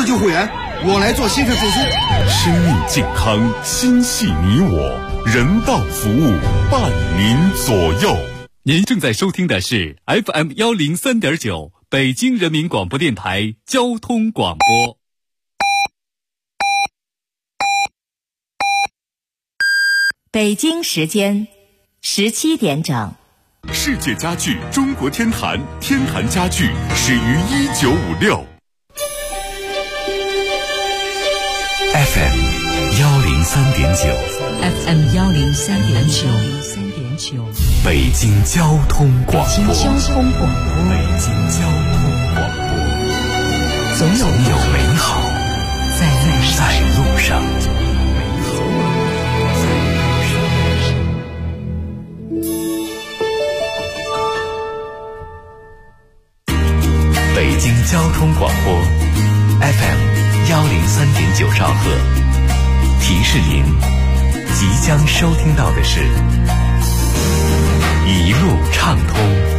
自救会员，我来做心肺复苏。 生命健康，心系你我，人道服务伴您左右。 您正在收听的是 FM103.9 北京人民广播电台交通广播。 北京时间17点整。 世界家具中国天坛，天坛家具始于1956。 FM 103.9 FM 103.9 北京交通广播。 北京交通广播。 北京交通广播。总有美好在路上。北京交通广播 FM 103.9兆赫，提示您即将收听到的是一路畅通。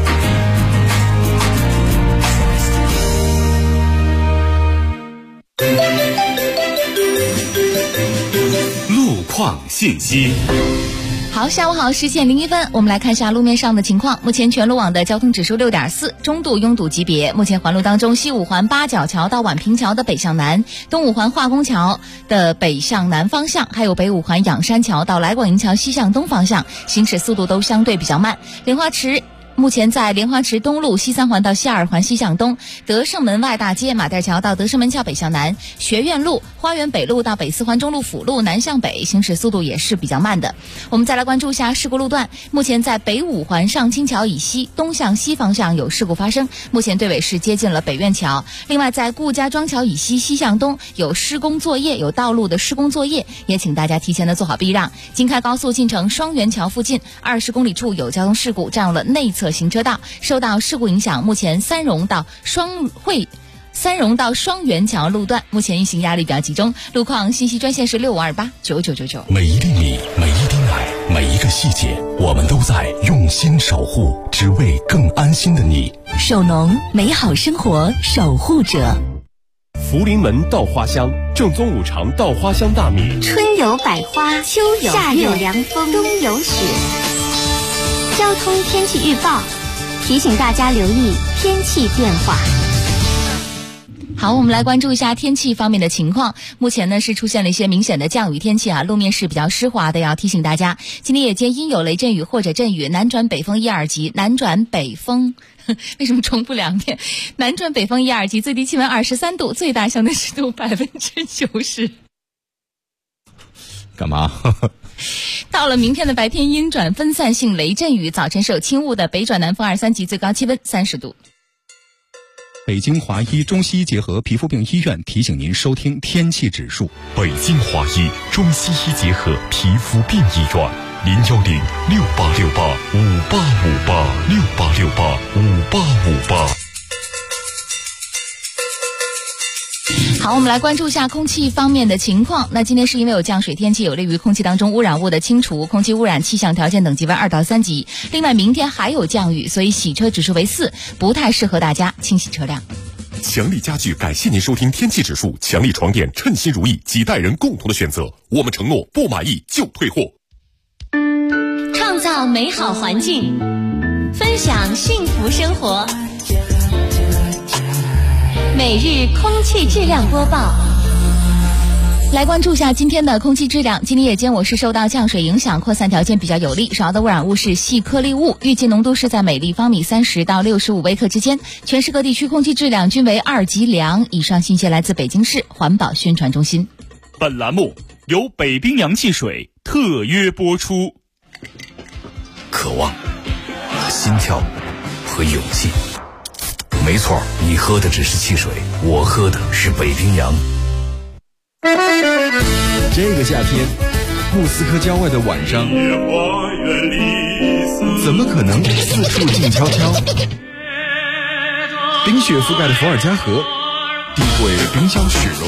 路况信息。 好，下午好，10点01分，我们来看一下路面上的情况。目前全路网的交通指数6.4，中度拥堵级别。目前环路当中，西五环八角桥到宛平桥的北向南，东五环化工桥的北向南方向，还有北五环仰山桥到来广营桥西向东方向，行驶速度都相对比较慢。目前在莲花池东路西三环到西二环西向东，德胜门外大街马甸桥到德胜门桥北向南，学院路花园北路到北四环中路辅路南向北，行驶速度也是比较慢的。我们再来关注一下事故路段，目前在北五环上清桥以西东向西方向有事故发生，目前队尾是接近了北苑桥。另外在顾家庄桥以西西向东有施工作业，有道路的施工作业，也请大家提前的做好避让。京开高速进城双元桥附近20公里处有交通事故，占用了内侧行车道，受到事故影响，目前三荣到双元桥路段目前运行压力比较集中。路况信息专线是65289999。 每一粒米，每一滴奶，每一个细节，我们都在用心守护，只为更安心的你。 首农，美好生活守护者。 福临门稻花香，正宗五常稻花香大米。 春有百花，秋有夏有凉风，冬有雪。交通天气预报提醒大家留意天气变化。 好，我们来关注一下天气方面的情况。目前呢是出现了一些明显的降雨天气啊，路面是比较湿滑的，要提醒大家，今天夜间阴有雷阵雨或者阵雨，南转北风1、2级，南转北风为什么重复2遍？南转北风1、2级，最低气温23度，最大相对湿度90%。 干嘛？ 到了明天的白天阴转分散性雷阵雨，早晨是有轻雾的，北转南风2、3级，最高气温30度。 北京华医中西医结合皮肤病医院提醒您收听天气指数。 北京华医中西医结合皮肤病医院，0106868585858，68685858。 好，我们来关注一下空气方面的情况。那今天是因为有降水天气，有利于空气当中污染物的清除，空气污染气象条件等级为2到3级。另外明天还有降雨，所以洗车指数为4，不太适合大家清洗车辆。 强力家具感谢您收听天气指数，强力床垫称心如意，几代人共同的选择，我们承诺不满意就退货。 创造美好环境，分享幸福生活。每日空气质量播报， 来关注一下今天的空气质量。今天夜间我是受到降水影响，扩散条件比较有利，主要的污染物是细颗粒物，预计浓度是在每立方米30到65微克之间。全市各地区空气质量均为2级良。以上信息来自北京市环保宣传中心。 本栏目由北冰洋汽水特约播出。 渴望、心跳和勇气。没错，你喝的只是汽水，我喝的是北冰洋。 这个夏天，莫斯科郊外的晚上，怎么可能四处静悄悄？冰雪覆盖的伏尔加河，地会冰消雪融。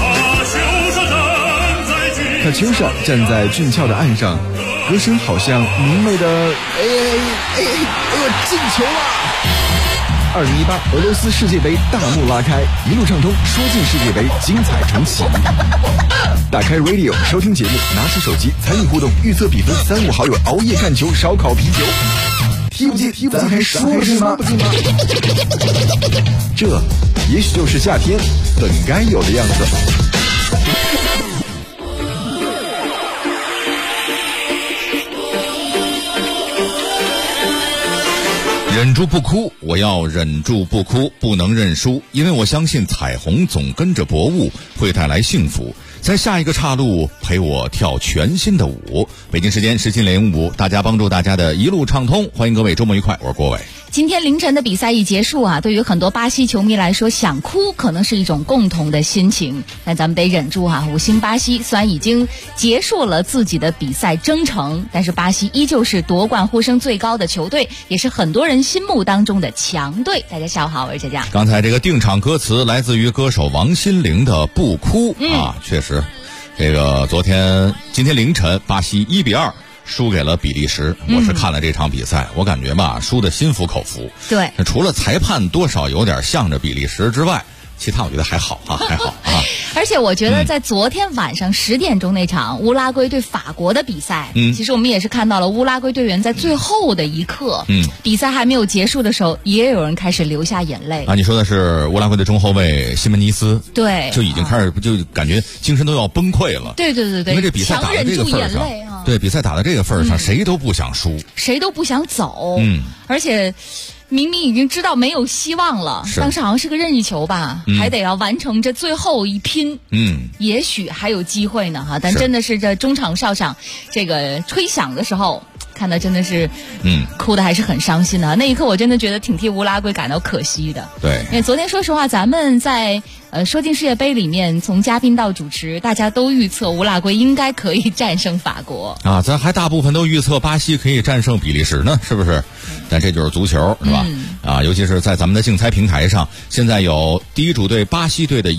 卡秋莎站在俊俏的岸上，歌声好像明媚的，进球了！ 2018俄罗斯世界杯大幕拉开，一路畅通，说进世界杯，精彩重启。打开 Radio 收听节目，拿起手机参与互动，预测比分，3、5好友熬夜看球，烧烤啤酒。踢不进，咱还说不进吗？这也许就是夏天本该有的样子。 忍住不哭，我要忍住不哭，不能认输，因为我相信彩虹总跟着薄雾会带来幸福。在下一个岔路陪我跳全新的舞。北京时间17:05，大家帮助大家的一路畅通，欢迎各位周末愉快，我是郭伟。 今天凌晨的比赛一结束啊，对于很多巴西球迷来说，想哭可能是一种共同的心情，但咱们得忍住啊。5星巴西虽然已经结束了自己的比赛征程，但是巴西依旧是夺冠呼声最高的球队，也是很多人心目当中的强队。大家下午好，我是佳佳。 刚才这个定场歌词来自于歌手王心凌的《不哭》啊，确实，这个今天凌晨，巴西1-2。输给了比利时，我是看了这场比赛，我感觉吧，输得心服口服。 对， 除了裁判多少有点向着比利时之外，其他我觉得还好啊，还好啊。 而且我觉得在昨天晚上10点钟那场乌拉圭对法国的比赛，其实我们也是看到了乌拉圭队员在最后的一刻，比赛还没有结束的时候，也有人开始流下眼泪啊。你说的是乌拉圭的中后卫西门尼斯， 对， 就已经开始就感觉精神都要崩溃了。 对， 因为这比赛打到这个份上，对，比赛打到这个份上，谁都不想输， 谁都不想走，而且明明已经知道没有希望了，当时好像是个任意球吧，还得要完成这最后一拼，也许还有机会呢哈。但真的是这中场哨响这个吹响的时候，看到真的是，哭的还是很伤心的。那一刻我真的觉得挺替乌拉圭感到可惜的。 对， 因为昨天说实话，咱们在说进世界杯里面，从嘉宾到主持，大家都预测乌拉圭应该可以战胜法国啊，咱还大部分都预测巴西可以战胜比利时呢，是不是？但这就是足球，是吧？啊，尤其是在咱们的竞猜平台上，现在有第一主队巴西队的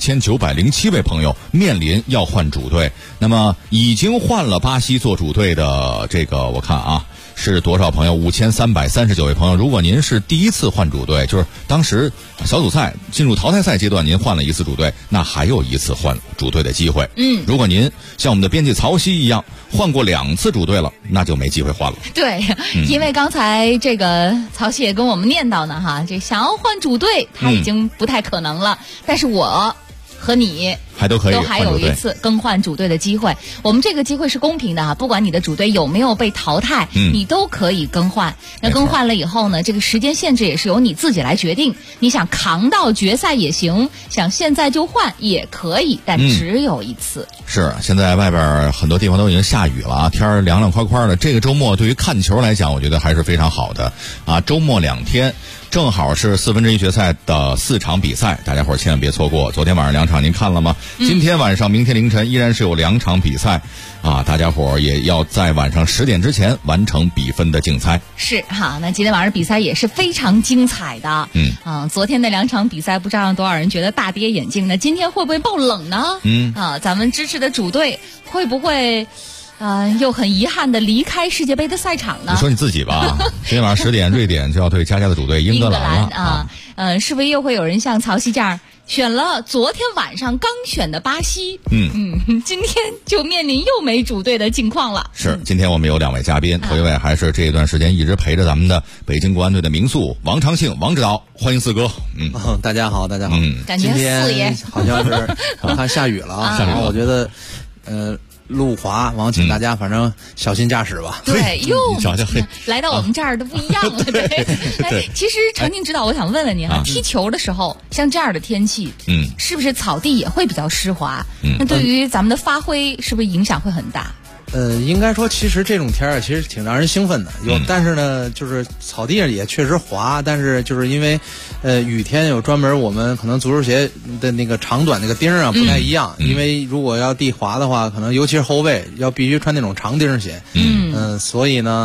11907位朋友面临要换主队，那么已经换了巴西做主队的这个，我看啊。是多少朋友？5339位朋友。如果您是第一次换主队，就是当时小组赛进入淘汰赛阶段，您换了一次主队，那还有一次换主队的机会。如果您像我们的编辑曹曦一样换过2次主队了，那就没机会换了。 对，因为刚才这个曹曦也跟我们念叨呢哈，这想要换主队，他已经不太可能了。但是我和你都还有一次更换主队的机会。我们这个机会是公平的哈，不管你的主队有没有被淘汰，你都可以更换。那更换了以后呢，这个时间限制也是由你自己来决定。你想扛到决赛也行，想现在就换也可以，但只有一次。 是，现在外边很多地方都已经下雨了啊，天儿凉凉快快的。这个周末对于看球来讲，我觉得还是非常好的啊。周末2天。正好是1/4决赛的4场比赛，大家伙千万别错过。昨天晚上2场您看了吗？今天晚上、明天凌晨依然是有2场比赛啊，大家伙也要在晚上10点之前完成比分的竞猜。 是哈，那今天晚上比赛也是非常精彩的。昨天的2场比赛不知道让多少人觉得大跌眼镜呢？今天会不会爆冷呢？咱们支持的主队会不会又很遗憾的离开世界杯的赛场呢？ 你说你自己吧。今天晚上10点，瑞典就要对佳佳的主队英格兰了是不是又会有人像曹曦这样选了昨天晚上刚选的巴西？今天就面临又没主队的境况了。 是，今天我们有2位嘉宾，头一位还是这一段时间一直陪着咱们的北京国安队的名宿王长庆王指导，欢迎4哥。 大家好，大家好。 感觉4爷好像是我看下雨了啊，然后我觉得路滑，请大家反正小心驾驶吧。 对，又来到我们这儿都不一样了。对，其实长庆指导，我想问问您啊，踢球的时候像这样的天气，是不是草地也会比较湿滑？那对于咱们的发挥，是不是影响会很大？ 应该说，其实这种天儿其实挺让人兴奋的。但是呢，就是草地上也确实滑，但是就是因为，雨天有专门我们可能足球鞋的那个长短那个钉啊不太一样。因为如果要地滑的话，可能尤其是后卫要必须穿那种长钉鞋。所以呢，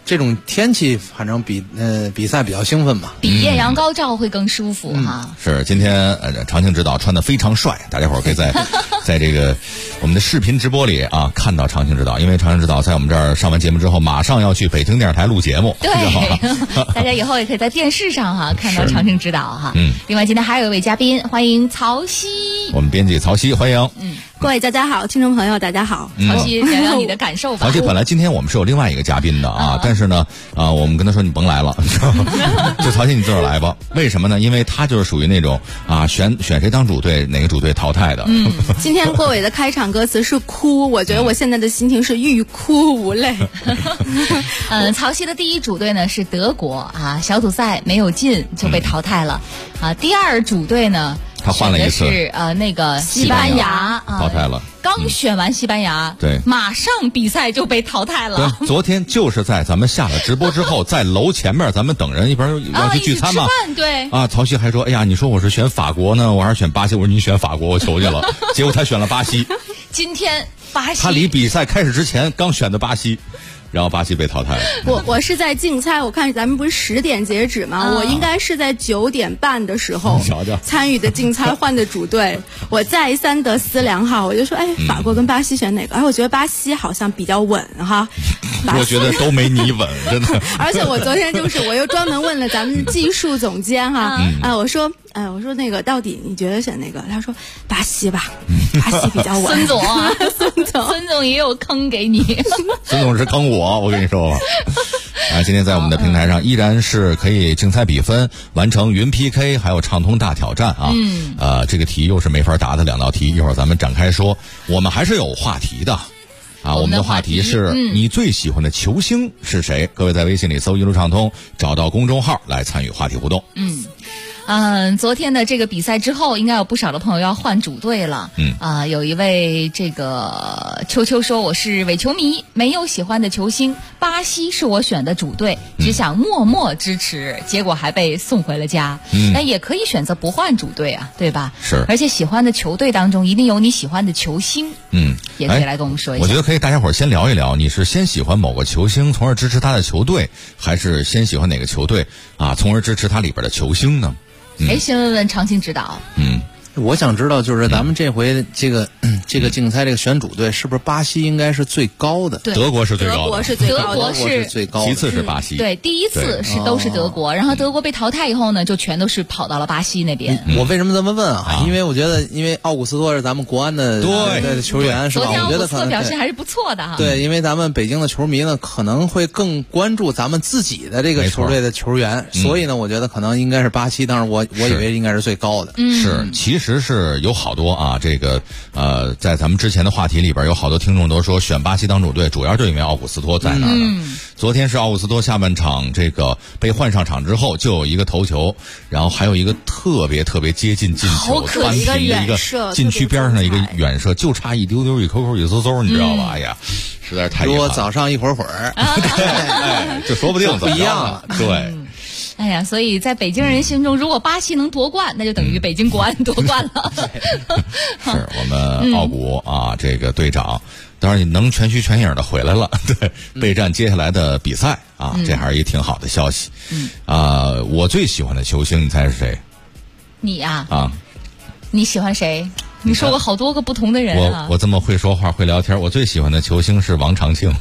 这种天气反正比赛比较兴奋吧， 比艳阳高照会更舒服哈。 是今天长庆指导穿得非常帅，大家伙儿可以在这个我们的视频直播里啊看到长庆指导，因为长庆指导在我们这儿上完节目之后，马上要去北京电视台录节目。 对，大家以后也可以在电视上看到长庆指导哈。另外今天还有一位嘉宾，欢迎曹曦， 我们编辑曹曦，欢迎。 各位大家好，听众朋友大家好。 曹曦，聊聊你的感受吧。 曹曦，本来今天我们是有另外一个嘉宾的啊，但是呢我们跟他说你甭来了，就曹曦你自个儿来吧。为什么呢？因为他就是属于那种选谁当主队，哪个主队淘汰的。 今天郭伟的开场歌词是哭，我觉得我现在的心情是欲哭无泪。 曹曦的第一主队呢是德国小组赛没有进就被淘汰了第二主队呢他换了一次是那个西班牙淘汰了。 刚选完西班牙， 对， 马上比赛就被淘汰了。 对，昨天就是在咱们下了直播之后，在楼前面咱们等人，一边要去聚餐嘛。 对。 曹曦还说：“哎呀，你说我是选法国呢，我还是选巴西？”我说：“你选法国，我求去了。”结果他选了巴西。 今天巴西， 他离比赛开始之前刚选的巴西。然后巴西被淘汰了。 我是在竞猜，我看咱们不是10点截止吗？我应该是在9点半的时候参与的竞猜换的主队。我再三的思量哈，我就说，法国跟巴西选哪个？我觉得巴西好像比较稳哈。 我觉得都没你稳，真的。 而且我昨天我又专门问了咱们技术总监哈，我说那个到底你觉得选哪个？他说巴西吧，巴西比较稳。 孙总也有坑给你。 孙总是坑我跟你说吧。今天在我们的平台上依然是可以竞猜比分，完成云 PK， 还有畅通大挑战啊。这个题又是没法答的2道题，一会儿咱们展开说。我们还是有话题的。我们的话题是你最喜欢的球星是谁？各位在微信里搜一路畅通，找到公众号来参与话题互动。 昨天的这个比赛之后，应该有不少的朋友要换主队了。有一位这个秋秋说，我是伪球迷，没有喜欢的球星，巴西是我选的主队，只想默默支持，结果还被送回了家。那也可以选择不换主队对吧？ 是。 而且喜欢的球队当中一定有你喜欢的球星。也可以来跟我们说一下。 我觉得可以大家伙先聊一聊，你是先喜欢某个球星，从而支持他的球队，还是先喜欢哪个球队从而支持他里边的球星呢？ 先问问长青指导。 我想知道，就是咱们这回这个竞猜这个选主队，是不是巴西应该是最高的？ 对， 德国是最高的， 德国是最高的， 其次是巴西。 对，第一次都是德国，然后德国被淘汰以后呢，就全都是跑到了巴西那边。 我为什么这么问因为我觉得，因为奥古斯托是咱们国安的球员，是吧？我觉得可能表现还是不错的哈。 对，因为咱们北京的球迷呢，可能会更关注咱们自己的这个球队的球员，所以呢，我觉得可能应该是巴西，但是我以为应该是最高的。 是，其实是有好多这个在咱们之前的话题里边，有好多听众都说选巴西当主队，主要就因为奥古斯托在那儿呢。昨天是奥古斯托下半场这个被换上场之后，就有一个头球，然后还有一个特别接近进球，翻平的一个禁区边上的一个远射，就差一丢丢一抠抠一嗖嗖，你知道吧？哎呀，实在是太遗憾了。 如果早上一会儿就说不定不一样了。 对。 哎呀，所以在北京人心中，如果巴西能夺冠，那就等于北京国安夺冠了。 是我们奥古这个队长，当然你能全虚全影的回来了，对，备战接下来的比赛这还是一挺好的消息。我最喜欢的球星，你猜是谁？ 你你喜欢谁？你说过好多个不同的人我这么会说话会聊天，我最喜欢的球星是王长庆。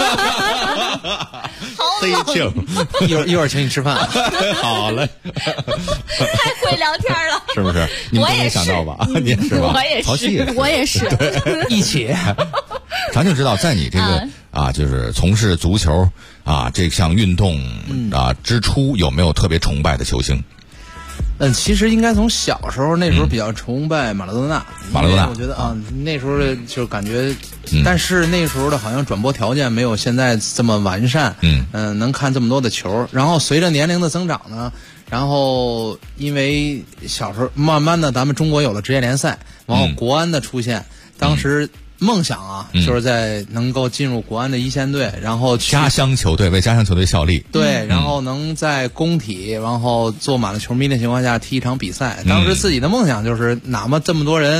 黑庆， 一会儿请你吃饭。 好嘞。 太会聊天了， 是不是？你们都没想到吧？你也是吧？ 我也是， 一起。 长庆知道，在你这个就是从事足球这项运动之初，有没有特别崇拜的球星？ 其实应该从小时候那时候比较崇拜马拉多纳，我觉得那时候就感觉，但是那时候的好像转播条件没有现在这么完善，能看这么多的球。然后随着年龄的增长呢，然后因为小时候慢慢的咱们中国有了职业联赛，然后国安的出现，当时梦想就是在能够进入国安的一线队，然后家乡球队为家乡球队效力。 对，然后能在工体，然后坐满了球迷的情况下踢一场比赛。当时自己的梦想就是，哪怕这么多人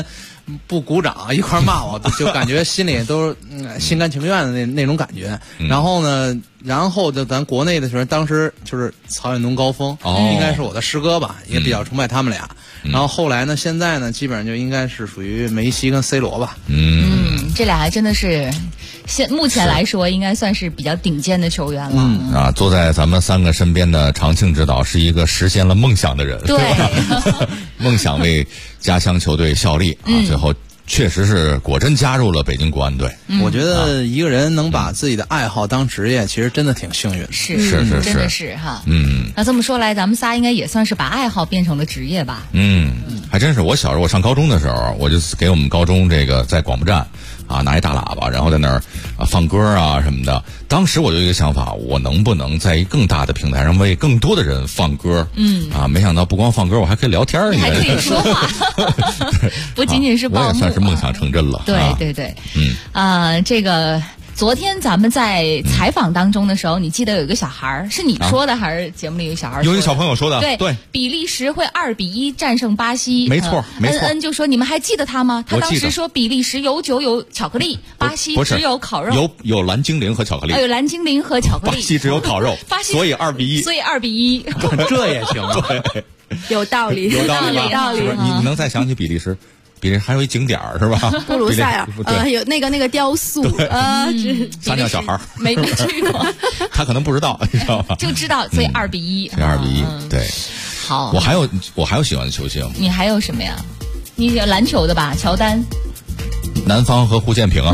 不鼓掌一块骂我，就感觉心里都心甘情愿的那种感觉。然后就咱国内的时候，当时就是曹远东、高峰，应该是我的师哥吧，也比较崇拜他们俩。然后后来呢，现在呢，基本上就应该是属于梅西跟 C 罗吧。 这俩还真的是目前来说应该算是比较顶尖的球员了。 坐在咱们三个身边的长庆指导是一个实现了梦想的人， 对吧？梦想为家乡球队效力最后确实是果真加入了北京国安队。 我觉得一个人能把自己的爱好当职业，其实真的挺幸运的。 是，真的是哈。那这么说来，咱们仨应该也算是把爱好变成了职业吧？ 还真是。我小时候我上高中的时候，我就给我们高中这个在广播站拿一大喇叭，然后在那儿放歌什么的。当时我就有一个想法，我能不能在一更大的平台上为更多的人放歌？没想到不光放歌，我还可以聊天， 你还可以说话，不仅仅是报幕， 我也算是梦想成真了。 对，这个。昨天咱们在采访当中的时候，你记得有一个小孩是你说的还是节目里有小孩说的？ 有一个小朋友说的。 对，比利时会2-1战胜巴西。 没错。 恩就说你们还记得他吗？他当时说比利时有酒有巧克力，巴西只有烤肉。 有蓝精灵和巧克力。 有蓝精灵和巧克力。 巴西只有烤肉。 巴西所以2-1。 所以2-1。 这也行。 对， 有道理。 有道理。你能再想起比利时？比利时还有一景点是吧？ 布鲁塞尔，有那个雕塑， 撒尿小孩没去过， 他可能不知道，你知道吧？ 就知道，所以2-1。 2-1，对。 好， 我还有喜欢的球星。 你还有什么呀？你有篮球的吧？乔丹。 南方和胡建平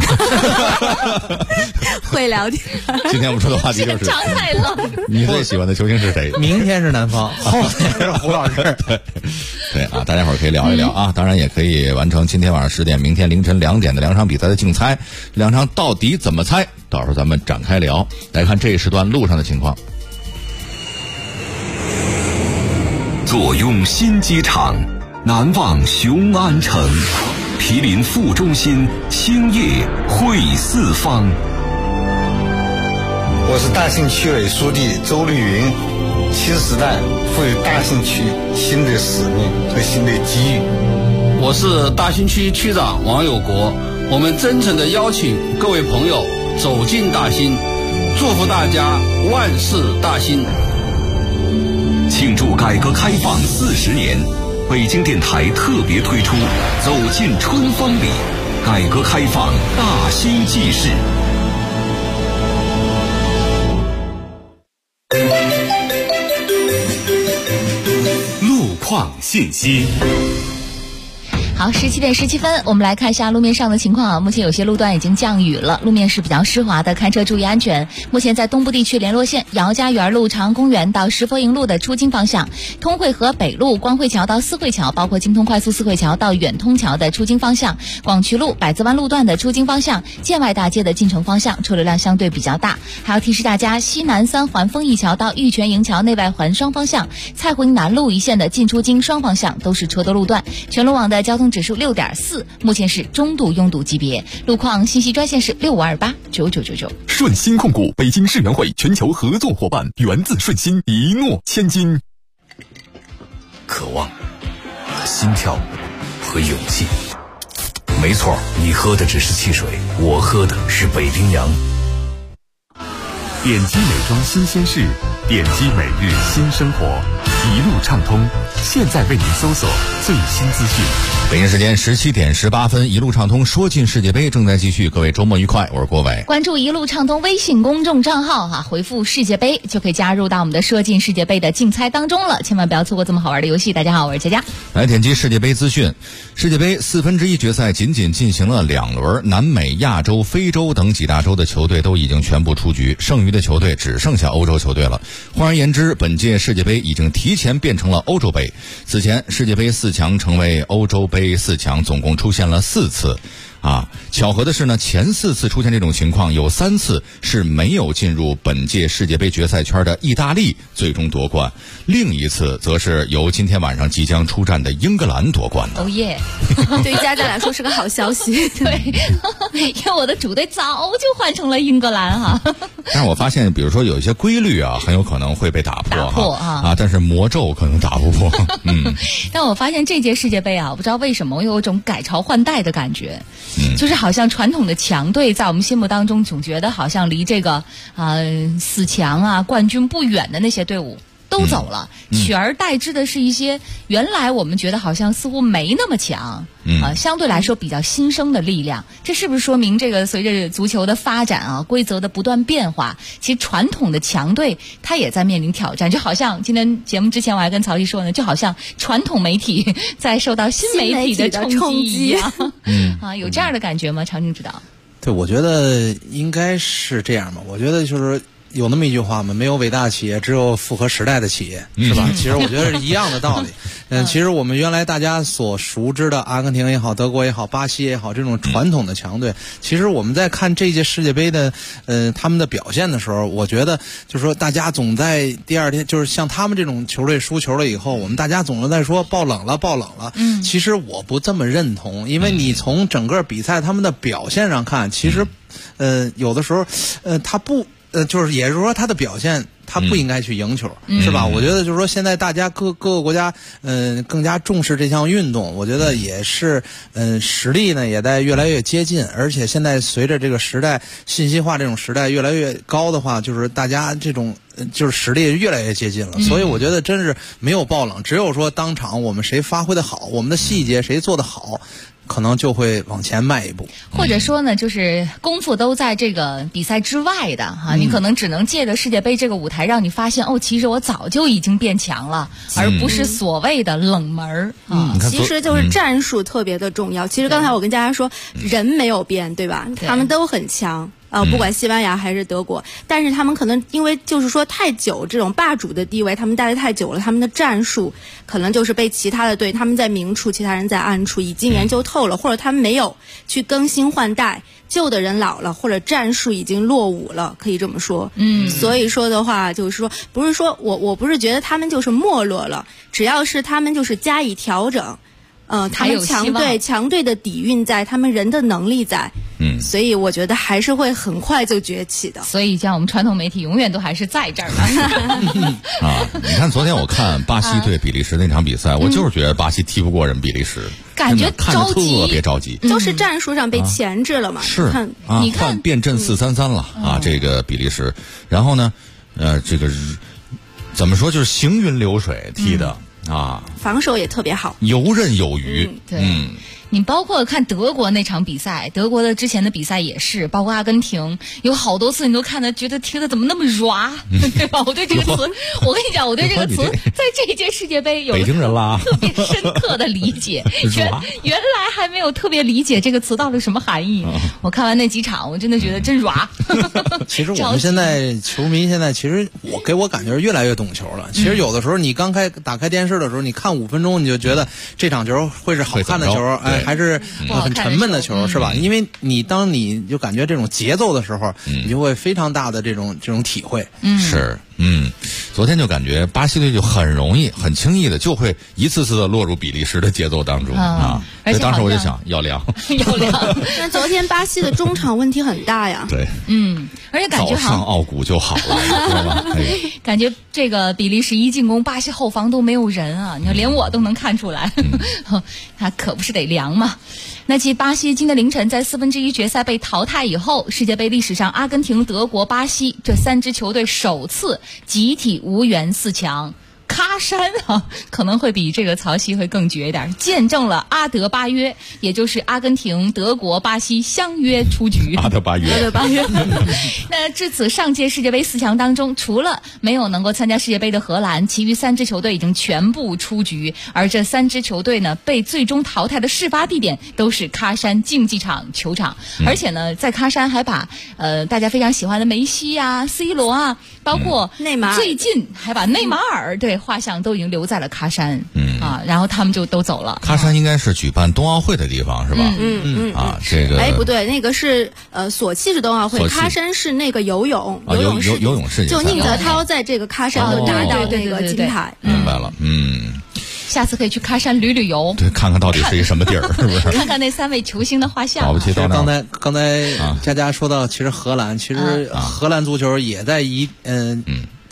会聊天。 今天我们说的话题就是太冷。 你最喜欢的球星是谁？ 明天是南方，后天是胡老师。 对大家伙儿可以聊一聊当然也可以完成今天晚上10点、明天凌晨2点的2场比赛的竞猜。2场到底怎么猜？到时候咱们展开聊。来看这一时段路上的情况。 坐拥新机场，难忘雄安城。毗邻副中心，兴业汇四方。 我是大兴区委书记周绿云。新时代赋予大兴区新的使命和新的机遇。 我是大兴区区长王有国。我们真诚地邀请各位朋友走进大兴，祝福大家万事大兴。 庆祝改革开放40年。北京电台特别推出走进春风里，改革开放大兴纪事。 路况信息。 好，17点17分，我们来看一下路面上的情况目前有些路段已经降雨了，路面是比较湿滑的，开车注意安全。目前在东部地区联络线姚家园路、长公园到石佛营路的出京方向，通惠河北路光惠桥到四惠桥，包括京通快速四惠桥到远通桥的出京方向，广渠路百子湾路段的出京方向，建外大街的进城方向车流量相对比较大。还要提示大家，西南3环丰益桥到玉泉营桥内外环双方向，蔡湖营南路一线的进出京双方向都是车多路段。全路网的交通指数6.4，目前是中度拥堵级别。路况信息专线是65289999。 顺心控股北京世园会全球合作伙伴，源自顺心，一诺千金。 渴望、心跳和勇气。没错，你喝的只是汽水，我喝的是北冰洋。 点击美妆新鲜事，点击每日新生活，一路畅通。现在为您搜索最新资讯。 北京时间17点18分，一路畅通说进世界杯正在继续，各位周末愉快，我是郭伟。 关注一路畅通微信公众账号回复世界杯就可以加入到我们的说进世界杯的竞猜当中了，千万不要错过这么好玩的游戏。大家好，我是佳佳。 来点击世界杯资讯。世界杯1/4决赛仅仅进行了2轮，南美、亚洲、非洲等几大洲的球队都已经全部出局，剩余的球队只剩下欧洲球队了。换而言之，本届世界杯已经提前变成了欧洲杯。此前世界杯4强成为欧洲杯4强，总共出现了4次。巧合的是呢，前4次出现这种情况，有3次是没有进入本届世界杯决赛圈的意大利最终夺冠，另一次则是由今天晚上即将出战的英格兰夺冠的。 哦耶！ 对于佳佳来说是个好消息。 对，因为我的主队早就换成了英格兰但是我发现，比如说有一些规律很有可能会被打破但是魔魔咒可能打不破。 但我发现这届世界杯啊，我不知道为什么我有一种改朝换代的感觉，就是好像传统的强队在我们心目当中总觉得好像离这个4强啊冠军不远的那些队伍都走了，取而代之的是一些原来我们觉得好像似乎没那么强，相对来说比较新生的力量。这是不是说明这个随着足球的发展啊，规则的不断变化，其实传统的强队它也在面临挑战？就好像今天节目之前我还跟曹丽说呢，就好像传统媒体在受到新媒体的冲击一样。有这样的感觉吗？常静指导？ 对，我觉得应该是这样吧。我觉得就是有那么一句话嘛，没有伟大的企业，只有符合时代的企业，是吧？其实我觉得是一样的道理。其实我们原来大家所熟知的阿根廷也好，德国也好，巴西也好，这种传统的强队，其实我们在看这届世界杯的他们的表现的时候，我觉得就是说大家总在第二天，就是像他们这种球队输球了以后，我们大家总是在说爆冷了，爆冷了。其实我不这么认同，因为你从整个比赛他们的表现上看，其实有的时候他不。就是也是说他的表现，他不应该去赢球，是吧？我觉得就是说现在大家各个国家更加重视这项运动，我觉得也是实力呢也在越来越接近，而且现在随着这个时代信息化这种时代越来越高的话，就是大家这种就是实力越来越接近了，所以我觉得真是没有爆冷，只有说当场我们谁发挥的好，我们的细节谁做得好，可能就会往前迈一步， 或者说呢，就是功夫都在这个比赛之外的哈，你可能只能借着世界杯这个舞台，让你发现其实我早就已经变强了，而不是所谓的冷门其实就是战术特别的重要。其实刚才我跟大家说，人没有变，对吧？他们都很强。不管西班牙还是德国，但是他们可能因为就是说太久这种霸主的地位，他们待得太久了，他们的战术可能就是被其他的队，他们在明处，其他人在暗处，已经研究透了，或者他们没有去更新换代，旧的人老了，或者战术已经落伍了，可以这么说。所以说的话，就是说不是说我不是觉得他们就是没落了，只要是他们就是加以调整。他们强队的底蕴在，他们人的能力在，所以我觉得还是会很快就崛起的。 所以像我们传统媒体永远都还是在这儿的。 你看昨天我看巴西对比利时那场比赛，我就是觉得巴西踢不过人比利时， 感觉着急， 特别着急， 就是战术上被钳制了嘛。 是你看变阵4-3-3了这个比利时，然后呢，这个怎么说就是行云流水踢的。 防守也特别好， 游刃有余。 你包括看德国那场比赛，德国的之前的比赛也是，包括阿根廷，有好多次你都看得觉得踢得怎么那么软，对吧？我对这个词，我跟你讲，我对这个词在这一届世界杯有北京人啦特别深刻的理解。原来还没有特别理解这个词到底什么含义。我看完那几场，我真的觉得真软。 其实我们现在球迷现在其实给我感觉越来越懂球了。其实有的时候你刚打开电视的时候，你看5分钟你就觉得这场球会是好看的球，还是很沉闷的球，是吧？因为当你就感觉这种节奏的时候，你就会非常大的这种体会。 是。昨天就感觉巴西队就很容易、很轻易的就会一次次的落入比利时的节奏当中所以当时我就想要凉。 但昨天巴西的中场问题很大呀。 对， 而且感觉早上奥古就好了，知道吧？ 感觉这个比利时一进攻，巴西后防都没有人啊！你看，连我都能看出来，他可不是得凉嘛。那继巴西今天凌晨在1/4决赛被淘汰以后，世界杯历史上阿根廷、德国、巴西这3支球队首次集体无缘4强。喀山可能会比这个曹曦会更绝一点，见证了阿德巴约，也就是阿根廷、德国、巴西相约出局。 阿德巴约。 那至此，上届世界杯4强当中，除了没有能够参加世界杯的荷兰，其余3支球队已经全部出局。而这3支球队呢，被最终淘汰的事发地点都是喀山竞技场球场，而且呢，在喀山还把大家非常喜欢的梅西啊、C 罗啊，包括内马尔， 最近还把内马尔画像都已经留在了喀山，然后他们就都走了。 喀山应该是举办冬奥会的地方，是吧？这个不对，那个是索契是冬奥会，喀山是那个游泳是就宁泽涛在这个喀山都拿到那个金牌。 明白了， 下次可以去喀山旅游， 对，看看到底是一什么地儿，是不是？ 看看那3位球星的画像。 刚才佳佳说到，其实荷兰，荷兰足球也在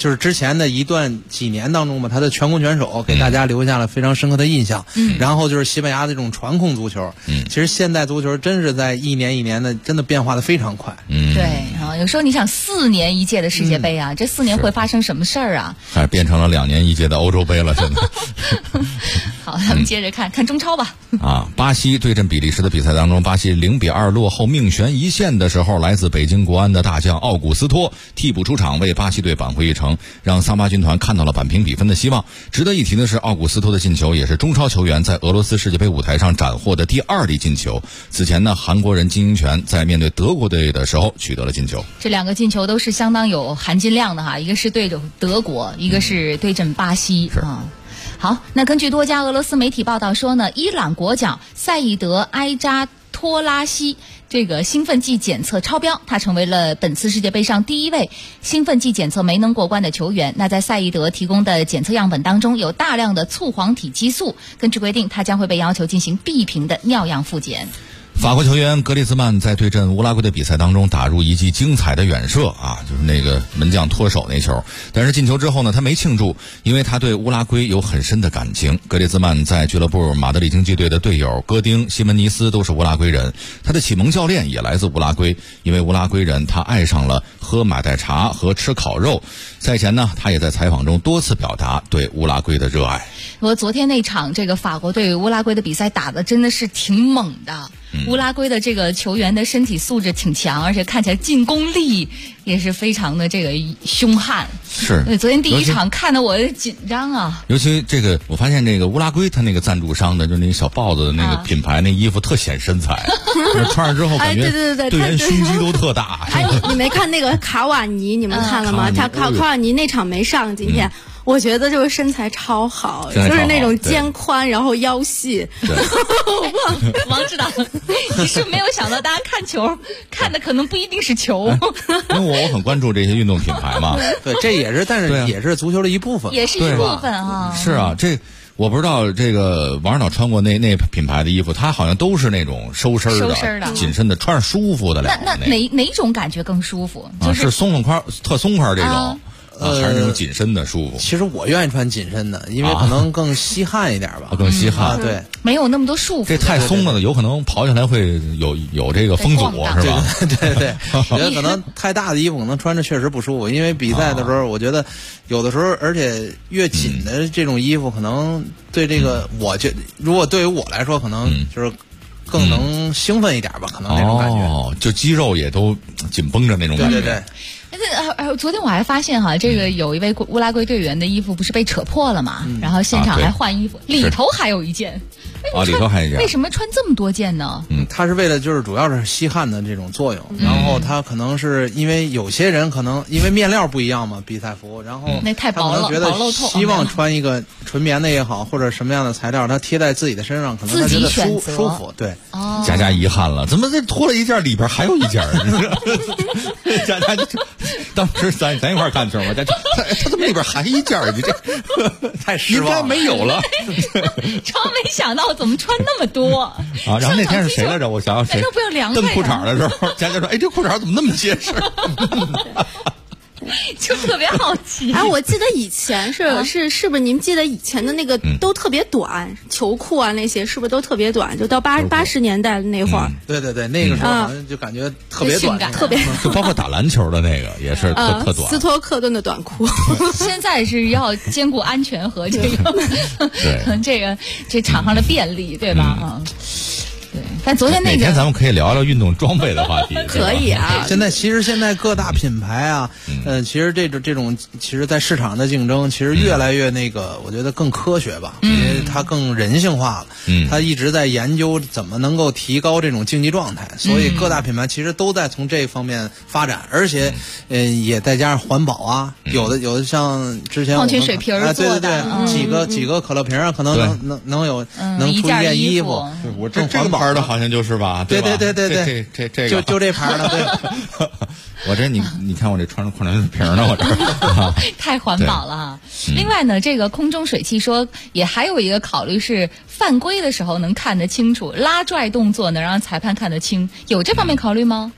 就是之前的几年当中吧，他的全攻全守给大家留下了非常深刻的印象。然后就是西班牙的这种传控足球，其实现代足球真是在一年一年的真的变化的非常快。 对啊，有时候你想4年一届的世界杯啊，这4年会发生什么事儿啊？ 还变成了2年一届的欧洲杯了，现在。 好，咱们接着看中超吧。 巴西对阵比利时的比赛当中，巴西0-2落后命悬一线的时候，来自北京国安的大将奥古斯托替补出场，为巴西队扳回一城，让桑巴军团看到了扳平比分的希望。值得一提的是，奥古斯托的进球也是中超球员在俄罗斯世界杯舞台上斩获的第2粒进球。此前呢，韩国人金英权在面对德国队的时候取得了进球。 这2个进球都是相当有含金量的哈，一个是对阵德国，一个是对阵巴西啊。好，那根据多家俄罗斯媒体报道说呢，伊朗国脚赛义德埃扎托拉西这个兴奋剂检测超标，他成为了本次世界杯上第1位兴奋剂检测没能过关的球员。那在赛义德提供的检测样本当中有大量的促黄体激素，根据规定他将会被要求进行闭屏的尿样复检。 法国球员格列兹曼在对阵乌拉圭的比赛当中打入一记精彩的远射就是那个门将脱手那球。但是进球之后呢，他没庆祝，因为他对乌拉圭有很深的感情。格列兹曼在俱乐部马德里竞技队的队友戈丁、西门尼斯都是乌拉圭人，他的启蒙教练也来自乌拉圭，因为乌拉圭人他爱上了喝马黛茶和吃烤肉。赛前呢，他也在采访中多次表达对乌拉圭的热爱。 我昨天那场这个法国对乌拉圭的比赛打得真的是挺猛的。乌拉圭的这个球员的身体素质挺强，而且看起来进攻力也是非常的这个凶悍。 是， 昨天第一场看得我紧张啊。 尤其这个，我发现这个乌拉圭他那个赞助商的，就那个小豹子的那个品牌，那衣服特显身材，穿上之后感觉对人胸肌都特大。 你没看那个卡瓦尼？你们看了吗？卡瓦尼那场没上，今天。我觉得这个身材超好，就是那种肩宽，然后腰细。 王指导，你是没有想到大家看球看的可能不一定是球。 因为我很关注这些运动品牌嘛。 对，这也是，但是也是足球的一部分， 也是一部分啊。 是啊，这我不知道这个王指导穿过那品牌的衣服，他好像都是那种收身的、紧身的，穿着舒服的。 那哪种感觉更舒服？ 是松快、特松快这种。还是那种紧身的舒服。 其实我愿意穿紧身的，因为可能更吸汗一点吧。 更吸汗， 对， 没有那么多束缚。 这太松了，有可能跑起来会有这个风阻，是吧？ 对，我觉得可能太大的衣服可能穿着确实不舒服，因为比赛的时候，我觉得有的时候，而且越紧的这种衣服，可能对这个，我觉得如果对于我来说，可能就是更能兴奋一点吧，可能那种感觉。 就肌肉也都紧绷着那种感觉。 对。 昨天我还发现这个有一位乌拉圭队员的衣服不是被扯破了嘛，然后现场还换衣服，里头还有一件。 里头还有一件。 为什么穿这么多件呢？ 他是为了就是主要是吸汗的这种作用，然后他可能是因为有些人可能因为面料不一样嘛，比赛服，然后那太薄了， 觉得希望穿一个纯棉的也好，或者什么样的材料，他贴在自己的身上，可能他觉得舒服。对， 佳遗憾了，怎么这脱了一件里边还有一件？佳当时咱一块看球嘛，他怎么里边还一件？你这太失望了， 应该没有了。 超没想到怎么穿那么多然后那天是谁来着？我想想谁？ 那不要凉快。 蹬裤衩的时候，佳说：“哎，这裤衩怎么那么结实？” 就特别好奇。 我记得以前是不是您记得以前的那个都特别短，球裤啊那些是不是都特别短？就到80年代的那会儿。 对，那个时候好像就感觉特别短， 特别。 就包括打篮球的那个也是特短。 斯托克顿的短裤。 现在是要兼顾安全和这个这场上的便利，对吧？对，但昨天哪天咱们可以聊聊运动装备的话题。 可以啊。 现在各大品牌啊，其实这种其实在市场的竞争，其实越来越我觉得更科学吧，因为它更人性化了。它一直在研究怎么能够提高这种竞技状态，所以各大品牌其实都在从这方面发展，而且也再加上环保啊，有的像之前矿泉水瓶做的， 对，几个可乐瓶啊，可能能出一件衣服， 我这环保。牌的好像就是吧？ 对， 这个就这牌的。对， 我这你看我这穿着矿泉水瓶呢，我这太环保了哈。另外呢，这个空中水汽说也还有一个考虑是犯规的时候能看得清楚，拉拽动作能让裁判看得清，有这方面考虑吗？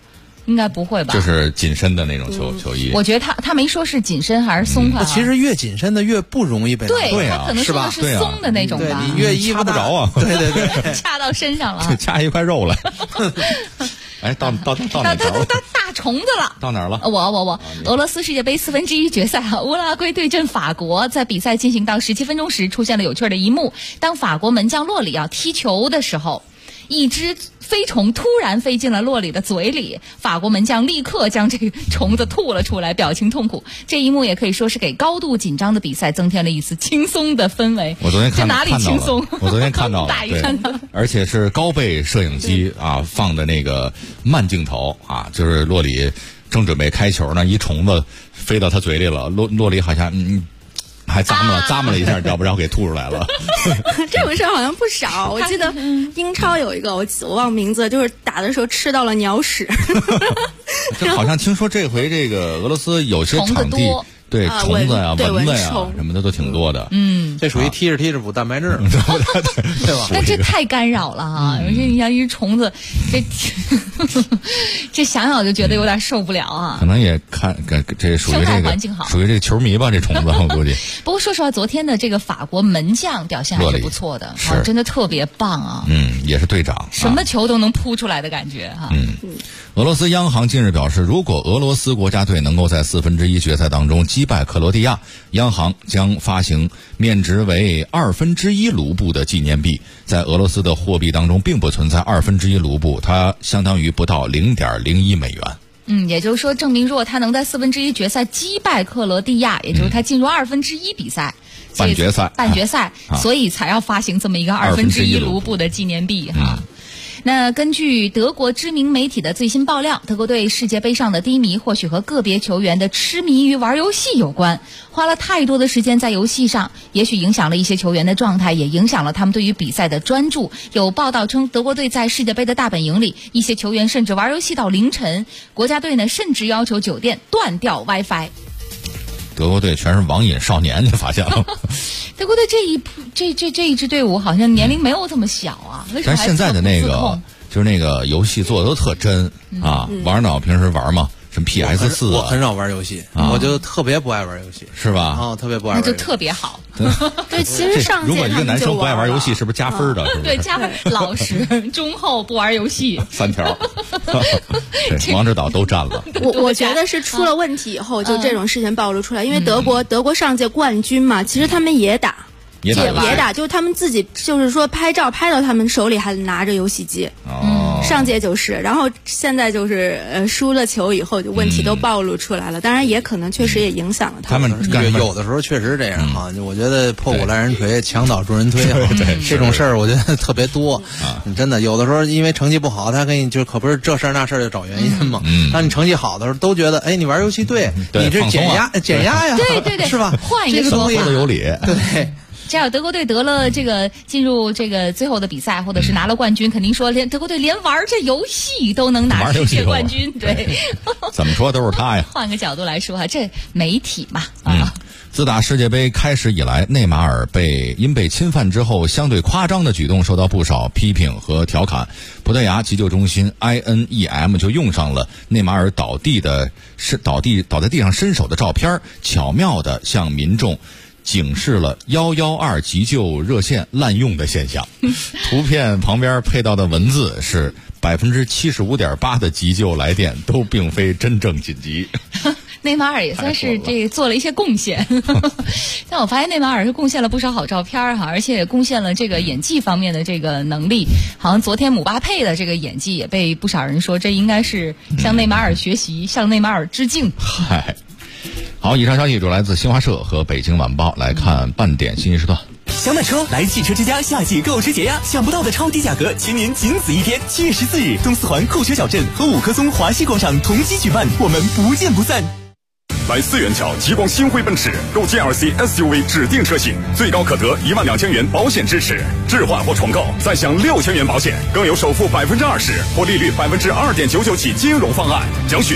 应该不会吧？ 就是紧身的那种球衣。 我觉得他没说是紧身还是松快。 其实越紧身的越不容易被拿。 对啊，他可能说的是松的那种吧。 你越衣服不着啊。 对，掐到身上了， 掐一块肉来。哎，到哪大虫子了？ 到哪儿了？ 我俄罗斯世界杯1/4决赛乌拉圭对阵法国，在比赛进行到17分钟时，出现了有趣的一幕。当法国门将洛里要踢球的时候，一只飞虫突然飞进了洛里的嘴里，法国门将立刻将这个虫子吐了出来，表情痛苦。这一幕也可以说是给高度紧张的比赛增添了一丝轻松的氛围。 我昨天这哪里轻松？ 我昨天看到了，对，而且是高倍摄影机放的那个慢镜头啊，就是洛里正准备开球呢，一虫子飞到他嘴里了，洛里好像还咂摸了一下，你知道不？然后给吐出来了。 这种事儿好像不少。我记得英超有一个，我忘名字，就是打的时候吃到了鸟屎。 就好像听说这回这个俄罗斯有些场地。对虫子呀、蚊子呀什么的都挺多的。 这属于踢着补蛋白质，对吧？ 那这太干扰了啊！而且你像一虫子，这想想就觉得有点受不了啊。 可能也看这属于这个属于这个球迷吧，这虫子我估计。 不过说实话，昨天的这个法国门将表现还是不错的，真的特别棒啊。 也是队长， 什么球都能扑出来的感觉哈。 俄罗斯央行近日表示，如果俄罗斯国家队能够在1/4决赛当中击败克罗地亚，央行将发行面值为1/2卢布的纪念币。在俄罗斯的货币当中并不存在1/2卢布，它相当于不到0.01美元。 也就是说，证明如果他能在1/4决赛击败克罗地亚，也就是他进入1/2比赛， 半决赛， 所以才要发行这么一个1/2卢布的纪念币哈。那根据德国知名媒体的最新爆料，德国队世界杯上的低迷或许和个别球员的痴迷于玩游戏有关，花了太多的时间在游戏上，也许影响了一些球员的状态，也影响了他们对于比赛的专注。有报道称，德国队在世界杯的大本营里，一些球员甚至玩游戏到凌晨，国家队呢甚至要求酒店断掉 WiFi。 德国队全是网瘾少年，你发现了？ 德国队这一支队伍好像年龄没有这么小啊，为什么还但现在的那个就是那个游戏做的都特真啊！玩脑平时玩吗？什么 PS4？ 我很少玩游戏，我就特别不爱玩游戏， 是吧？ 特别不爱玩游戏， 那就特别好。 对，其实上如果一个男生不爱玩游戏，是不是加分的？ 对，加分，老实、忠厚，不玩游戏 ，3条。对，王指导都占了。 我觉得是出了问题以后，就这种事情暴露出来，因为德国上届冠军嘛，其实他们也打，就是他们自己就是说拍照拍到他们手里还拿着游戏机。上届就是，然后现在就是输了球以后，就问题都暴露出来了。当然也可能确实也影响了他们有的时候确实这样哈。我觉得破鼓烂人锤，墙倒众人推这种事儿我觉得特别多。真的有的时候因为成绩不好，他给你就可不是这事儿那事儿就找原因嘛。当你成绩好的时候，都觉得你玩游戏对，你这减压呀， 对， 是吧？ 换一个说法， 说的有理， 对。 只要德国队得了这个进入这个最后的比赛，或者是拿了冠军，肯定说德国队连玩这游戏都能拿世界冠军。对， 怎么说都是他呀。 换个角度来说哈，这媒体嘛自打世界杯开始以来，内马尔因被侵犯之后相对夸张的举动受到不少批评和调侃。葡萄牙急救中心 INEM 就用上了内马尔倒在地上伸手的照片，巧妙地向民众警示了112急救热线滥用的现象。图片旁边配到的文字是75.8%的急救来电都并非真正紧急。 内马尔也算是做了一些贡献，但我发现内马尔是贡献了不少好照片哈，而且也贡献了这个演技方面的这个能力。好像昨天姆巴佩的这个演技也被不少人说，这应该是向内马尔学习，向内马尔致敬。 好，以上消息主来自新华社和北京晚报。来看半点信息时段。 想买车来汽车之家夏季购车节呀！想不到的超低价格，请您仅此一天！7月14日，东四环酷学小镇和5棵松华西广场同期举办，我们不见不散。 来4元桥极光星辉奔驰购 GLC SUV 指定车型，最高可得12000元保险支持，置换或重购再享6000元保险，更有首付20%或利率2.99%起金融方案。详询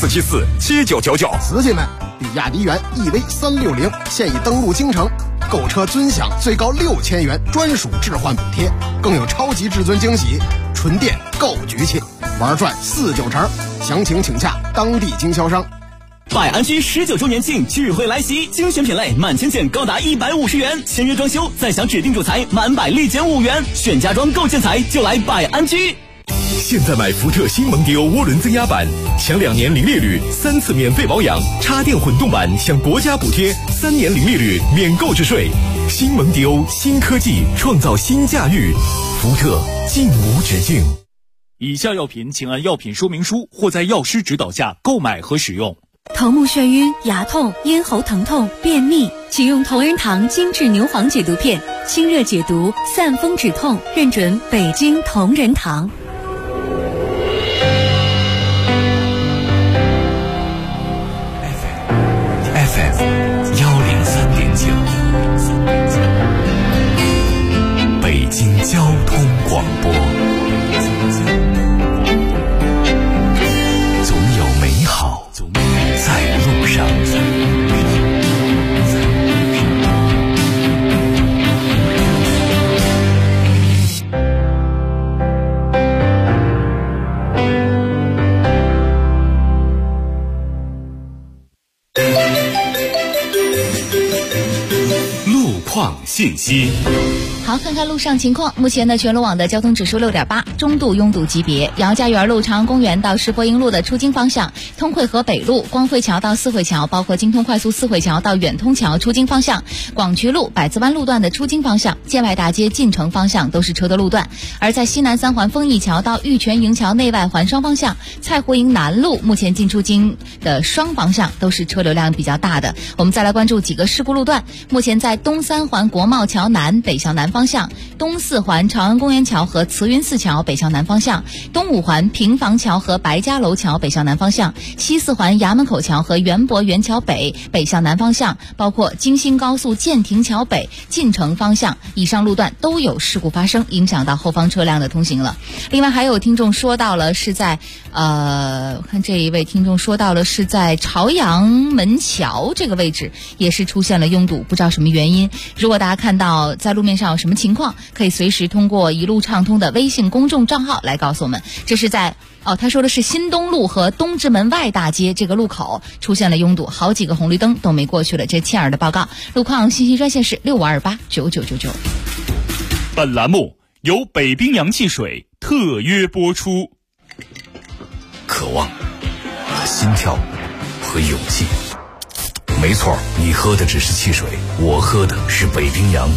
84747999。 瓷器们，比亚迪元 EV360现已登陆京城，购车尊享最高6000元专属置换补贴，更有超级至尊惊喜，纯电购局气。 玩转4-9成。详情请洽当地经销商。 百安居19周年庆聚会来袭，精选品类满千件高达150元，签约装修再享指定主材满100立减5元，选家装购建材就来百安居。 现在买福特新蒙迪欧涡轮增压版，享2年零利率，3次免费保养；插电混动版享国家补贴，3年零利率免购置税。新蒙迪欧，新科技创造新驾驭，福特尽无止境。 以下药品请按药品说明书或在药师指导下购买和使用。 头目眩晕、牙痛、咽喉疼痛、便秘，请用同仁堂精致牛黄解毒片，清热解毒，散风止痛，认准北京同仁堂。 FM 103.9，北京交通广播。总有美好在路上。路况信息。 好，看看路上情况。目前呢，全罗网的交通指数6.8，中度拥堵级别。姚家园路、长安公园到世博营路的出京方向，通惠河北路、光辉桥到四惠桥，包括京通快速四惠桥到远通桥出京方向，广渠路、百子湾路段的出京方向，建外大街进城方向都是车的路段。而在西南三环丰益桥到玉泉营桥内外环双方向，蔡湖营南路目前进出京的双方向都是车流量比较大的。我们再来关注几个事故路段。目前在东三环国贸桥南北向南方向，东四环长安公园桥和慈云寺桥北向南方向，东五环平房桥和白家楼桥北向南方向，西四环衙门口桥和园博园桥北北向南方向，包括京新高速建亭桥北进城方向，以上路段都有事故发生，影响到后方车辆的通行了。另外还有听众说到了是在看这一位听众说到了是在朝阳门桥这个位置也是出现了拥堵，不知道什么原因。如果大家看到在路面上有什么情况，可以随时通过一路畅通的微信公众账号来告诉我们。这是在他说的是新东路和东直门外大街这个路口出现了拥堵，好几个红绿灯都没过去了。这切尔的报告。路况信息专线是65289999。 本栏目由北冰洋汽水特约播出。 渴望和心跳和勇气，没错，你喝的只是汽水，我喝的是北冰洋。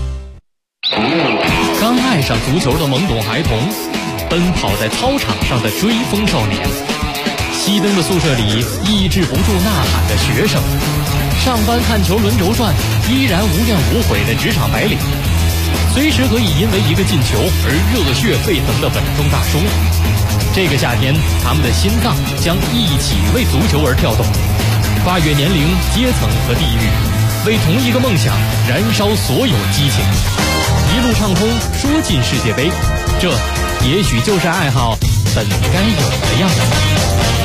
刚爱上足球的懵懂孩童，奔跑在操场上的追风少年，熄灯的宿舍里抑制不住呐喊的学生，上班看球轮轴转依然无怨无悔的职场白领，随时可以因为一个进球而热血沸腾的稳重大叔。这个夏天，他们的心脏将一起为足球而跳动，跨越年龄、阶层和地域，为同一个梦想燃烧所有激情。一路畅通，说进世界杯，这也许就是爱好本该有的样子。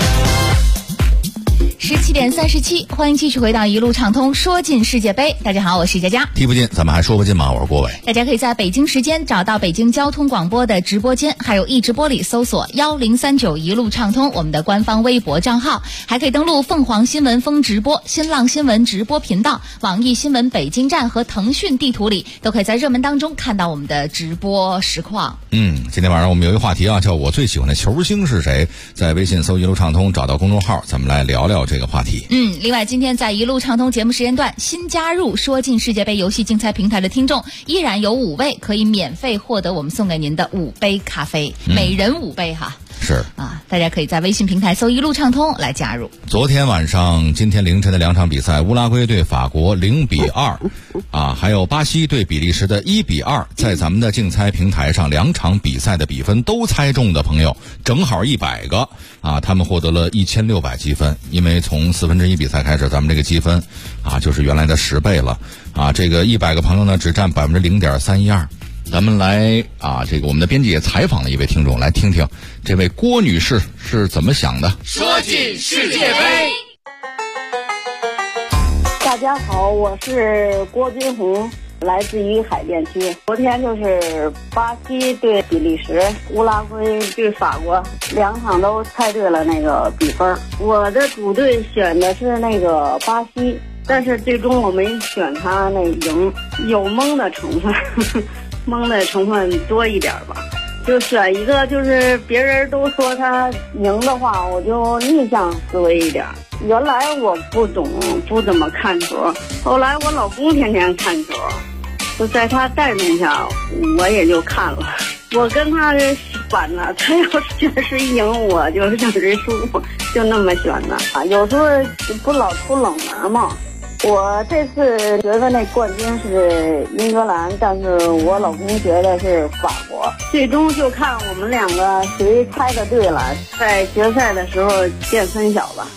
17点37，欢迎继续回到一路畅通说进世界杯。大家好，我是佳佳。 踢不进咱们还说不进吗？我是郭伟。 大家可以在北京时间找到北京交通广播的直播间，还有易直播里搜索1039一路畅通我们的官方微博账号，还可以登录凤凰新闻风直播、新浪新闻直播频道、网易新闻北京站和腾讯地图里，都可以在热门当中看到我们的直播实况。 今天晚上我们有一个话题啊，叫我最喜欢的球星是谁，在微信搜一路畅通找到公众号，咱们来聊聊这个话题。 另外今天在一路畅通节目时间段，新加入说进世界杯游戏竞猜平台的听众依然有5位可以免费获得我们送给您的5杯咖啡，每人5杯哈。 是啊，大家可以在微信平台搜一路畅通来加入。 昨天晚上今天凌晨的2场比赛，乌拉圭对法国0-2还有巴西对比利时的1-2，在咱们的竞猜平台上2场比赛的比分都猜中的朋友正好100个他们获得了1600积分。因为从1/4比赛开始，咱们这个积分就是原来的10倍了这个100个朋友呢只占0.312%。咱们来这个我们的编辑也采访了一位听众，来听听这位郭女士是怎么想的。 说进世界杯。 大家好，我是郭军红， 来自于海淀区。昨天就是巴西对比利时，乌拉圭对法国，2场都猜对了那个比分。我的主队选的是那个巴西，但是最终我没选他那赢，有蒙的成分，蒙的成分多一点吧。就选一个，就是别人都说他赢的话，我就逆向思维一点。原来我不懂，不怎么看球，后来我老公天天看球，就在他带动下，我也就看了。我跟他反了，他要选谁赢，我就选谁输，就那么选的。有时候不老出冷门嘛。我这次觉得那冠军是英格兰，但是我老公觉得是法国。最终就看我们2个谁猜的对了，在决赛的时候见分晓吧。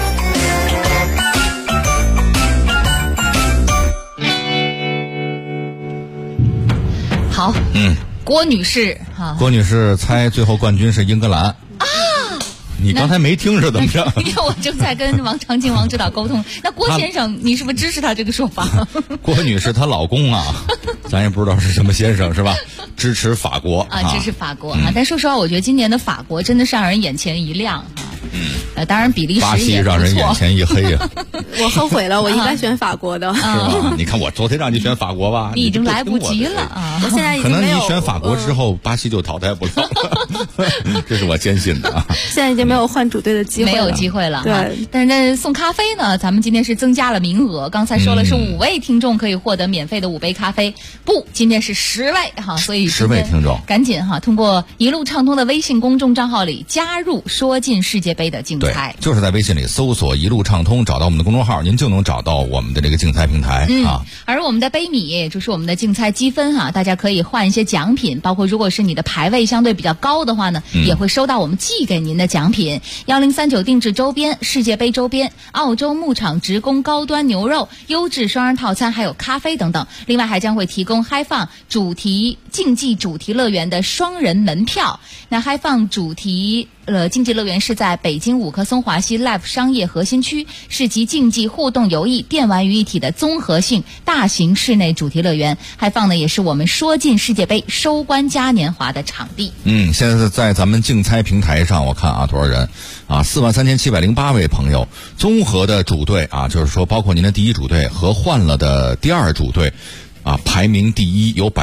好，郭女士哈， 郭女士猜最后冠军是英格兰啊。你刚才没听是怎么着？ 你看，我正在跟王长青王指导沟通。那郭先生，你是不是支持他这个说法？ 郭女士她老公啊，咱也不知道是什么先生是吧？支持法国啊，支持法国啊。但说实话，我觉得今年的法国真的是让人眼前一亮啊。当然比利时巴西让人眼前一黑呀。 我后悔了，我应该选法国的。 是吧？你看我昨天让你选法国吧， 你已经来不及了啊！ 我现在已经可能你选法国之后，巴西就淘汰不了了，这是我坚信的啊。 现在已经没有换主队的机会了， 没有机会了。 对， 但是送咖啡呢，咱们今天是增加了名额。刚才说了是5位听众可以获得免费的5杯咖啡，不，今天是10位哈，所以 10位听众赶紧哈，通过一路畅通的微信公众账号里加入说进世界杯的竞猜。 就是在微信里搜索一路畅通，找到我们的公众号，您就能找到我们的这个竞猜平台啊。 而我们的杯米，也就是我们的竞猜积分哈，大家可以换一些奖品，包括如果是你的排位相对比较高的话呢，也会收到我们寄给您的奖品：1039定制周边、世界杯周边、澳洲牧场直供高端牛肉、优质双人套餐，还有咖啡等等。另外还将会提供嗨放竞技主题乐园的双人门票。那嗨放主题竞技乐园是在北京5棵松华西 Life 商业核心区，是集竞技、互动、游艺、电玩于一体的综合性大型室内主题乐园。嗨放呢也是我们说进世界杯收官嘉年华的场地。 现在在咱们竞猜平台上，我看啊多少人啊，43708位朋友，综合的主队啊，就是说包括您的第一主队和换了的第2主队。排名第一，有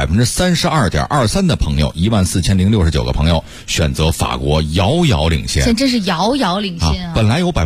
32.23%的朋友，14069个朋友选择法国，遥遥领先。 现在真是遥遥领先啊！ 本来有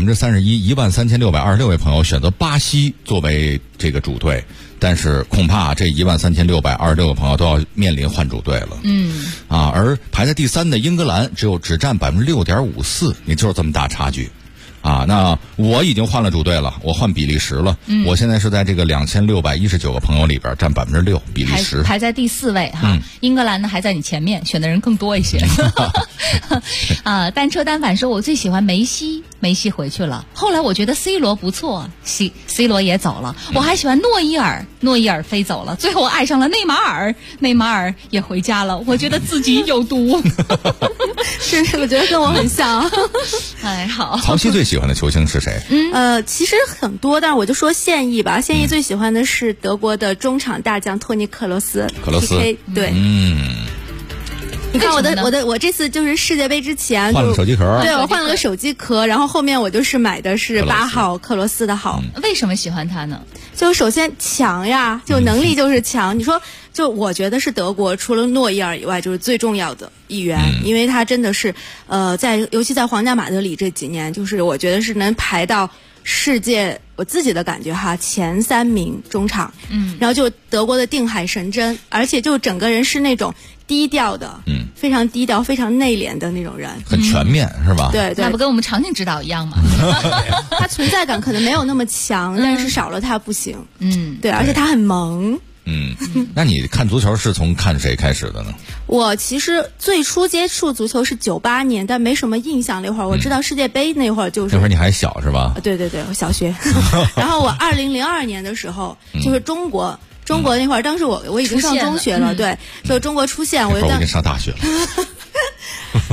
31%，13626位朋友选择巴西作为这个主队，但是恐怕这13626个朋友都要面临换主队了。而排在第3的英格兰只占6.54%，也就是这么大差距。那我已经换了主队了，我换比利时了。我现在是在这个2619个朋友里边占6%，比利时排在第4位哈。英格兰呢还在你前面，选的人更多一些。单车单反说，我最喜欢梅西回去了。后来我觉得 C 罗不错，C 罗也走了。我还喜欢诺伊尔飞走了。最后我爱上了内马尔也回家了。我觉得自己有毒。 是，我觉得跟我很像。 好。 曹曦最喜欢的球星是谁？ 其实很多，但是我就说现役吧。现役最喜欢的是德国的中场大将托尼克罗斯。PK， 对。你看我这次就是世界杯之前换了手机壳， 对，我换了个手机壳，然后后面我就是买的是8号克罗斯的号。 为什么喜欢他呢？ 就首先强呀，就能力就是强。你说，就我觉得是德国除了诺伊尔以外，就是最重要的一员，因为他真的是尤其在皇家马德里这几年，就是我觉得是能排到世界，我自己的感觉哈，前3名中场。然后就德国的定海神针，而且就整个人是那种低调的，非常低调、非常内敛的那种人， 很全面，是吧？ 对， 那不跟我们长庆指导一样吗？ 他存在感可能没有那么强，但是少了他不行。对，而且他很萌。 那你看足球是从看谁开始的呢？ 我其实最初接触足球是98年，但没什么印象。那会儿我知道世界杯那会儿就是那会儿你还小是吧？ 对，我小学。然后我2002年的时候，就是中国那会儿，当时我已经上中学了，对，就中国出现，我已经上大学了。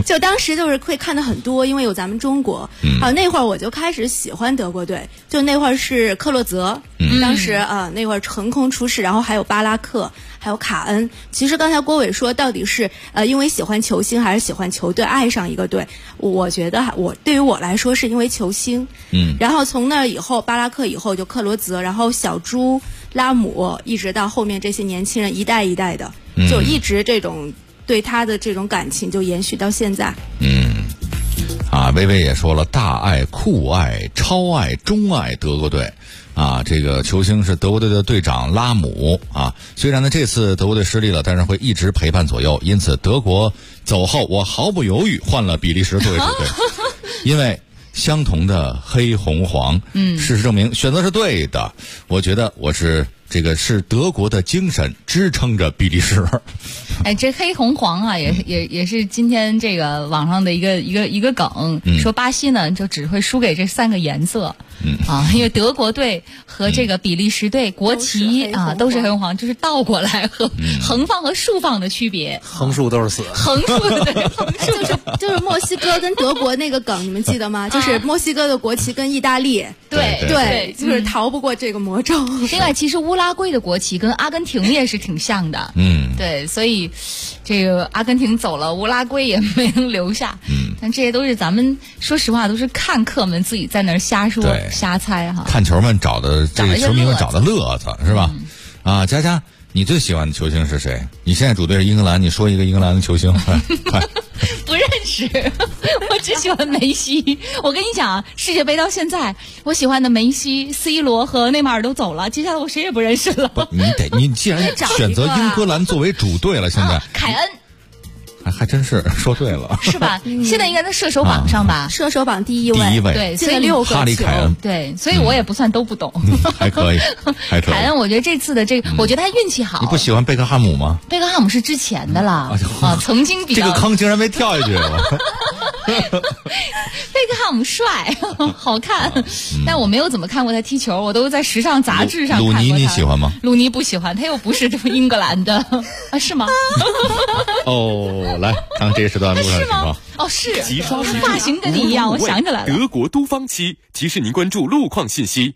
就当时就是会看的很多，因为有咱们中国，那会儿我就开始喜欢德国队，就那会儿是克洛泽，当时那会儿横空出世，然后还有巴拉克，还有卡恩。其实刚才郭伟说到底是因为喜欢球星还是喜欢球队，爱上一个队，我觉得对于我来说是因为球星，然后从那以后巴拉克以后就克罗泽，然后小猪、拉姆，一直到后面这些年轻人一代一代的，就一直这种对他的这种感情就延续到现在。 薇薇也说了，大爱、酷爱、超爱、钟爱德国队。这个球星是德国队的队长拉姆啊。虽然呢这次德国队失利了，但是会一直陪伴左右。因此德国走后，我毫不犹豫换了比利时作为主队，因为相同的黑红黄，事实证明选择是对的。我觉得我是是德国的精神支撑着比利时。 这黑红黄啊，也是今天这个网上的一个梗，说巴西呢就只会输给这3个颜色。因为德国队和这个比利时队国旗都是黑红黄，就是倒过来和横放和竖放的区别。 横竖都是死， 横竖对，横竖就是墨西哥跟德国那个梗，你们记得吗？就是墨西哥的国旗跟意大利，对，就是逃不过这个魔咒。 另外，其实乌拉圭的国旗跟阿根廷也是挺像的，对，所以这个阿根廷走了，乌拉圭也没能留下。但这些都是咱们说实话都是看客们自己在那儿瞎说瞎猜哈。 看球们找的这个球迷们找的乐子是吧？佳佳，你最喜欢的球星是谁？你现在主队是英格兰，你说一个英格兰的球星，快！ 不认识，我只喜欢梅西。我跟你讲，世界杯到现在，我喜欢的梅西、C 罗和内马尔都走了，接下来我谁也不认识了。 你既然选择英格兰作为主队了，现在凯恩。 还真是说对了， 是吧？现在应该在射手榜上吧？ 射手榜第一位， 对， 进了6个球。 哈里凯恩， 对，所以我也不算都不懂， 还可以，还可以。 凯恩，我觉得这次的我觉得他运气好。 你不喜欢贝克汉姆吗？ 贝克汉姆是之前的了曾经比较。 这个坑竟然没跳下去了。 贝克汉姆帅，好看，但我没有怎么看过他踢球，我都在时尚杂志上看过他。 鲁尼你喜欢吗？ 鲁尼不喜欢，他又不是这么英格兰的是吗？ 来看看这个时段路上的情况。 是发型跟你一样，我想起来了。 德国都方期提示您关注路况信息。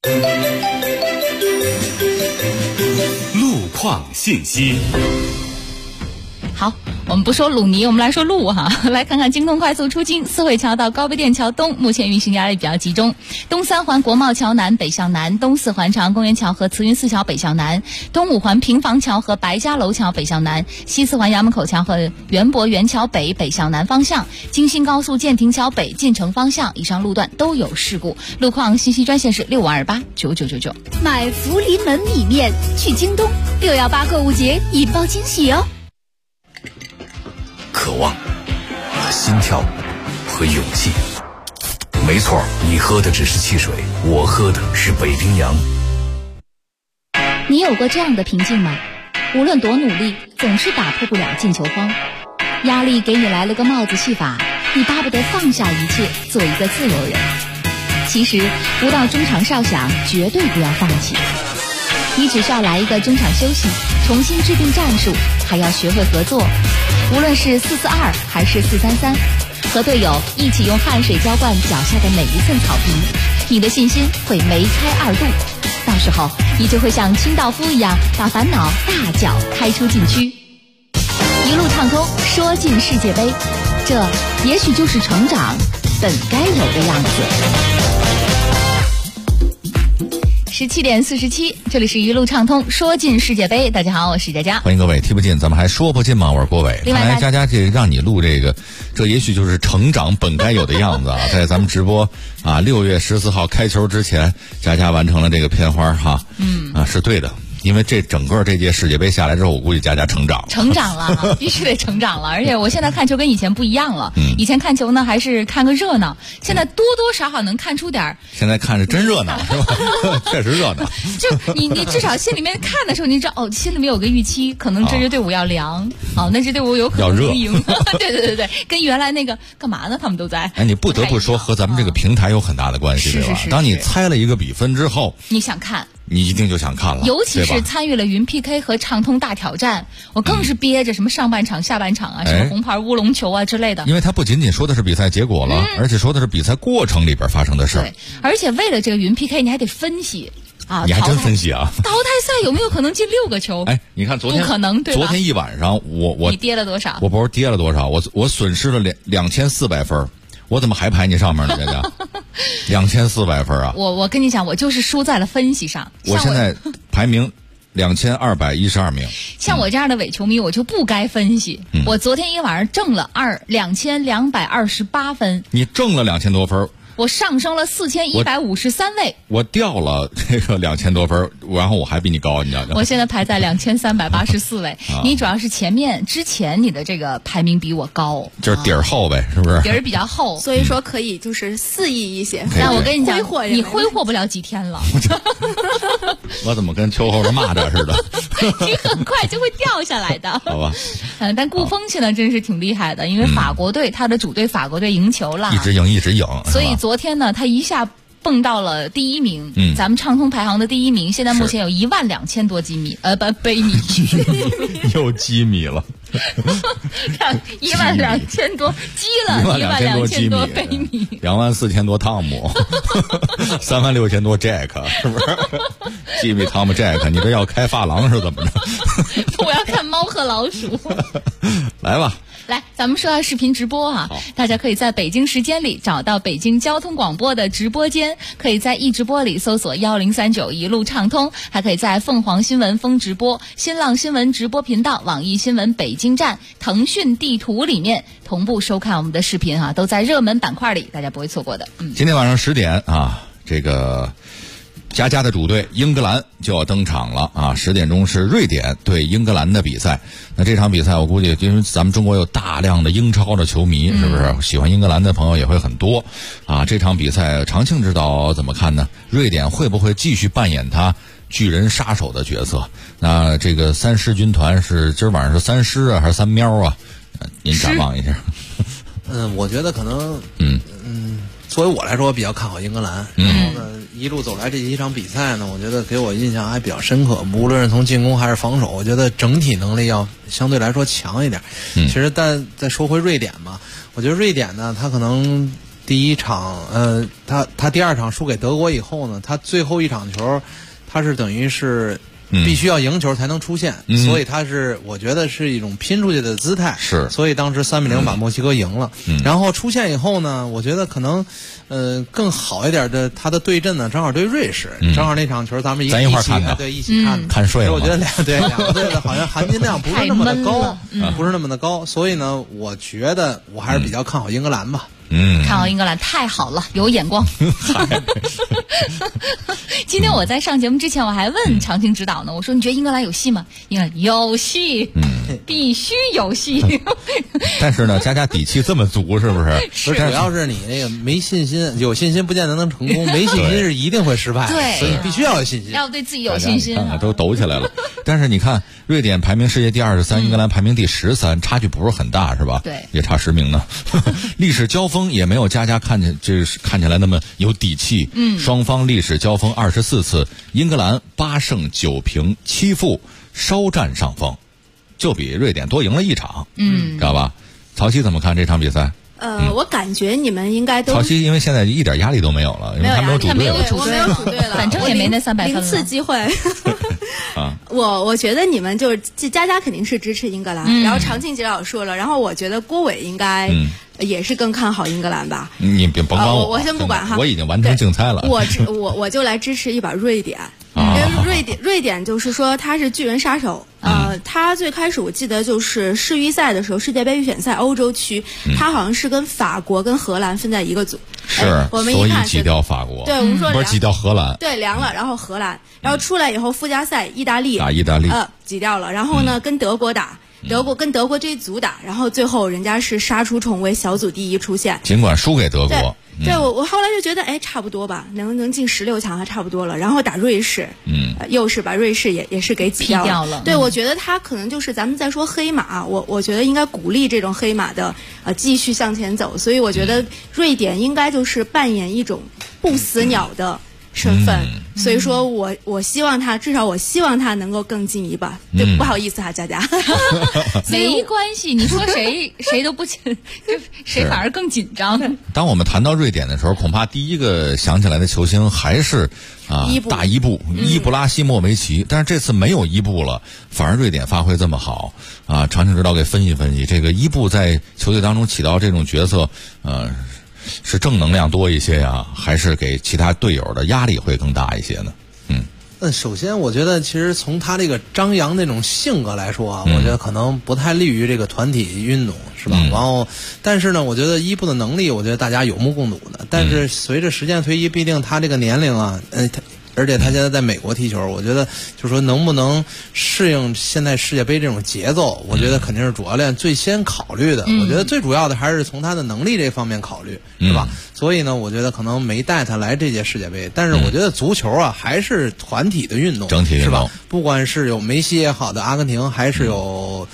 路况信息。 好，我们不说鲁尼，我们来说路哈。来看看京通快速出京四惠桥到高碑店桥东，目前运行压力比较集中。东3环国贸桥南北向南，东4环长安公园桥和慈云寺桥北向南，东5环平房桥和白家楼桥北向南，西4环衙门口桥和园博园桥北北向南方向，京新高速建亭桥北进城方向，以上路段都有事故。路况信息专线是65289999。 买福临门米面去京东，618购物节引爆惊喜哦！ 渴望、心跳和勇气。没错，你喝的只是汽水，我喝的是北冰洋。 你有过这样的瓶颈吗？无论多努力，总是打破不了进球荒。压力给你来了个帽子戏法，你巴不得放下一切，做一个自由人。其实，不到中场哨响，绝对不要放弃。你只需要来一个中场休息，重新制定战术，还要学会合作。无论是4-4-2还是4-3-3，和队友一起用汗水浇灌脚下的每一寸草坪，你的信心会梅开2度。到时候，你就会像清道夫一样，把烦恼大脚开出禁区，一路畅通，说进世界杯。这也许就是成长本该有的样子。 17点47，这里是一路畅通，说进世界杯。大家好，我是佳佳， 欢迎各位。听不进，咱们还说不进吗？我是郭伟。 另外， 看来佳佳这让你录这也许就是成长本该有的样子啊！在咱们直播6月14号开球之前，佳佳完成了这个片花哈，是对的。因为整个这届世界杯下来之后，我估计佳佳成长了，必须得成长了。而且我现在看球跟以前不一样了，以前看球呢还是看个热闹，现在多多少少能看出点。 现在看是真热闹，是吧？确实热闹。 就你至少心里面看的时候，你知道心里面有个预期，可能这支队伍要凉，那支队伍有可能能赢。对，跟原来那个干嘛呢？他们都在。 你不得不说和咱们这个平台有很大的关系，对吧？当你猜了一个比分之后， 你想看。 你一定就想看了， 尤其是参与了云 PK 和畅通大挑战，我更是憋着什么上半场、下半场啊，什么红牌乌龙球啊之类的。 因为它不仅仅说的是比赛结果了，而且说的是比赛过程里边发生的事儿。 对，而且为了这个云 PK， 你还得分析啊。 你还真分析啊？ 淘汰赛有没有可能进6个球？ 哎，你看昨天不可能，对吧？ 昨天一晚上你跌了多少？ 我不是跌了多少，我损失了2400分。我怎么还排你上面呢？这个2400分啊！ 我跟你讲，我就是输在了分析上。 我现在排名2212名。 像我这样的伪球迷，我就不该分析。我昨天一晚上挣了2228分。 你挣了2000多分。 我上升了4153位， 我掉了这个2000多分，然后我还比你高，你知道吗？ 我现在排在2384位。你主要是之前你的这个排名比我高， 就是底儿厚呗，是不是？ 底儿比较厚， 所以说可以就是肆意一些。 但我跟你讲，你挥霍不了几天了。 我怎么跟秋后的蚂蚱似的？ 你很快就会掉下来的。 好吧。 但顾风现在真是挺厉害的，因为法国队他的主队法国队赢球了， 一直赢， 所以昨天呢，他一下蹦到了第1名，咱们畅通排行的第1名。现在目前有12000多杯米， 又基米了 ，12000多积了12000多杯米 ，24000多汤姆，36000多 Jack， 是不是？基米、汤姆、Jack， 你这要开发廊是怎么着？ 我要看猫和老鼠。 来吧。 来，咱们说到视频直播啊，大家可以在北京时间里找到北京交通广播的直播间，可以在易直播里搜索1039一路畅通，还可以在凤凰新闻风直播、新浪新闻直播频道、网易新闻北京站、腾讯地图里面同步收看我们的视频啊，都在热门板块里，大家不会错过的。 今天晚上10点啊，这个佳佳的主队英格兰就要登场了啊！10点钟是瑞典对英格兰的比赛。那这场比赛我估计，因为咱们中国有大量的英超的球迷，是不是喜欢英格兰的朋友也会很多啊？这场比赛常庆指导怎么看呢？瑞典会不会继续扮演他巨人杀手的角色？那这个3狮军团是今儿晚上是3狮啊，还是3喵啊？您展望一下。 我觉得可能，作为我来说，我比较看好英格兰。然后呢，一路走来这几场比赛呢，我觉得给我印象还比较深刻。无论是从进攻还是防守，我觉得整体能力要相对来说强一点。其实，但再说回瑞典嘛，我觉得瑞典呢，他可能第一场，他第2场输给德国以后呢，他最后一场球，他是等于是必须要赢球才能出线，所以他是我觉得是一种拼出去的姿态。 是， 所以当时3-0把墨西哥赢了。然后出线以后呢，我觉得可能更好一点的，他的对阵呢正好对瑞士，正好那场球咱们一块儿看的， 对，一起看的， 看睡了。 我觉得两个队的好像含金量不是那么的高，不是那么的高，所以呢，我觉得我还是比较看好英格兰吧。 看好英格兰太好了，有眼光。今天我在上节目之前，我还问常青指导呢，我说你觉得英格兰有戏吗？英格兰有戏，必须有戏。 但是呢，佳佳底气这么足，是不是？ 主要是你那个没信心，有信心不见得能成功，没信心是一定会失败的。 对， 所以必须要有信心， 要对自己有信心。 看看都抖起来了。但是你看，瑞典排名世界第23，英格兰排名第13，差距不是很大，是吧？ 对， 也差10名呢。历史交锋也没有佳佳看起来那么有底气。双方历史交锋24次，英格兰8胜9平7负，稍占上风，就比瑞典多赢了1场。知道吧？曹曦怎么看这场比赛？ 我感觉你们应该都曹曦，因为现在一点压力都没有了，因为他没有主队了， 我没有主队了， 反正也没那300分 0次机会。我觉得你们就是佳佳肯定是支持英格兰，然后常庆指导说了，然后我觉得郭伟应该也是更看好英格兰吧。 你别甭管我先不管哈， 我已经完成竞猜了。 我就来支持一把瑞典。因为瑞典就是说他是巨人杀手，他最开始我记得就是世预赛的时候，世界杯预选赛欧洲区，他好像是跟法国跟荷兰分在一个组， 是， 我们一看所以挤掉法国， 对，我们说不是挤掉荷兰， 对，凉了，然后荷兰，然后出来以后附加赛意大利打意大利， 挤掉了，然后呢跟德国打。跟德国这一组打，然后最后人家是杀出重围，小组第1出现。 尽管输给德国， 对我后来就觉得，差不多吧，能进16强还差不多了。然后打瑞士，又是把瑞士也是给挤掉了。对，我觉得他可能就是咱们在说黑马，我觉得应该鼓励这种黑马的继续向前走。所以我觉得瑞典应该就是扮演一种不死鸟的身份，所以说我希望他，至少我希望他能够更进一步。对，不好意思哈，佳佳， 没关系，你说谁都不紧，就谁反而更紧张。 当我们谈到瑞典的时候，恐怕第一个想起来的球星还是大伊布伊布拉希莫维奇，但是这次没有伊布了，反而瑞典发挥这么好啊！长青指导给分析分析，这个伊布在球队当中起到这种角色，是正能量多一些呀，还是给其他队友的压力会更大一些呢？ 首先我觉得其实从他这个张扬那种性格来说啊，我觉得可能不太利于这个团体运动，是吧？然后但是呢，我觉得伊布的能力我觉得大家有目共睹的，但是随着时间推移，毕竟他这个年龄啊，而且他现在在美国踢球，我觉得就是说能不能适应现在世界杯这种节奏，我觉得肯定是主教练最先考虑的。我觉得最主要的还是从他的能力这方面考虑，是吧？所以呢，我觉得可能没带他来这届世界杯，但是我觉得足球啊还是团体的运动， 整体运动， 是吧？不管是有梅西也好的阿根廷，还是有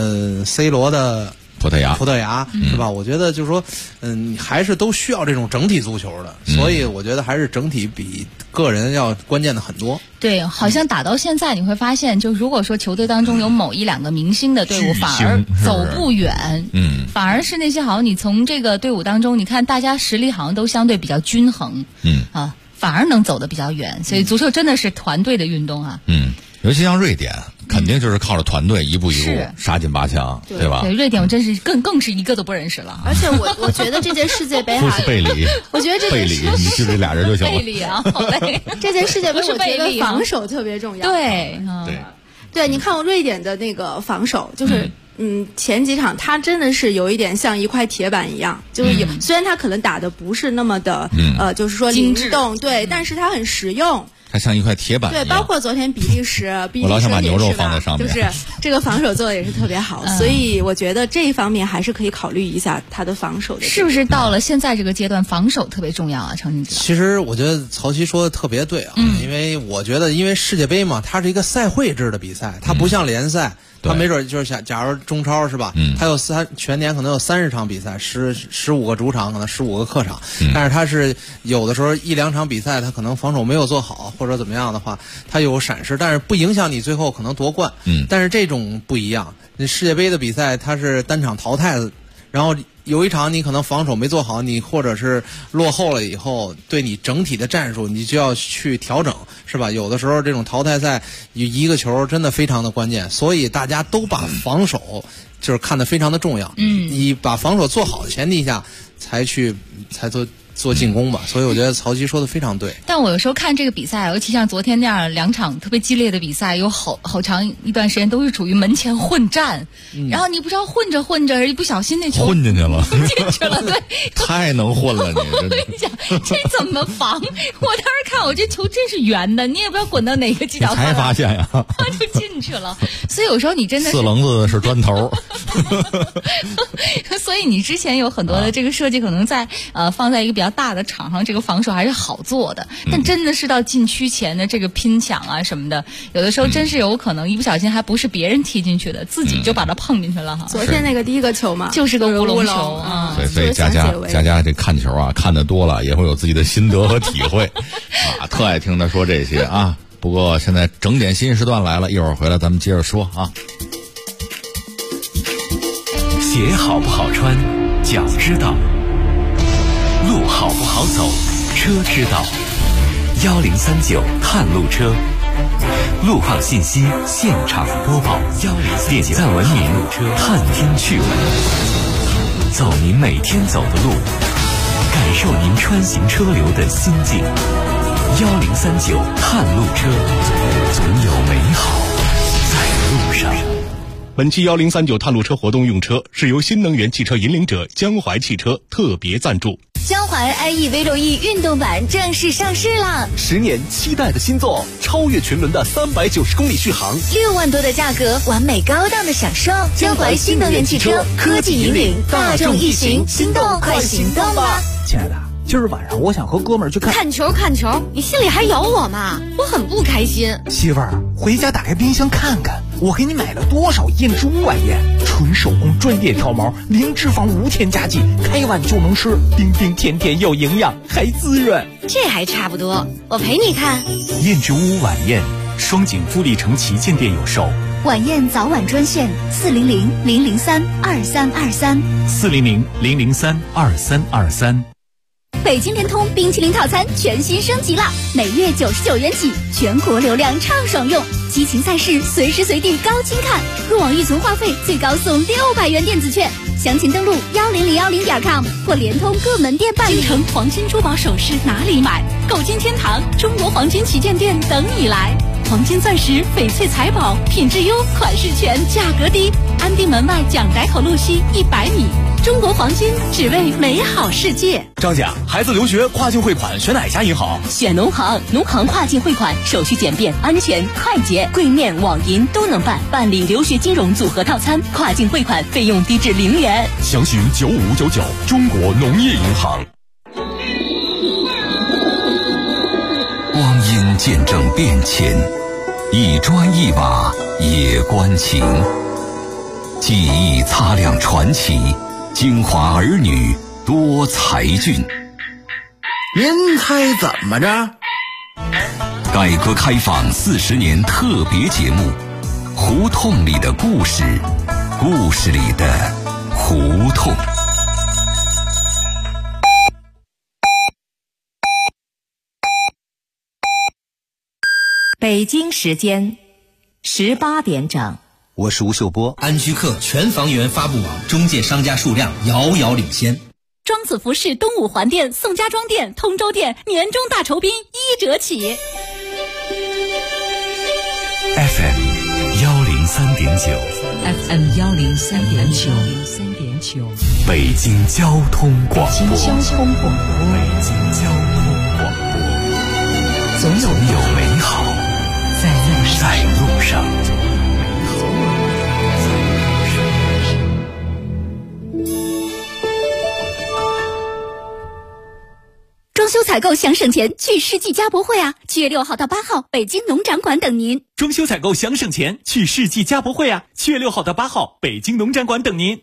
C 罗的葡萄牙是吧？我觉得就是说，还是都需要这种整体足球的，所以我觉得还是整体比个人要关键的很多。 对，好像打到现在你会发现，就如果说球队当中有某一两个明星的队伍，反而走不远，反而是那些好像你从这个队伍当中，你看大家实力好像都相对比较均衡，反而能走得比较远。所以足球真的是团队的运动啊。 尤其像瑞典，肯定就是靠着团队一步一步杀进八强，对吧？ 对，瑞典我真是更是一个都不认识了。 而且我觉得这届世界杯哈， 贝里， 我觉得这贝里，你记住俩人就行了。 贝里啊，好嘞。 这届世界杯我觉得防守特别重要。对，你看过瑞典的那个防守，就是前几场他真的是有一点像一块铁板一样，就是虽然他可能打的不是那么的就是说灵动，对，但是他很实用。 它像一块铁板一样。 对，包括昨天比利时我老想把牛肉放在上面， 就是这个防守做的也是特别好，所以我觉得这一方面还是可以考虑一下他的防守的。 是不是到了现在这个阶段，防守特别重要啊？程经理， 其实我觉得曹琦说的特别对啊，因为我觉得因为世界杯嘛，它是一个赛会制的比赛，它不像联赛。他没准就是假如中超是吧？他有全年可能有30场比赛，15个主场，可能15个客场。但是他是有的时候1-2场比赛，他可能防守没有做好或者怎么样的话，他有闪失，但是不影响你最后可能夺冠。但是这种不一样，世界杯的比赛它是单场淘汰的，然后有一场你可能防守没做好，你或者是落后了以后，对你整体的战术你就要去调整，是吧？有的时候这种淘汰赛一个球真的非常的关键，所以大家都把防守就是看得非常的重要。你把防守做好的前提下，才做进攻吧，所以我觉得曹琦说的非常对。 但我有时候看这个比赛，尤其像昨天那样2场特别激烈的比赛，有好长一段时间都是处于门前混战，然后你不知道混着一不小心那球混进去了， 对， 太能混了你。 我跟你讲，这怎么防？我当时看我这球真是圆的，你也不知道滚到哪个犄角旮旯， 才发现呀， 他就进去了。所以有时候你真的是 4棱子是砖头， 所以你之前有很多的这个设计可能在放在一个比较大的场上，这个防守还是好做的，但真的是到禁区前的这个拼抢啊什么的，有的时候真是有可能一不小心还不是别人踢进去的，自己就把它碰进去了哈。 昨天那个第一个球嘛， 就是个乌龙球啊。 所以佳佳这看球啊，看得多了也会有自己的心得和体会啊，特爱听他说这些啊。不过现在整点新时段来了，一会儿回来咱们接着说啊。 鞋好不好穿，脚知道；路好不好走，车知道。1039探路车，路况信息现场播报。点赞文明探听趣闻，走您每天走的路，感受您穿行车流的心境。1039探路车，总有美好在路上。 本期1039探路车活动用车是由新能源汽车引领者江淮汽车特别赞助。 江淮 IE V6E 运动版正式上市了 ，10年期待的新作，超越群伦的390公里续航 ，6万多的价格，完美高档的享受。江淮新能源汽车，科技引领大众一行，心动快行动吧！ 亲爱的，今儿晚上我想和哥们儿去看球，你心里还有我吗？我很不开心。 媳妇儿，回家打开冰箱看看， 我给你买了多少燕之屋晚宴，纯手工专业调毛，零脂肪无添加剂，开碗就能吃，冰冰甜甜又营养，还滋润。 这还差不多，我陪你看。 燕之屋晚宴，双井富力城旗舰店有售。 晚宴早晚专线 400-003-2323，400-003-2323。 北京联通冰淇淋套餐全新升级了，每月99元起，全国流量畅爽用，激情赛事随时随地高清看，入网预存话费最高送600元电子券，详情登录1010.com 或联通各门店办理。 京城黄金珠宝首饰哪里买？购金天堂中国黄金旗舰店等你来。黄金钻石、翡翠财宝，品质优，款式全，价格低。安定门外蒋逮口路西100米。中国黄金，只为美好世界。 张姐，孩子留学跨境汇款选哪家银行？ 选农行，农行跨境汇款手续简便、安全、快捷，柜面、网银都能办。办理留学金融组合套餐，跨境汇款费用低至0元。 详询9599，中国农业银行。 光阴见证变迁，一砖一瓦也关情。记忆擦亮传奇，京华儿女多才俊。 您猜怎么着？ 改革开放40年特别节目，胡同里的故事，故事里的胡同。 北京时间18点整。 我是吴秀波。安居客全房源发布网中介商家数量遥遥领先。 庄子服饰东五环店、宋家庄店、通州店年终大酬宾1折起。 FM 103.9 FM 103.9 北京交通广播。 北京交通广播。总有美好在路上。 装修采购想省钱，去世纪家博会啊！7月6号到8号，北京农展馆等您。 装修采购想省钱，去世纪家博会啊！7月6号到8号，北京农展馆等您。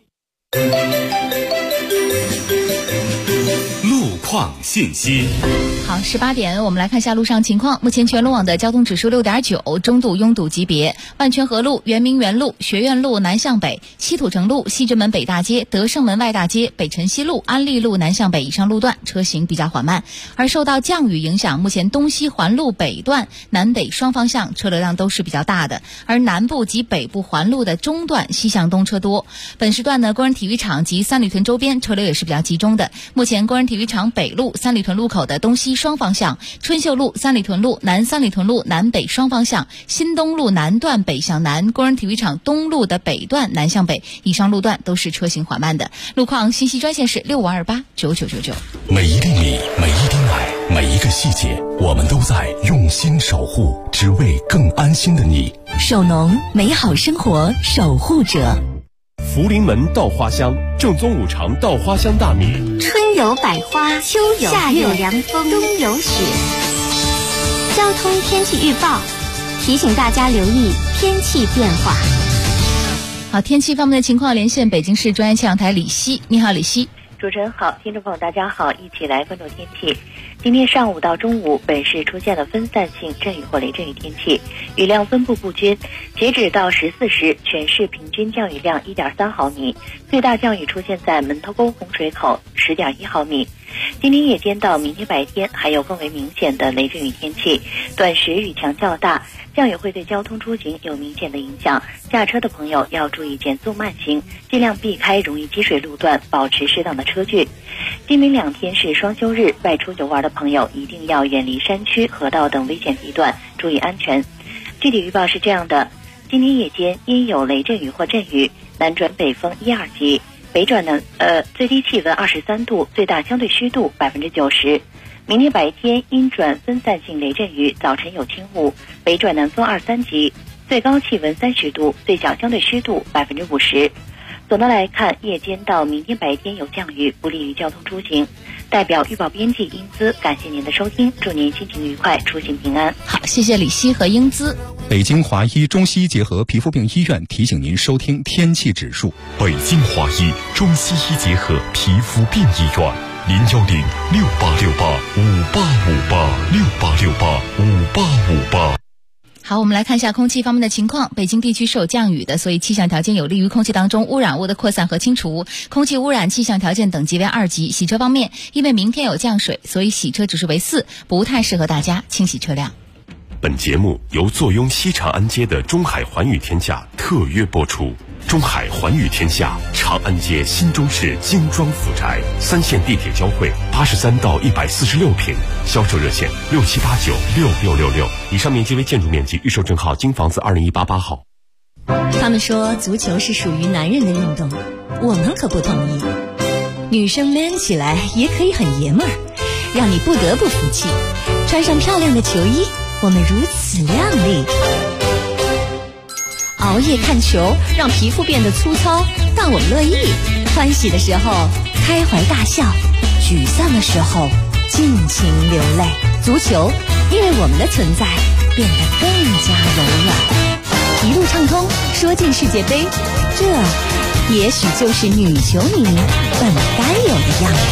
路况信息。 好，18点，我们来看一下路上情况。目前全路网的交通指数6.9，中度拥堵级别。万泉河路、圆明园路、学院路南向北、西土城路、西直门北大街、德胜门外大街、北辰西路、安利路南向北以上路段车行比较缓慢。而受到降雨影响，目前东西环路北段南北双方向车流量都是比较大的，而南部及北部环路的中段西向东车多。本时段呢，工人体育场及三里屯周边车流也是比较集中的。目前工人体育场北路三里屯路口的东西双方向，春秀路三里屯路南三里屯路南北双方向，新东路南段北向南，工人体育场东路的北段南向北以上路段都是车行缓慢的。路况信息专线是65289999。 每一粒米，每一滴奶，每一个细节，我们都在用心守护，只为更安心的你。 首农，美好生活守护者。 福临门稻花香，正宗五常稻花香大米。 春有百花，秋有夏有凉风，冬有雪。交通天气预报提醒大家留意天气变化。 好，天气方面的情况，连线北京市中央气象台李希。你好，李希。 主持人好，听众朋友大家好，一起来关注天气。今天上午到中午，本市出现了分散性阵雨或雷阵雨天气，雨量分布不均。截止到14时，全市平均降雨量1.3毫米，最大降雨出现在门头沟洪水口10.1毫米。今天夜间到明天白天还有更为明显的雷阵雨天气，短时雨强较大，降雨会对交通出行有明显的影响，驾车的朋友要注意减速慢行，尽量避开容易积水路段，保持适当的车距。今明2天是双休日，外出游玩的朋友一定要远离山区、河道等危险地段，注意安全。具体预报是这样的：今天夜间因有雷阵雨或阵雨，南转北风1、2级，北转南最低气温23度，最大相对湿度90%。明天白天阴转分散性雷阵雨，早晨有轻雾，北转南风2、3级，最高气温30度，最小相对湿度50%。 总的来看，夜间到明天白天有降雨，不利于交通出行。代表预报编辑英姿，感谢您的收听，祝您心情愉快，出行平安。 好，谢谢李希和英姿。 北京华医中西医结合皮肤病医院提醒您收听天气指数。 北京华医中西医结合皮肤病医院，0106868585868585858。 好，我们来看一下空气方面的情况。北京地区是有降雨的，所以气象条件有利于空气当中污染物的扩散和清除。空气污染气象条件等级为2级。洗车方面，因为明天有降水，所以洗车指数为4，不太适合大家清洗车辆。 本节目由坐拥西长安街的中海环宇天下特约播出。中海环宇天下，长安街新中式精装府宅，3线地铁交汇，83到146平，销售热线67896666。以上面积为建筑面积，预售证号京房子20188号。 他们说足球是属于男人的运动，我们可不同意。女生 man 起来也可以很爷们儿，让你不得不服气。穿上漂亮的球衣，我们如此靓丽。熬夜看球，让皮肤变得粗糙，但我们乐意。欢喜的时候开怀大笑，沮丧的时候尽情流泪。足球，因为我们的存在变得更加柔软。一路畅通，说进世界杯，这也许就是女球迷本该有的样子。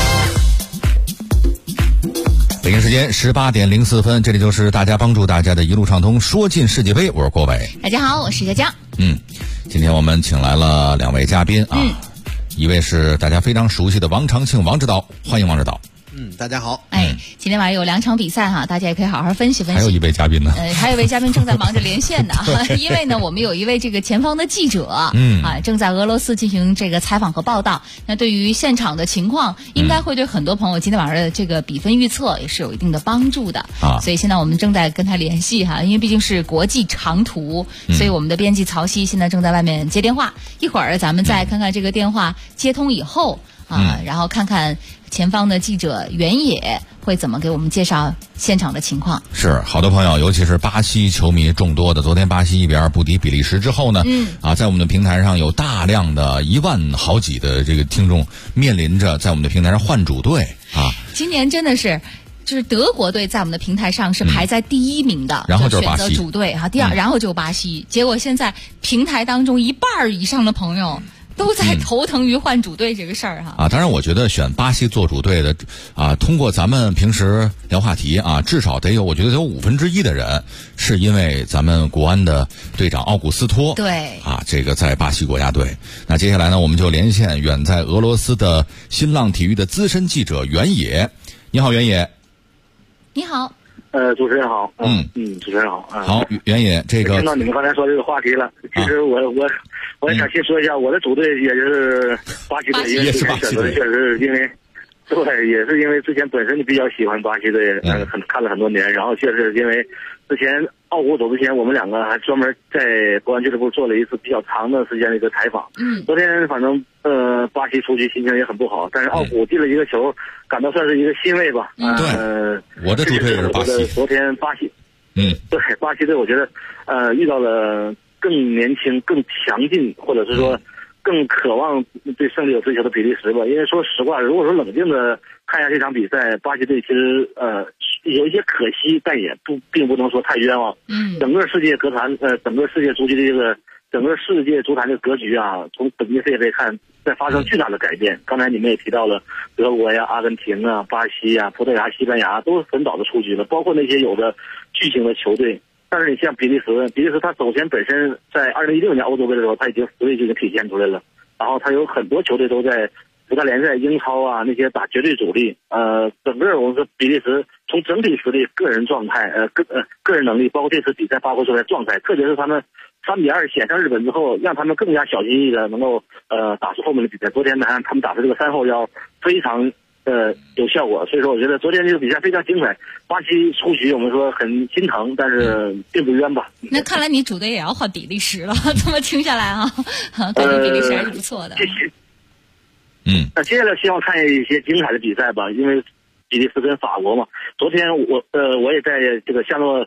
北京时间18点04分，这里就是大家帮助大家的一路畅通说进世界杯，我是郭伟。 大家好，我是佳佳。 今天我们请来了2位嘉宾啊，一位是大家非常熟悉的王长庆王指导，欢迎王指导。 大家好。 今天晚上有2场比赛哈，大家也可以好好分析分析。 还有一位嘉宾呢， 还有一位嘉宾正在忙着连线呢，因为呢，我们有一位这个前方的记者，正在俄罗斯进行这个采访和报道。那对于现场的情况，应该会对很多朋友今天晚上的这个比分预测也是有一定的帮助的所以现在我们正在跟他联系哈，因为毕竟是国际长途，所以我们的编辑曹曦现在正在外面接电话。一会儿咱们再看看这个电话接通以后然后看看前方的记者原野会怎么给我们介绍现场的情况。 是好多朋友，尤其是巴西球迷众多的，昨天巴西1-2不敌比利时之后呢，在我们的平台上有大量的1万好几的这个听众面临着在我们的平台上换主队今年真的是。就是德国队在我们的平台上是排在第1名的， 然后就是巴西选择主队第二，然后就巴西。结果现在平台当中1半以上的朋友都在头疼于换主队这个事儿当然我觉得选巴西做主队的通过咱们平时聊话题至少得有，我觉得有1/5的人是因为咱们国安的队长奥古斯托对这个在巴西国家队。那接下来呢，我们就连线远在俄罗斯的新浪体育的资深记者原野。你好，原野。 你好， 主持人好，主持人好， 好，原野，这个听到你们刚才说这个话题了，其实我也想先说一下，我的主队也就是巴西队，因为之前选择确实因为也是因为之前本身就比较喜欢巴西队，看了很多年，然后确实因为之前奥古走之前，我们2个还专门在国安俱乐部做了一次比较长的时间的一个采访。昨天反正巴西出局，心情也很不好，但是奥古进了一个球，感到算是一个欣慰吧。 对，我的主队也是巴西。 昨天巴西，对巴西队，我觉得遇到了更年轻、更强劲，或者是说更渴望对胜利有追求的比利时吧。因为说实话，如果说冷静的看一下这场比赛，巴西队其实有一些可惜，但也并不能说太冤枉。整个世界足球的这个整个世界足坛的格局从本届世界杯看，在发生巨大的改变。刚才你们也提到了德国呀、阿根廷巴西葡萄牙、西班牙都很早的出局了，包括那些有的巨型的球队。但是你像比利时他首先本身在2016年欧洲杯的时候，他已经实力就已经体现出来了，然后他有很多球队都在葡萄联赛、英超那些打绝对主力。整个我们说比利时从整体实力、个人状态、个人能力，包括这次比赛发挥出来的状态，特别是他们3-2险胜日本之后，让他们更加小心翼翼的能够打出后面的比赛。昨天呢，他们打出这个3后腰非常有效果，所以说我觉得昨天这个比赛非常精彩。巴西出局我们说很心疼，但是并不冤吧。 那看来你主队也要换比利时了，这么听下来感觉比利时还是不错的。 那接下来希望看一些精彩的比赛吧，因为比利时跟法国嘛。昨天我也在这个夏诺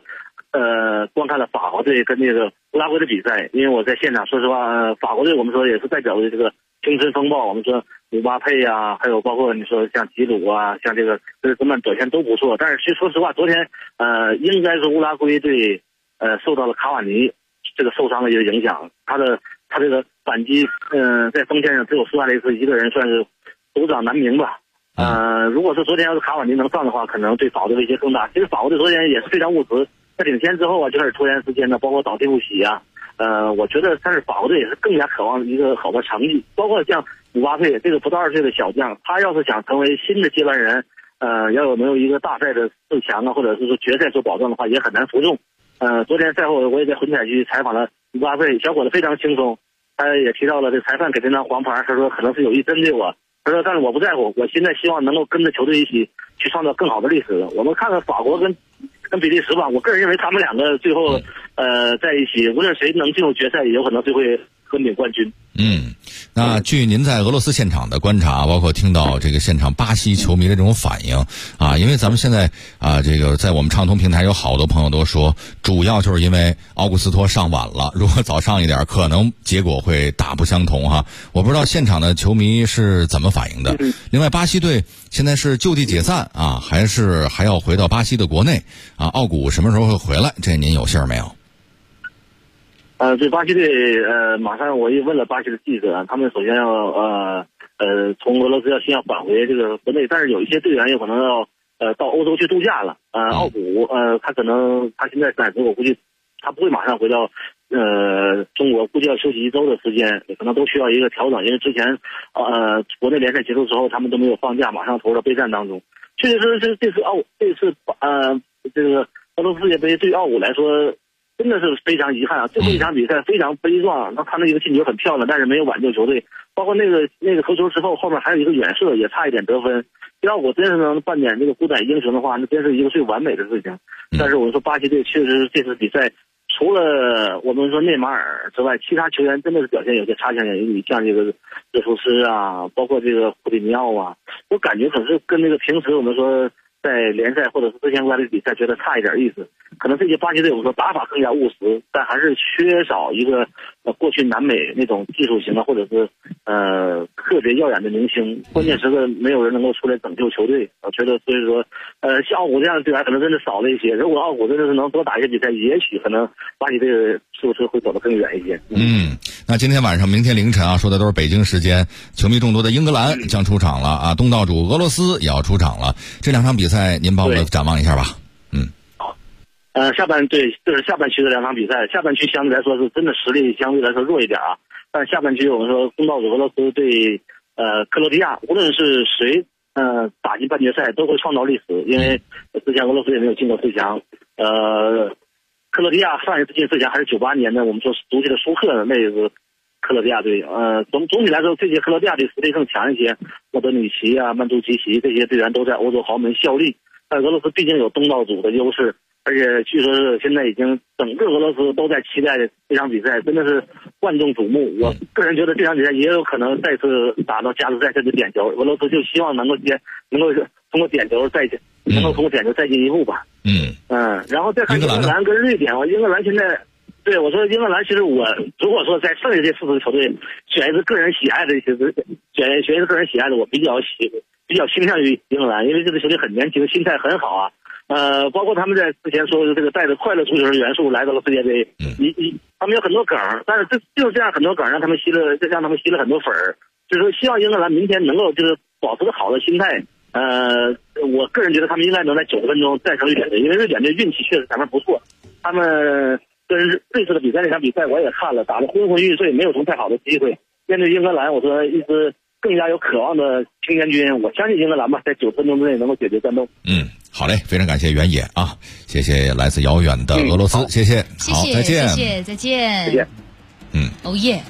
观看了法国队跟这个乌拉圭的比赛，因为我在现场，说实话，法国队我们说也是代表的这个青春风暴，我们说姆巴佩啊，还有包括你说像吉鲁啊，像这个格兹曼表现都不错。但是其实说实话，昨天应该是乌拉圭队受到了卡瓦尼这个受伤的一个影响，他这个反击在锋线上只有苏亚雷斯一个人算是独掌难鸣吧。如果说昨天要是卡瓦尼能上的话，可能对法国队威胁更大。其实法国队昨天也是非常务实，在领先之后啊就开始拖延时间呢，包括倒地不起啊。我觉得但是法国队也是更加渴望一个好的成绩，包括像姆巴佩这个不到20岁的小将，他要是想成为新的接班人，要有没有一个大赛的4强啊，或者是说决赛所保证的话，也很难服众。昨天赛后我也在混采区采访了姆巴佩，小伙子非常轻松，他也提到了这裁判给这张黄牌，他说可能是有意针对我，他说但是我不在乎，我现在希望能够跟着球队一起去创造更好的历史。我们看看法国跟比利时吧，我个人认为他们两个最后在一起，无论谁能进入决赛，也有可能最会分领冠军。 那据您在俄罗斯现场的观察，包括听到这个现场巴西球迷的这种反应啊，因为咱们现在这个在我们畅通平台有好多朋友都说，主要就是因为奥古斯托上晚了，如果早上一点，可能结果会大不相同哈。我不知道现场的球迷是怎么反应的。另外，巴西队现在是就地解散啊，还要回到巴西的国内啊？奥古什么时候会回来？这您有信儿没有？ 对巴西队，马上我也问了巴西的记者，他们首先要从俄罗斯先要返回这个国内，但是有一些队员有可能要到欧洲去度假了。奥古他现在暂时我估计他不会马上回到中国，估计要休息1周的时间，可能都需要一个调整，因为之前国内联赛结束之后他们都没有放假，马上投入到备战当中。确实是这次这个俄罗斯世界杯对于奥古来说真的是非常遗憾啊！最后一场比赛非常悲壮，他那个进球很漂亮，但是没有挽救球队。包括那个头球之后，后面还有一个远射，也差一点得分。要我真是能扮演这个孤胆英雄的话，那真是一个最完美的事情。但是我说巴西队确实这次比赛，除了我们说内马尔之外，其他球员真的是表现有些差强人意，像这个热苏斯啊，包括这个库蒂尼奥啊，我感觉可是跟那个平时我们说在联赛或者是之前国家队比赛觉得差一点意思。可能这些巴西队我们说打法更加务实，但还是缺少一个过去南美那种技术型的或者是特别耀眼的明星，关键时刻没有人能够出来拯救球队。我觉得所以说像奥古这样的队员可能真的少了一些，如果奥古真的是能多打一些比赛，也许可能巴西队是不是会走得更远一些。 那今天晚上明天凌晨啊，说的都是北京时间，球迷众多的英格兰将出场了啊，东道主俄罗斯也要出场了。这2场比赛您帮我们展望一下吧。 下半这是下半区的2场比赛，下半区相对来说是真的实力相对来说弱一点啊，但是下半区我们说东道主俄罗斯对克罗地亚，无论是谁打进半决赛都会创造历史，因为之前俄罗斯也没有进过4强。克罗地亚上一次进4强还是98年的我们说足球的舒克那个克罗地亚队。总体来说，这些克罗地亚队实力更强一些，莫德里奇啊、曼杜奇奇这些队员都在欧洲豪门效力，但俄罗斯毕竟有东道主的优势。而且据说是现在已经整个俄罗斯都在期待这场比赛，真的是万众瞩目。我个人觉得这场比赛也有可能再次打到加时赛甚至点球，俄罗斯就希望能够通过点球再进一步吧。然后再看英格兰跟瑞典，英格兰现在对我说英格兰，其实我如果说在剩下这4支球队选一支个人喜爱的我比较倾向于英格兰，因为这支球队很年轻，心态很好啊。包括他们在之前说的这个带着快乐足球的元素来到了世界杯，他们有很多梗，但是就是这样很多梗让他们吸了很多粉儿。就是说希望英格兰明天能够就是保持个好的心态。我个人觉得他们应该能在90分钟战胜瑞典队，因为瑞典队运气确实咱们不错。他们跟瑞士的比赛那场比赛我也看了，打得昏昏欲睡，没有什么太好的机会。面对英格兰，我说一支更加有渴望的青年军，我相信英格兰吧，在90分钟之内能够解决战斗。 好嘞，非常感谢原野啊，谢谢来自遥远的俄罗斯，谢谢，好，再见， 再见。哦耶！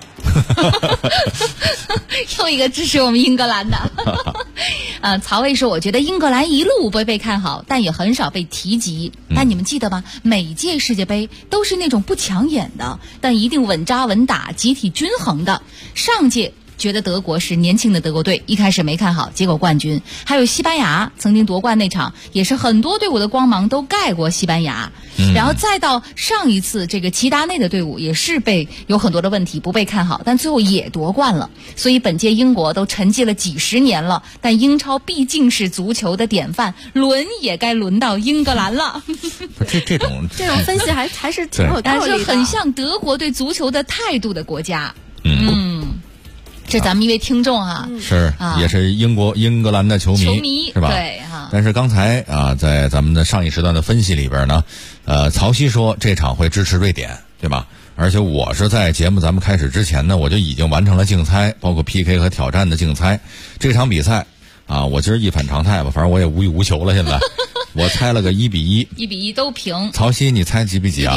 又一个支持我们英格兰的。曹卫说，我觉得英格兰一路不会被看好，但也很少被提及。但你们记得吗？每一届世界杯都是那种不抢眼的，但一定稳扎稳打、集体均衡的。上届觉得德国是年轻的德国队，一开始没看好，结果冠军。还有西班牙曾经夺冠那场，也是很多队伍的光芒都盖过西班牙。然后再到上一次这个齐达内的队伍也是有很多的问题，不被看好，但最后也夺冠了。所以本届英国都沉寂了几十年了，但英超毕竟是足球的典范，也该轮到英格兰了。 这种分析还是挺有道理的， 就很像德国对足球的态度的国家。这咱们一位听众是也是英格兰的球迷是吧？ 对但是刚才在咱们的上一时段的分析里边呢，曹曦说这场会支持瑞典，对吧？而且我是在节目咱们开始之前呢，我就已经完成了竞猜，包括 PK 和挑战的竞猜。这场比赛我今儿一反常态吧，反正我也无欲无求了。现在我猜了个1-1，1-1 都平。 曹曦，你猜几比几啊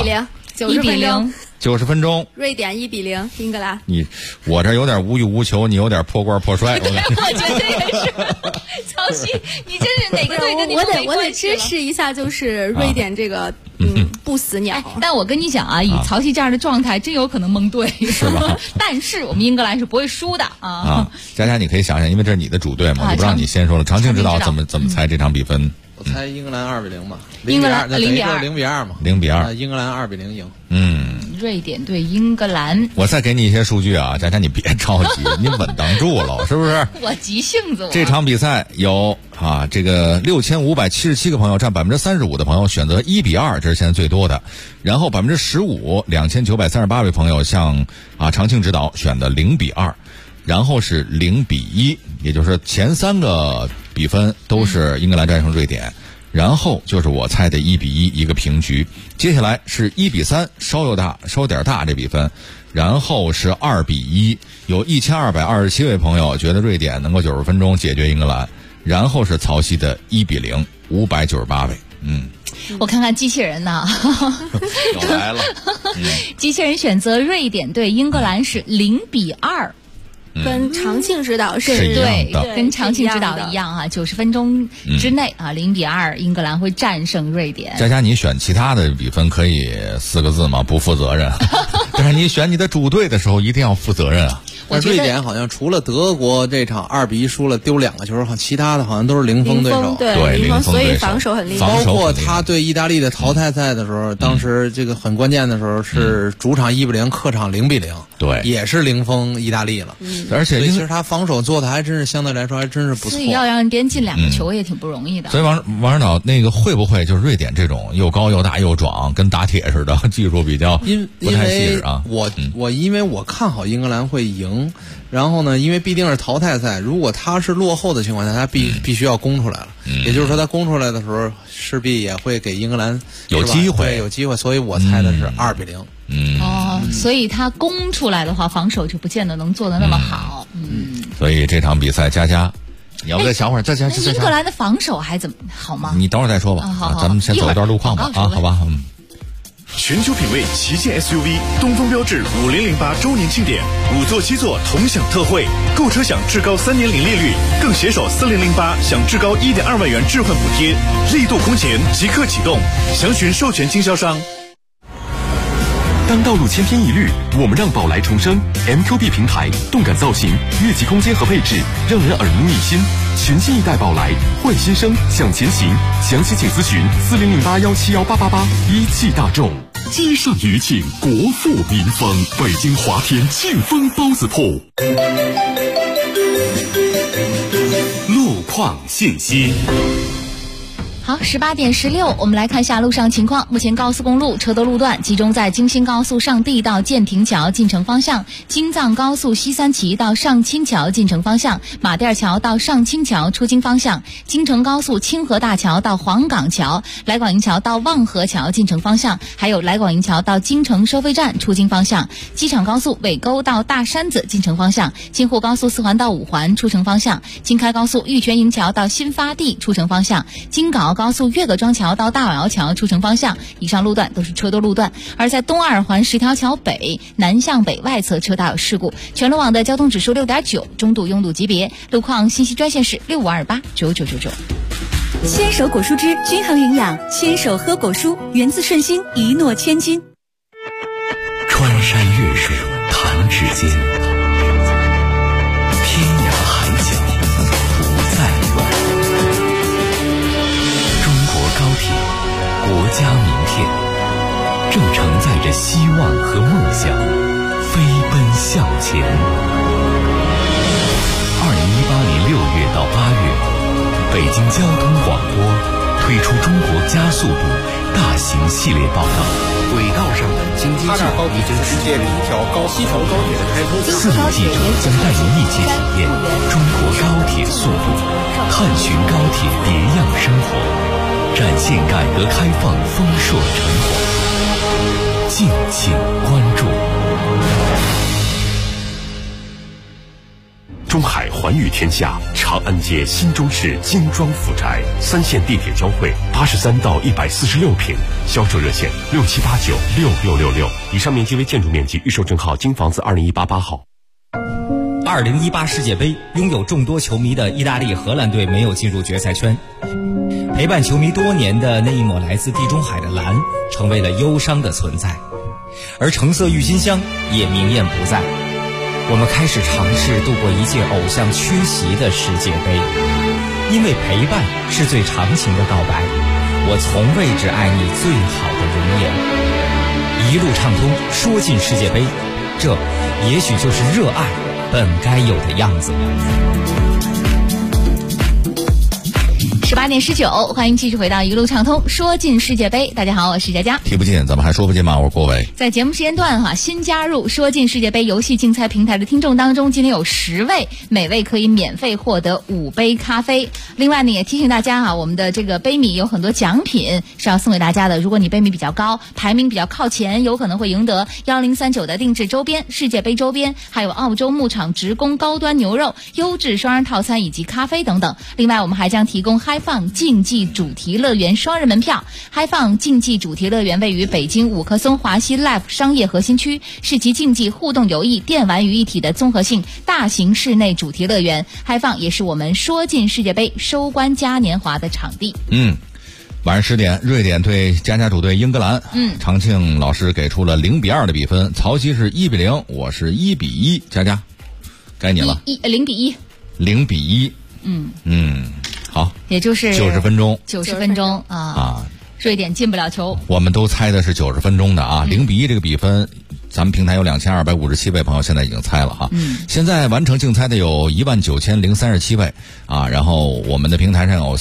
？1-0，90分钟， 瑞典1-0，英格兰。 我这有点无欲无求，你有点破罐破摔。 我觉得也是。曹曦，你这是哪个队跟你我得支持一下，就是瑞典这个不死鸟。 但我跟你讲以曹曦这样的状态，真有可能蒙对， 是吧？ 但是我们英格兰是不会输的佳佳，你可以想想，因为这是你的主队嘛，我不让你先说了。长庆指导怎么猜这场比分？ 我猜英格兰2-0吧。 英格兰 0-2嘛。 0-2， 英格兰2-0赢。 瑞典对英格兰。 我再给你一些数据佳佳，你别着急，你稳当住了，是不是？ 我急性子。 这场比赛有这个6577个朋友，占35%的朋友选择1-2，这是现在最多的。然后15%，2938位朋友向长庆指导选的0-2，然后是0-1，也就是前3个比分都是英格兰战胜瑞典。然后就是我猜的1-1，一个平局。接下来是1-3，稍点大这比分。然后是2-1，有1227位朋友觉得瑞典能够90分钟解决英格兰。然后是曹曦的1-0，598位。 我看看机器人呢， 又来了。 机器人选择瑞典对英格兰是0-2。 跟长庆指导是对，跟长庆指导一样90分钟之内0-2，英格兰会战胜瑞典。 佳佳，你选其他的比分可以4个字吗？不负责任。但是你选你的主队的时候一定要负责任瑞典好像除了德国这场2-1输了丢2个球，其他的好像都是零封对手。 对，零封，所以防守很厉害。 包括他对意大利的淘汰赛的时候，当时这个很关键的时候是主场1-0，客场0-0， 对， 也是零封意大利了。 而且其实他防守做的还真是相对来说还真是不错。 所以要让别人进2个球也挺不容易的。 所以王指导那个会不会就是瑞典这种又高又大又壮，跟打铁似的，技术比较不太细致因为我看好英格兰会赢。然后呢，因为必定是淘汰赛，如果他是落后的情况下，他必须要攻出来了。也就是说，他攻出来的时候，势必也会给英格兰有机会， 所以我猜的是2-0。 所以他攻出来的话，防守就不见得能做得那么好。 所以这场比赛，佳佳，你要不再想会儿，再想。 英格兰的防守还怎么好吗？ 你等会儿再说吧。 好， 咱们先走一段路况吧。好吧。 全球品味旗舰 SUV 东风标致5008周年庆典，5座7座同享特惠，购车享至高3年零利率，更携手4008享至高1.2万元置换补贴，力度空前即刻启动，详询授权经销商。 当道路千篇一律，我们让宝来重生。MQB 平台，动感造型、越级空间和配置，让人耳目一新。全新一代宝来，焕新生，向前行。详细请咨询4008171888。一汽大众。 街上余庆，国富民丰。北京华天庆丰包子铺。 路况信息。 好，18:16，我们来看一下路上情况。目前高速公路车多路段集中在京新高速上地到建亭桥进城方向，京藏高速西三旗到上清桥进城方向，马甸桥到上清桥出京方向，京承高速清河大桥到黄岗桥，来广营桥到望河桥进城方向，还有来广营桥到京承收费站出京方向，机场高速尾沟到大山子进城方向，京沪高速4环到5环出城方向，京开高速玉泉营桥到新发地出城方向，京港高速岳各庄桥到大碗窑桥出城方向，以上路段都是车多路段。而在东2环10条桥北南向北外侧车道有事故，全路网的交通指数6.9，中度拥堵级别。路况信息专线是65289999。 牵手果蔬汁均衡营养，牵手喝果蔬，源自顺心，一诺千金。 穿山越水，弹指间， 正承载着希望和梦想，飞奔向前。2018年6月到8月，北京交通广播推出中国加速度大型系列报道。 轨道上的经济性已经世界第一条西条高铁的开通。 4名记者将带您一起体验中国高铁速度，探寻高铁别样生活，展现改革开放丰硕成果。敬请关注。 中海环宇天下长安街新中式精装府宅，3线地铁交汇，83到146平，销售热线67896666。以上面积为建筑面积，预售证号京房子2018号。 2018世界杯，拥有众多球迷的意大利、荷兰队没有进入决赛圈。陪伴球迷多年的那一抹来自地中海的蓝，成为了忧伤的存在，而橙色郁金香也明艳不在。我们开始尝试度过一届偶像缺席的世界杯，因为陪伴是最长情的告白。我从未只爱你最好的容颜，一路畅通，说进世界杯，这也许就是热爱本该有的样子。 18点19，欢迎继续回到一路畅通，说进世界杯。大家好，我是佳佳。 提不进，咱们还说不进吗？我是郭伟。 在节目时间段新加入说进世界杯游戏竞猜平台的听众当中，今天有10位，每位可以免费获得5杯咖啡。另外呢，也提醒大家我们的这个杯米有很多奖品是要送给大家的。如果你杯米比较高，排名比较靠前，有可能会赢得1039的定制周边、世界杯周边，还有澳洲牧场直供高端牛肉、优质双人套餐以及咖啡等等。另外，我们还将提供HiFun竞技主题乐园双人门票。HiFun竞技主题乐园位于北京五棵松华西 Life 商业核心区，是集竞技、互动游艺、电玩于一体的综合性大型室内主题乐园。HiFun也是我们说进世界杯收官嘉年华的场地。 晚上10点，瑞典对佳佳主队英格兰。常庆老师给出了0-2的比分，曹曦是1-0，我是1-1。佳佳，该你了。 0比1。 0比1。好， 也就是 90分钟。 90分钟瑞典进不了球。我们都猜的是90分钟的0比1这个比分，咱们平台有2257位朋友现在已经猜了现在完成竞猜的有19037位然后我们的平台上有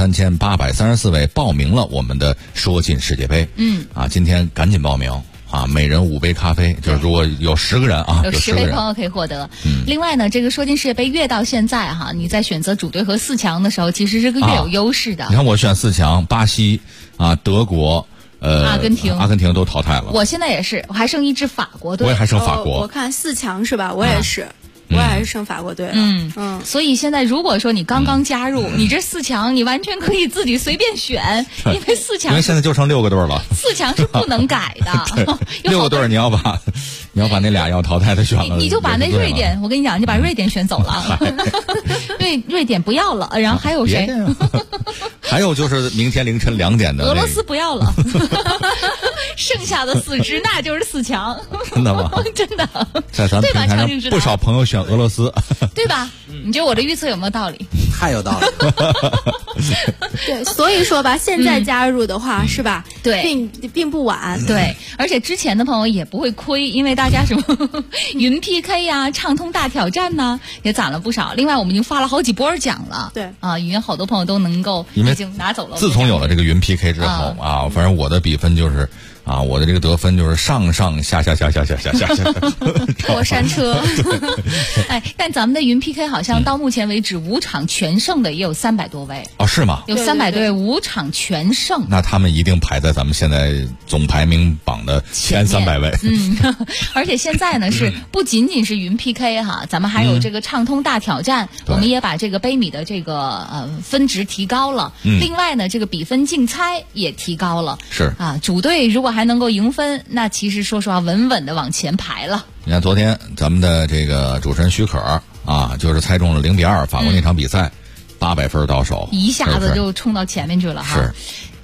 43834位报名了我们的说进世界杯。今天赶紧报名。每人5杯咖啡，就是如果有10个人有10位朋友可以获得。另外呢，这个说进世界杯越到现在你在选择主队和4强的时候，其实是个越有优势的。 你看我选4强，巴西德国。阿根廷都淘汰了。 我现在也是，我还剩一支法国队。 我也还剩法国。 我看4强是吧？我也是。我还是剩法国队了。 所以现在如果说你刚刚加入，你这4强你完全可以自己随便选，因为4强， 因为现在就剩6个队了。 4强是不能改的。 6个队你要把那俩要淘汰的选了， 你就把那瑞典，我跟你讲，你把瑞典选走了，瑞典不要了，然后还有谁？ 还有就是明天凌晨2点的俄罗斯不要了，剩下的4支那就是4强。 真的吗？ 真的。 在咱们平台上不少朋友选俄罗斯， 对吧？你觉得我的预测有没有道理？ 太有道理。 对，所以说吧，现在加入的话是吧？ 对， 并不晚。 对，而且之前的朋友也不会亏，因为大家什么云 PK 呀、畅通大挑战呢，也攒了不少。另外，我们已经发了好几波奖了。 对已经好多朋友都能够已经拿走了。 自从有了这个云 PK 之后反正我的比分就是我的这个得分就是上下过山车。但咱们的云 PK 好像到目前为止5场全胜的也有300多位。 是吗？ 有300队5场全胜。 那他们一定排在咱们现在总排名榜的前300位。 而且现在呢是不仅仅是云 PK 咱们还有这个畅通大挑战，我们也把这个杯米的这个分值提高了。另外呢，这个比分竞猜也提高了。 是主队如果还能够赢分，那其实说实话稳稳的往前排了。 你看昨天咱们的这个主持人许可就是猜中了0比2法国那场比赛，800分到手， 一下子就冲到前面去了是。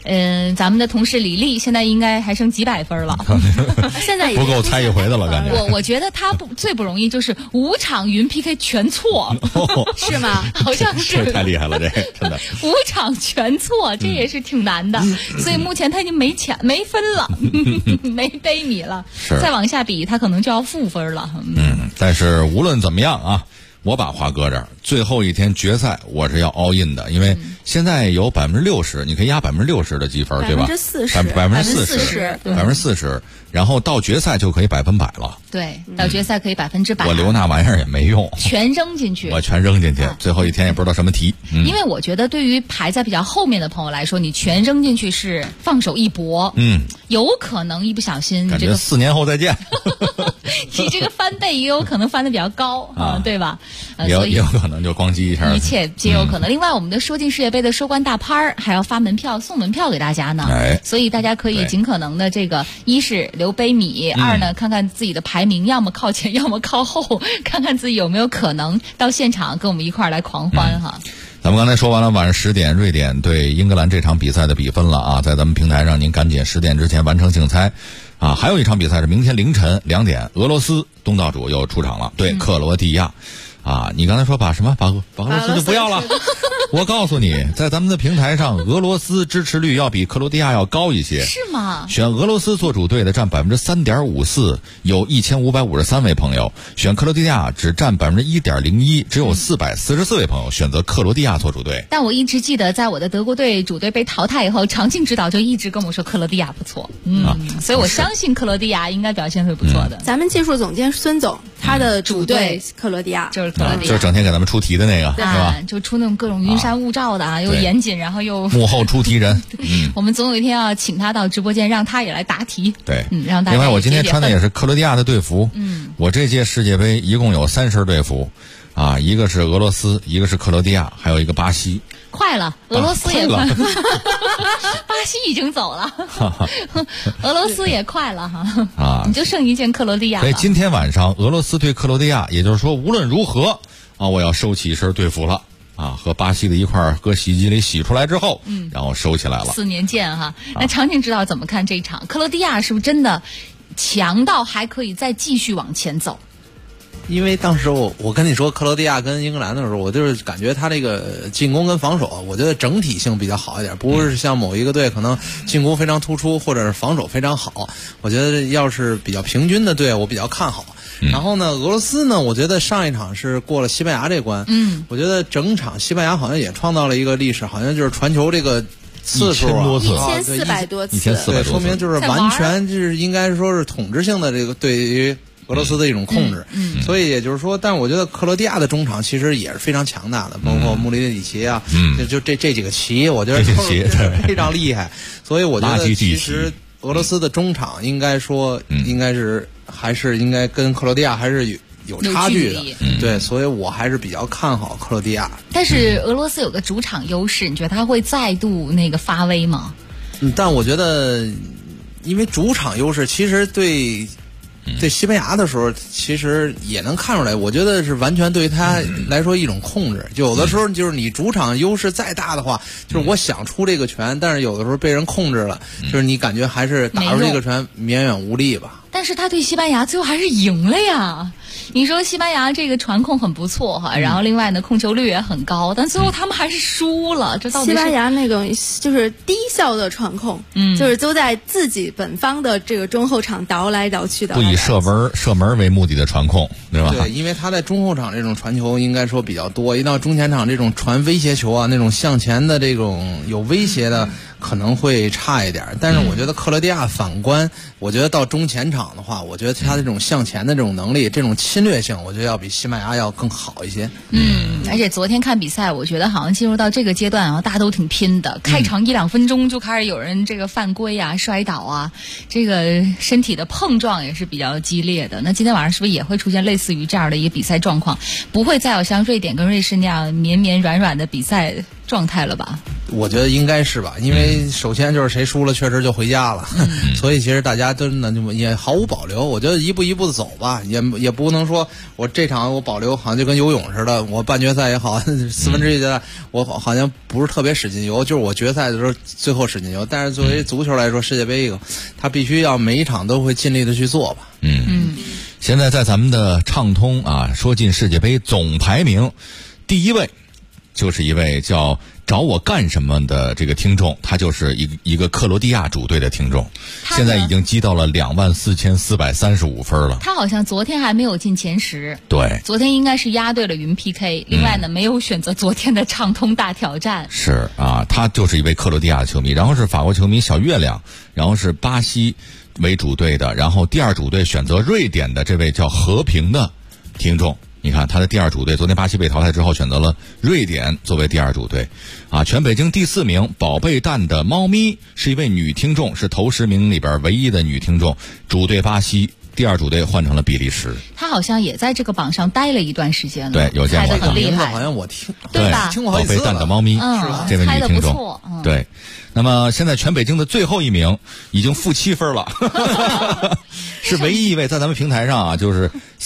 咱们的同事李丽现在应该还剩几百分了， 现在不够猜一回的了，感觉。 我觉得他最不容易就是5场云 PK 全错， 是吗？ 好像是。 这太厉害了，这真的。 5场全错，这也是挺难的。所以目前他已经没分了，没杯米了。再往下比，他可能就要负分了。 但是无论怎么样啊。我把话搁这儿，最后一天决赛我是要 all in 的，因为现在有60%，你可以压60%的积分，对吧？40%，然后到决赛就可以100%了。 对，到决赛可以100%。 我留那玩意儿也没用， 全扔进去。 我全扔进去，最后一天也不知道什么题。 因为我觉得对于排在比较后面的朋友来说，你全扔进去是放手一搏，有可能一不小心， 感觉4年后再见。 你这个翻倍也有可能翻得比较高啊，对吧？ 也有可能就咣叽一下， 一切皆有可能。另外，我们的说进世界杯的收官大拍还要发门票送门票给大家呢，所以大家可以尽可能的这个，一是留杯米，二呢看看自己的排名，要么靠前，要么靠后，看看自己有没有可能到现场跟我们一块儿来狂欢哈。 咱们刚才说完了晚上10点瑞典对英格兰这场比赛的比分了啊，在咱们平台上您赶紧10点之前完成竞猜啊。还有一场比赛是明天凌晨2点，俄罗斯东道主又出场了，对克罗地亚。啊，你刚才说把俄罗斯就不要了？我告诉你，在咱们的平台上，俄罗斯支持率要比克罗地亚要高一些。 是吗？ 选俄罗斯做主队的占3.54%，有1553位朋友；选克罗地亚只占1.01%，只有444位朋友选择克罗地亚做主队。 但我一直记得，在我的德国队主队被淘汰以后，常庆指导就一直跟我说克罗地亚不错，所以我相信克罗地亚应该表现会不错的。 咱们技术总监孙总，他的主队克罗地亚就是克罗地亚， 就是整天给咱们出题的那个，是吧？ 就出那种各种云山雾罩的啊，又严谨，然后又幕后出题人。 我们总有一天要请他到直播间，让他也来答题。 对， 让大家。 另外，我今天穿的也是克罗地亚的队服。我这届世界杯一共有3身队服，啊，一个是俄罗斯，一个是克罗地亚，还有一个巴西。 快了，俄罗斯也快了，巴西已经走了，俄罗斯也快了哈。啊，你就剩一件克罗地亚了。 所以今天晚上俄罗斯对克罗地亚，也就是说无论如何啊，我要收起一身队服了。啊，和巴西的一块儿搁洗衣机里洗出来之后，然后收起来了。 4年见哈。那常庆知道怎么看这一场？克罗地亚是不是真的强到还可以再继续往前走？ 因为当时我跟你说克罗地亚跟英格兰的时候，我就是感觉他这个进攻跟防守，我觉得整体性比较好一点，不是像某一个队可能进攻非常突出，或者是防守非常好。我觉得要是比较平均的队，我比较看好。然后呢，俄罗斯呢，我觉得上一场是过了西班牙这关，我觉得整场西班牙好像也创造了一个历史，好像就是传球这个次数啊 ，1400多次， 对，说明就是完全就是应该说是统治性的这个对于俄罗斯的一种控制。所以也就是说，但我觉得克罗地亚的中场其实也是非常强大的，包括穆里尼奇啊，就这几个旗，我觉得都是非常厉害。所以我觉得其实俄罗斯的中场应该说应该是还是应该跟克罗地亚还是有差距的，对，所以我还是比较看好克罗地亚。 但是俄罗斯有个主场优势，你觉得他会再度那个发威吗？ 但我觉得，因为主场优势，其实对西班牙的时候，其实也能看出来。我觉得是完全对他来说一种控制。就有的时候就是你主场优势再大的话，就是我想出这个拳，但是有的时候被人控制了，就是你感觉还是打出这个拳绵远无力吧。 但是他对西班牙最后还是赢了呀。你说西班牙这个传控很不错哈，然后另外呢控球率也很高，但最后他们还是输了。这到底是西班牙那种就是低效的传控，就是都在自己本方的这个中后场倒来倒去的， 不以射门为目的的传控，对吧？ 对，因为他在中后场这种传球应该说比较多，一到中前场这种传威胁球啊，那种向前的这种有威胁的可能会差一点。但是我觉得克罗地亚反观，我觉得到中前场的话，我觉得他这种向前的这种能力，这种侵略性，我觉得要比西班牙要更好一些。 而且昨天看比赛，我觉得好像进入到这个阶段啊，大家都挺拼的。开场1-2分钟就开始有人这个犯规啊、摔倒啊，这个身体的碰撞也是比较激烈的。那今天晚上是不是也会出现类似于这样的一个比赛状况？不会再有像瑞典跟瑞士那样绵绵软软的比赛状态了吧？ 我觉得应该是吧，因为首先就是谁输了确实就回家了，所以其实大家真的就也毫无保留。我觉得一步一步的走吧，也不能说我这场我保留好像就跟游泳似的，我半决赛也好，4分之一决赛我好像不是特别使劲游，就是我决赛的时候最后使劲游。但是作为足球来说，世界杯他必须要每一场都会尽力的去做吧。 现在在咱们的畅通啊，说进世界杯总排名第一位，就是一位叫找我干什么的这个听众，他就是一个克罗地亚主队的听众，现在已经积到了24435分了。 他好像昨天还没有进前10， 对， 昨天应该是压对了云 PK，另外呢没有选择昨天的畅通大挑战。 是啊，他就是一位克罗地亚的球迷，然后是法国球迷小月亮，然后是巴西为主队的，然后第二主队选择瑞典的这位叫和平的听众。你看他的第二主队，昨天巴西被淘汰之后选择了瑞典作为第二主队，啊，全北京第4名宝贝蛋的猫咪是一位女听众，是头10名里边唯一的女听众，主队巴西，第二主队换成了比利时。 他好像也在这个榜上待了一段时间了， 对，有见过， 很厉害， 好像我听， 对吧？ 听过好几次了。 宝贝蛋的猫咪，是吧？这位女听众，对。那么现在全北京的最后一名已经负7分了，是唯一一位在咱们平台上啊，就是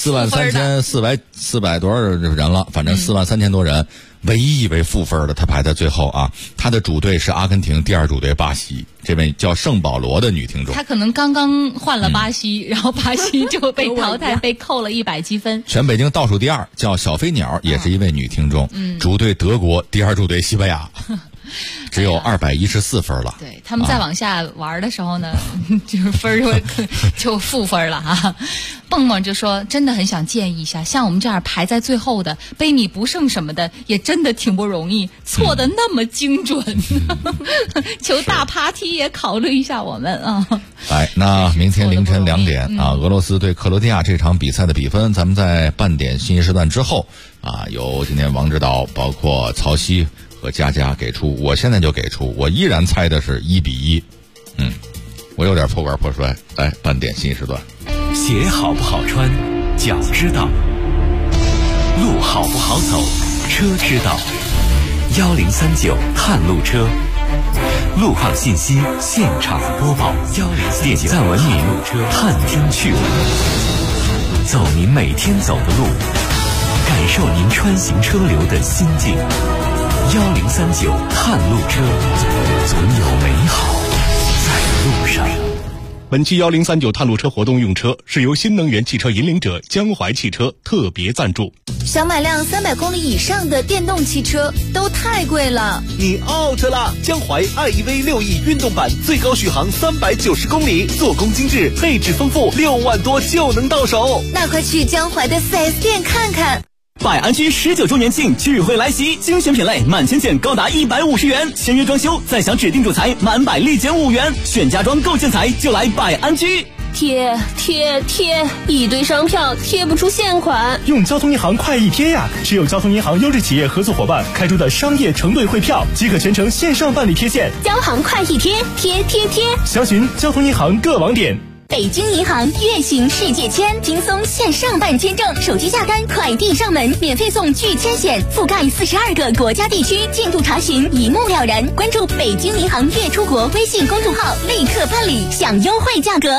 43400多少人了，反正43000多人，唯一一位负分的，他排在最后啊。他的主队是阿根廷，第二主队巴西，这位叫圣保罗的女听众， 他可能刚刚换了巴西，然后巴西就被淘汰，被扣了100积分。 全北京倒数第二叫小飞鸟，也是一位女听众，主队德国，第二主队西班牙。只有214分了。 对，他们再往下玩的时候呢，就是分就负分了哈。蹦蹦就说，真的很想建议一下，像我们这样排在最后的，杯米不胜什么的，也真的挺不容易，错的那么精准，求大爬梯也考虑一下我们啊。 哎，那明天凌晨2点啊，俄罗斯对克罗地亚这场比赛的比分，咱们在半点信息时段之后啊，由今天王指导包括曹曦和佳佳给出，我现在就给出，我依然猜的是1-1。我有点破罐破摔。来，半点信息时段。 鞋好不好穿，脚知道；路好不好走，车知道。1039探路车，路况信息现场播报。点赞文明探听趣闻，走您每天走的路，感受您穿行车流的心境。1039探路车，总有美好在路上。 本期1039探路车活动用车是由新能源汽车引领者江淮汽车特别赞助。 想买辆300公里以上的电动汽车都太贵了， 你 out 了！江淮 iEV 6E 运动版最高续航390公里，做工精致，配置丰富，6万多就能到手。 那快去江淮的 4S 店看看。 百安居19周年庆聚会来袭，精选品类满千件高达150元，签约装修再享指定主材满100立减5元，选家装购建材就来百安居。 贴，一堆商票贴不出现款， 用交通银行快易贴呀！持有交通银行优质企业合作伙伴开出的商业承兑汇票，即可全程线上办理贴现。 交行快易贴，贴， 详询交通银行各网点。 北京银行月行世界签，轻松线上办签证，手机下单，快递上门，免费送拒签险，覆盖42个国家地区，进度查询一目了然。关注北京银行月出国微信公众号，立刻办理，享优惠价格。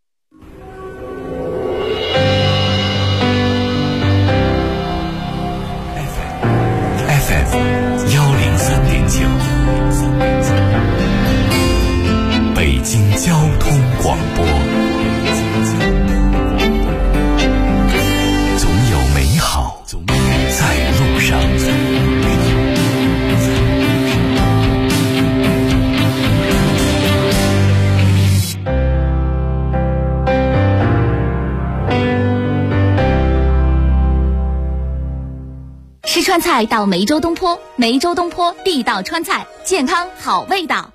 FM 103.9，北京交通广播，总有美好在路上。 吃川菜到梅州东坡，梅州东坡地道川菜，健康好味道。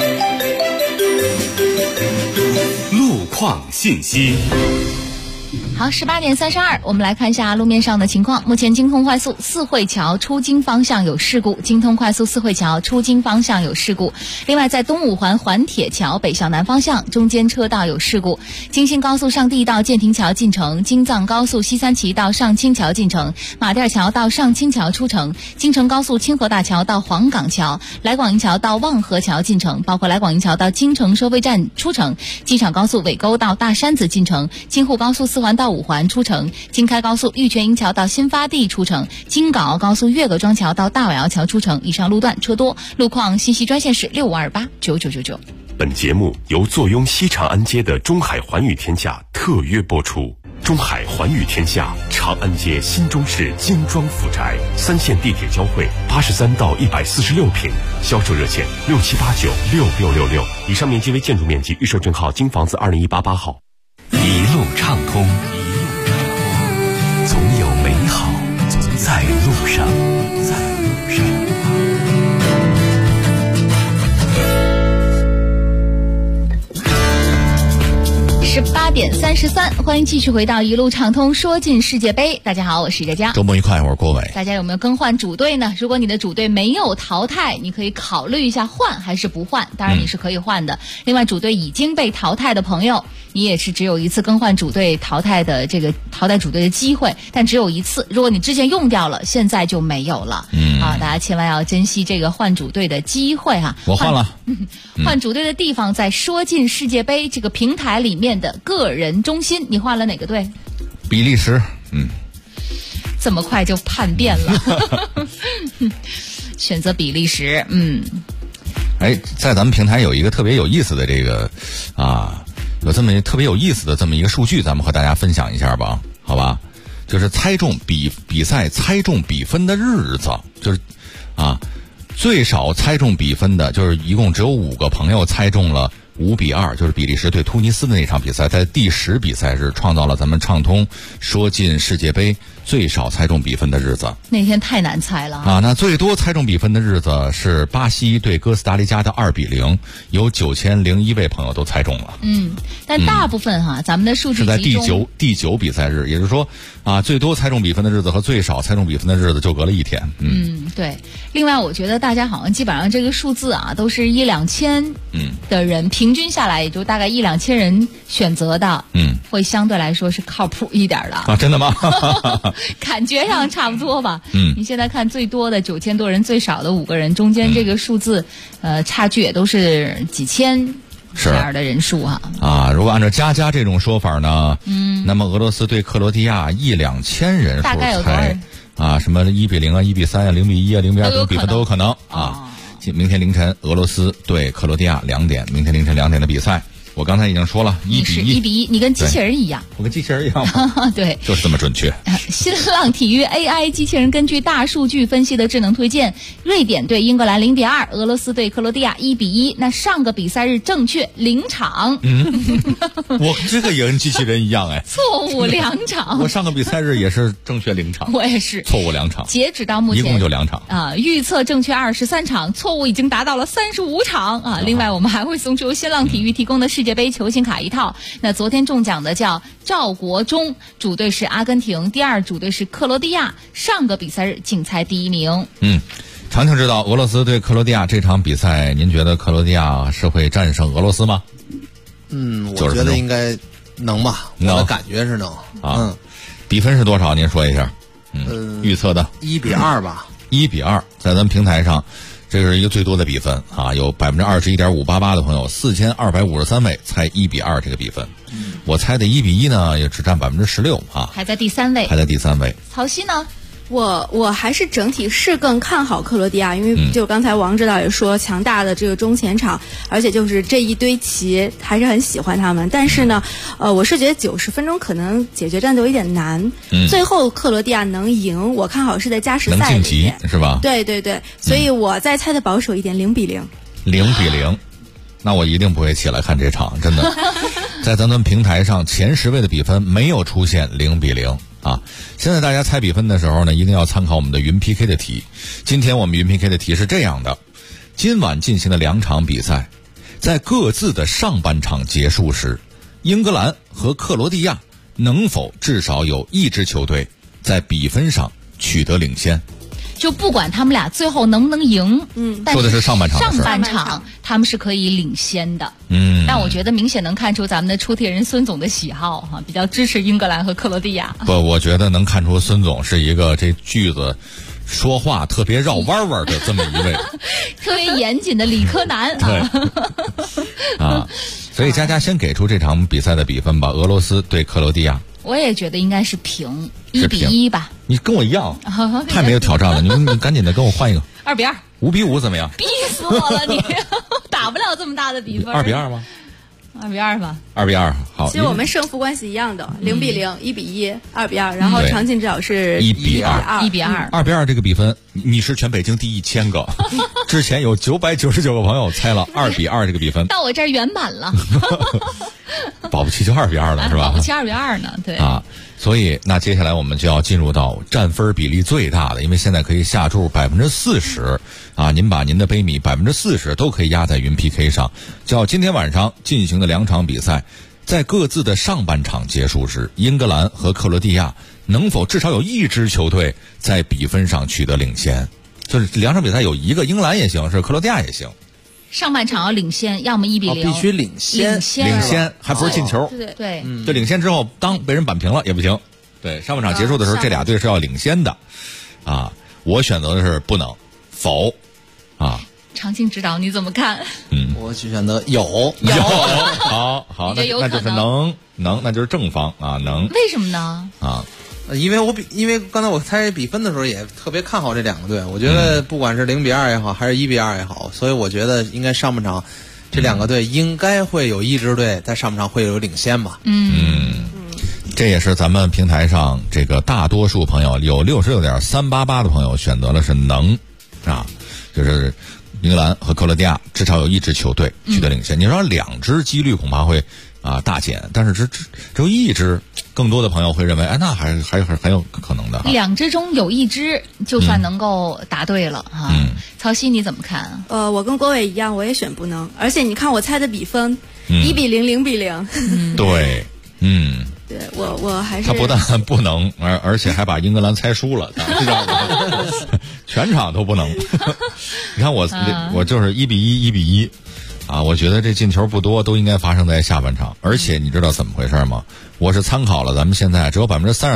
路况信息。 好，18点32，我们来看一下路面上的情况。目前京通快速四惠桥出京方向有事故，京通快速四惠桥出京方向有事故。另外，在东五环环铁桥北向南方向中间车道有事故。京新高速上地到建亭桥进城，京藏高速西三旗到上清桥进城，马甸桥到上清桥出城，京承高速清河大桥到黄岗桥，来广营桥到望河桥进城，包括来广营桥到京城收费站出城，机场高速尾沟到大山子进城，京沪高速4环到5环出城，京开高速玉泉营桥到新发地出城，京港澳高速岳各庄桥到大尾窑桥出城。以上路段车多，路况信息专线是65289999。 本节目由坐拥西长安街的中海环宇天下特约播出。中海环宇天下长安街新中式精装复宅，3线地铁交汇，83到146平，销售热线67896666。以上面积为建筑面积，预售证号京房子20188号。 一路畅通，总有美好在路上。 18点33，欢迎继续回到一路畅通说进世界杯。大家好，我是佳佳。 周末愉快，我是郭伟。 大家有没有更换主队呢？如果你的主队没有淘汰，你可以考虑一下换还是不换。当然你是可以换的。另外，主队已经被淘汰的朋友，你也是只有一次更换主队淘汰的这个淘汰主队的机会，但只有一次。如果你之前用掉了，现在就没有了。大家千万要珍惜这个换主队的机会哈。 我换了。 换主队的地方在说进世界杯这个平台里面的个人中心，你换了哪个队？ 比利时。 这么快就叛变了。选择比利时。 在咱们平台有一个特别有意思的这个有这么特别有意思的这么一个数据，咱们和大家分享一下吧，好吧？就是猜中比赛猜中比分的日子，就是最少猜中比分的，就是一共只有5个朋友猜中了5-2，就是比利时对突尼斯的那场比赛，在第10比赛日创造了咱们畅通说进世界杯最少猜中比分的日子。 那天太难猜了那最多猜中比分的日子是巴西对哥斯达黎加的2-0，有9001位朋友都猜中了。 但大部分咱们的数据是在第9比赛日，也就是说最多猜中比分的日子和最少猜中比分的日子就隔了1天。 对。另外，我觉得大家好像基本上这个数字都是1-2千的人，平均下来也就大概1-2千人选择的，会相对来说是靠谱一点的。 真的吗？ 感觉上差不多吧。你现在看最多的9000多人，最少的5个人，中间这个数字差距也都是几千这样的人数如果按照佳佳这种说法呢，那么俄罗斯对克罗地亚1-2千人数大概有多少什么1-0、1-3、0-1、0-2这种比分都有可能明天凌晨俄罗斯对克罗地亚2点，明天凌晨2点的比赛。我刚才已经说了 1-1，你跟机器人一样。 我跟机器人一样吗？ 对， 就是这么准确。 新浪体育 AI 机器人根据大数据分析的智能推荐，瑞典对英格兰0-2，俄罗斯对克罗地亚1-1。那上个比赛日正确0场。 我这个也跟机器人一样错误2场。 我上个比赛日也是正确0场。 我也是。 错误2场。 截止到目前一共就2场预测正确23场，错误已经达到了35场另外，我们还会送出新浪体育提供的世界杯球星卡1套。那昨天中奖的叫赵国忠，主队是阿根廷，第2主队是克罗地亚，上个比赛日竞猜第1名。 常知道俄罗斯对克罗地亚这场比赛，您觉得克罗地亚是会战胜俄罗斯吗？ 我觉得应该能吧，我的感觉是能。 比分是多少？您说一下。预测的 1-2吧。 1-2，在咱们平台上。这是一个最多的比分有21.588%的朋友，4253位猜1-2这个比分。我猜的1-1呢，也只占16% 还在第3位。 还在第3位。 曹曦呢？ 我还是整体是更看好克罗地亚，因为就刚才王指导也说，强大的这个中前场，而且就是这一堆棋还是很喜欢他们。但是呢，我是觉得90分钟可能解决战斗有点难。最后克罗地亚能赢，我看好是在加时赛里面， 能晋级是吧？ 对，所以我再猜的保守一点，0-0。 0-0，那我一定不会起来看这场，真的。在咱们平台上前10位的比分没有出现0-0。现在大家猜比分的时候呢，一定要参考我们的云 PK 的题。今天我们云 PK 的题是这样的：今晚进行的2场比赛，在各自的上半场结束时，英格兰和克罗地亚能否至少有一支球队在比分上取得领先？ 就不管他们俩最后能不能赢，但说的是上半场的事， 上半场他们是可以领先的。但我觉得明显能看出咱们的出题人孙总的喜好哈，比较支持英格兰和克罗地亚。 不，我觉得能看出孙总是一个这句子说话特别绕弯弯的这么一位， 特别严谨的理科男啊。所以佳佳先给出这场比赛的比分吧，俄罗斯对克罗地亚。 我也觉得应该是平，1-1吧。 你跟我一样，太没有挑战了。你赶紧的跟我换一个 2-2，5-5 怎么样？ 逼死我了你！打不了这么大的比分。 2-2吗 ？2-2吧。 2-2，好。 其实我们胜负关系一样的，0-0、1-1、2-2，然后常进至少是 1-2。 2-2这个比分，你是全北京第1000个，之前有999个朋友猜了2-2这个比分， 到我这儿圆满了。 保不齐就2-2了，是吧？ 保不齐2-2呢，对啊。所以那接下来我们就要进入到占分比例最大的，因为现在可以下注40%啊，您把您的杯米40%都可以压在云 PK 上。叫今天晚上进行的2场比赛，在各自的上半场结束时，英格兰和克罗地亚能否至少有一支球队在比分上取得领先？就是2场比赛有一个英格兰也行，是克罗地亚也行。 上半场要领先，要么1-0， 必须领先， 还不是进球。 对， 就领先之后，当被人扳平了也不行。对，上半场结束的时候，这俩队是要领先的，啊，我选择的是不能，否，啊。 常青指导，你怎么看？ 我去选择有， 好，那就是能，那就是正方啊，能。 为什么呢？ 啊。 因为刚才我猜比分的时候也特别看好这2个队，我觉得不管是0-2也好，还是1-2也好，所以我觉得应该上半场这2个队应该会有一支队在上半场会有领先吧。 这也是咱们平台上这个大多数朋友有66.388的朋友选择了是能啊，就是英格兰和克罗地亚至少有一支球队取得领先。你说2支几率恐怕会大减，但是只有一支，更多的朋友会认为，那还很有可能的。 2支中有一支就算能够答对了哈。曹曦你怎么看？ 我跟郭伟一样，我也选不能。而且你看我猜的比分，1-0、0-0。 对， 对我还是他不但不能，而且还把英格兰猜输了，全场都不能。你看我就是1-1、1-1。我觉得这进球不多，都应该发生在下半场。而且你知道怎么回事吗？我是参考了咱们现在只有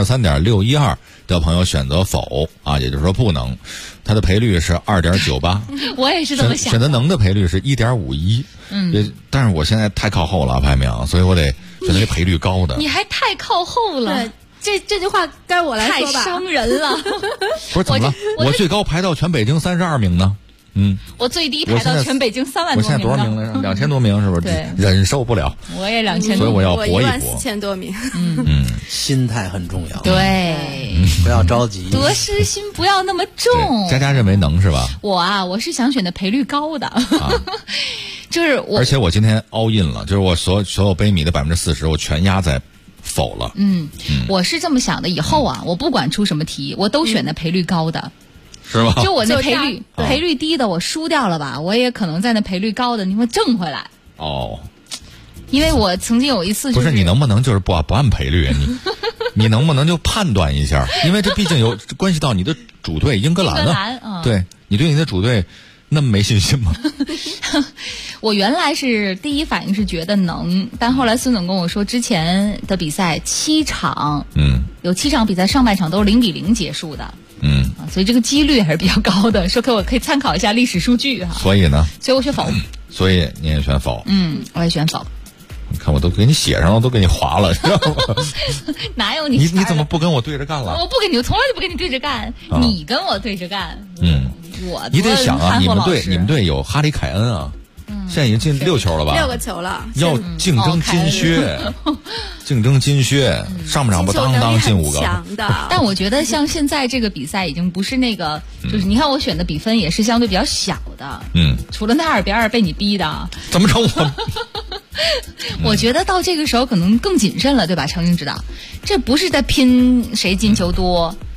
33.612%的朋友选择否也就是说不能，它的赔率是2.98。 我也是这么想。 选择能的赔率是1.51。但是我现在太靠后了排名，所以我得选择这赔率高的。 你还太靠后了。 对，这句话该我来说吧。 太伤人了。 不是怎么了？我最高排到全北京32名呢。 我最低排到全北京3万多名。 我现在多少名来着？2000多名是不是？ 对， 忍受不了。 我也2000多名， 所以我要搏一搏。 我14000多名。 心态很重要。 对， 不要着急， 得失心不要那么重。 佳佳认为能是吧？ 我是想选的赔率高的。就是我， 而且我今天 all in 了，就是我所有杯米的40%，我全压在否了。 我是这么想的，以后我不管出什么题，我都选的赔率高的。 是吧？ 就我那赔率低的，我输掉了吧，我也可能在那赔率高的，你会挣回来。因为我曾经有一次， 不是你能不能就是不按赔率，你能不能就判断一下？因为这毕竟有关系到你的主队英格兰啊。对，你对你的主队那么没信心吗？ 我原来是第一反应是觉得能，但后来孙总跟我说，之前的比赛7场，有7场比赛上半场都是0-0结束的。所以这个几率还是比较高的，说我可以参考一下历史数据哈。 所以呢？ 所以我选否。 所以你也选否？ 我也选否。 你看我都给你写上了，都给你划了，知道吗？ 哪有你怎么不跟我对着干了？ 我从来就不跟你对着干，你跟我对着干。 你得想你们队有哈里凯恩啊。现在已经进6球了吧 ？6个球了， 要竞争金靴，竞争金靴，上半场不当进5个。 但我觉得像现在这个比赛已经不是那个，就是你看我选的比分也是相对比较小的，除了那2-2被你逼的， 怎么着我？ 我觉得到这个时候可能更谨慎了，对吧？常青指导，这不是在拼谁进球多。 对，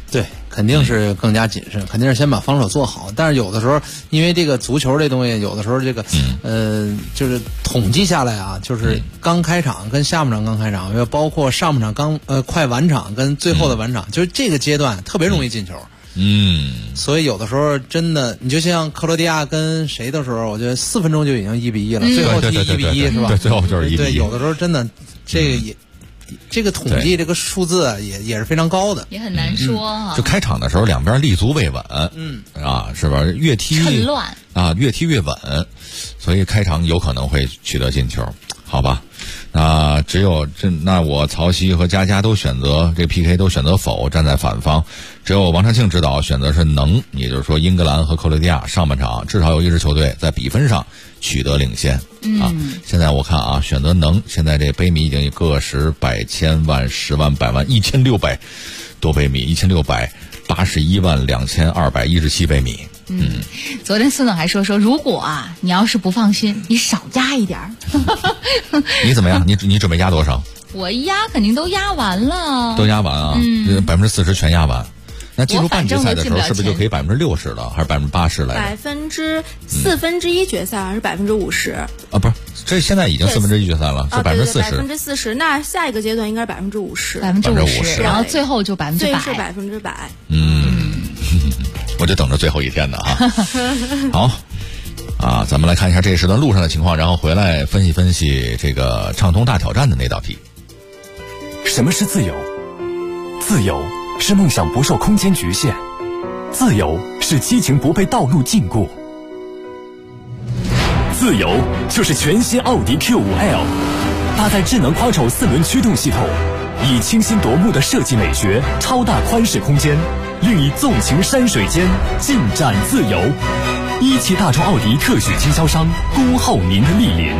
肯定是更加谨慎，肯定是先把防守做好。但是有的时候，因为这个足球这东西，有的时候这个就是统计下来啊，就是刚开场跟下半场刚开场，包括上半场快完场跟最后的完场，就是这个阶段特别容易进球。所以有的时候真的，你就像克罗地亚跟谁的时候，我觉得4分钟就已经1-1了，最后踢1-1是吧？ 对，最后就是1-1。 对，有的时候真的这个统计这个数字也是非常高的， 也很难说。 就开场的时候两边立足未稳，是吧？越踢趁乱啊，越踢越稳，所以开场有可能会取得进球，好吧？那我曹曦和佳佳都选择这 PK 都选择否，站在反方。只有王长庆指导选择是能，也就是说英格兰和克罗地亚上半场至少有一支球队在比分上取得领先。现在我看啊，选择能，现在这杯米已经个十百千万十万百万1600多杯米，16812217杯米。 昨天孙总还说如果啊你要是不放心，你少压一点儿。 你怎么样？你准备压多少？ 我压肯定都压完了。 都压完啊？40%全压完。那进入半决赛的时候，是不是就可以60%了，还是80%来着 ？1/4决赛还是50%？ 啊，不是，这现在已经1/4决赛了，是40%。 40%，那下一个阶段应该是50%。 50%，然后最后就100%。 最是100%。 我就等着最后一天呢啊！好咱们来看一下这时段路上的情况，然后回来分析分析这个畅通大挑战的那道题。 什么是自由？自由是梦想不受空间局限，自由是激情不被道路禁锢，自由就是全新奥迪 Q5L， 搭载智能 Quattro 4轮驱动系统，以清新夺目的设计美学、超大宽适空间，另以纵情山水间，尽展自由。17大众奥迪特许经销商，恭候您的莅临。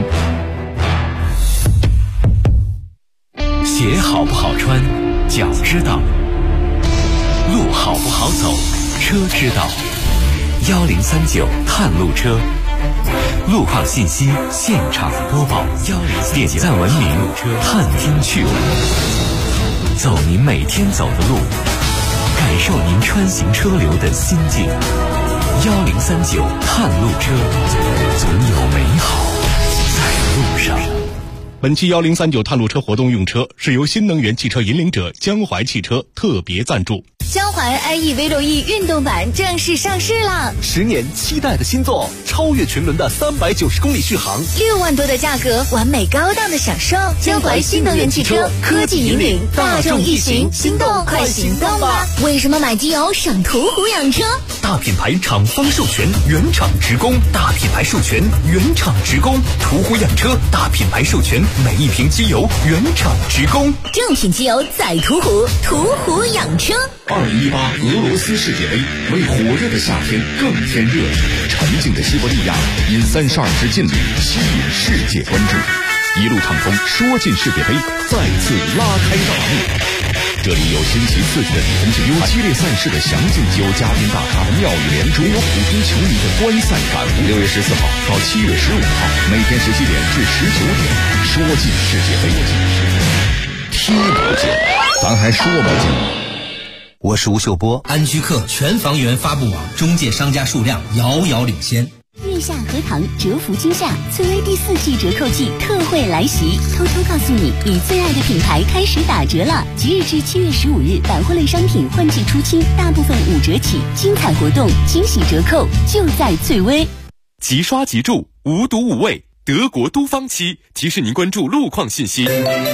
鞋好不好穿，脚知道；路好不好走，车知道。1039探路车，路况信息现场播报，点赞文明，探听趣闻，走您每天走的路，感受您穿行车流的心境。1039探路车，总有美好在路上。 本期1039探路车活动用车是由新能源汽车引领者江淮汽车特别赞助。 江淮 iE V6E 运动版正式上市了 ，10年期待的新作，超越群伦的390公里续航 ，6万多的价格，完美高档的享受。江淮新能源汽车，科技引领大众一行，心动快行动吧！为什么买机油省途虎养车？ 大品牌厂方授权，原厂直供；大品牌授权，原厂直供。途虎养车，大品牌授权，每一瓶机油原厂直供。 正品机油在途虎，途虎养车。 2018俄罗斯世界杯为火热的夏天更添热情，沉静的西伯利亚因32支劲旅吸引世界关注，一路畅通，说进世界杯再次拉开大幕。这里有新奇刺激的比分之有激烈赛事的详尽，有嘉宾大咖的妙语连珠，也有普通球迷的观赛感悟。6月14号到7月15号，每天17点至19点，说进世界杯，踢不进，咱还说不进。 我是吴秀波，安居客全房源发布网中介商家数量遥遥领先。 月下荷塘折福今夏，翠微第4季折扣季特惠来袭，偷偷告诉你，你最爱的品牌开始打折了！即日至7月15日，百货类商品换季出清，大部分5折起，精彩活动、惊喜折扣就在翠微。 即刷即住，无毒无味，德国都方漆提示您关注路况信息。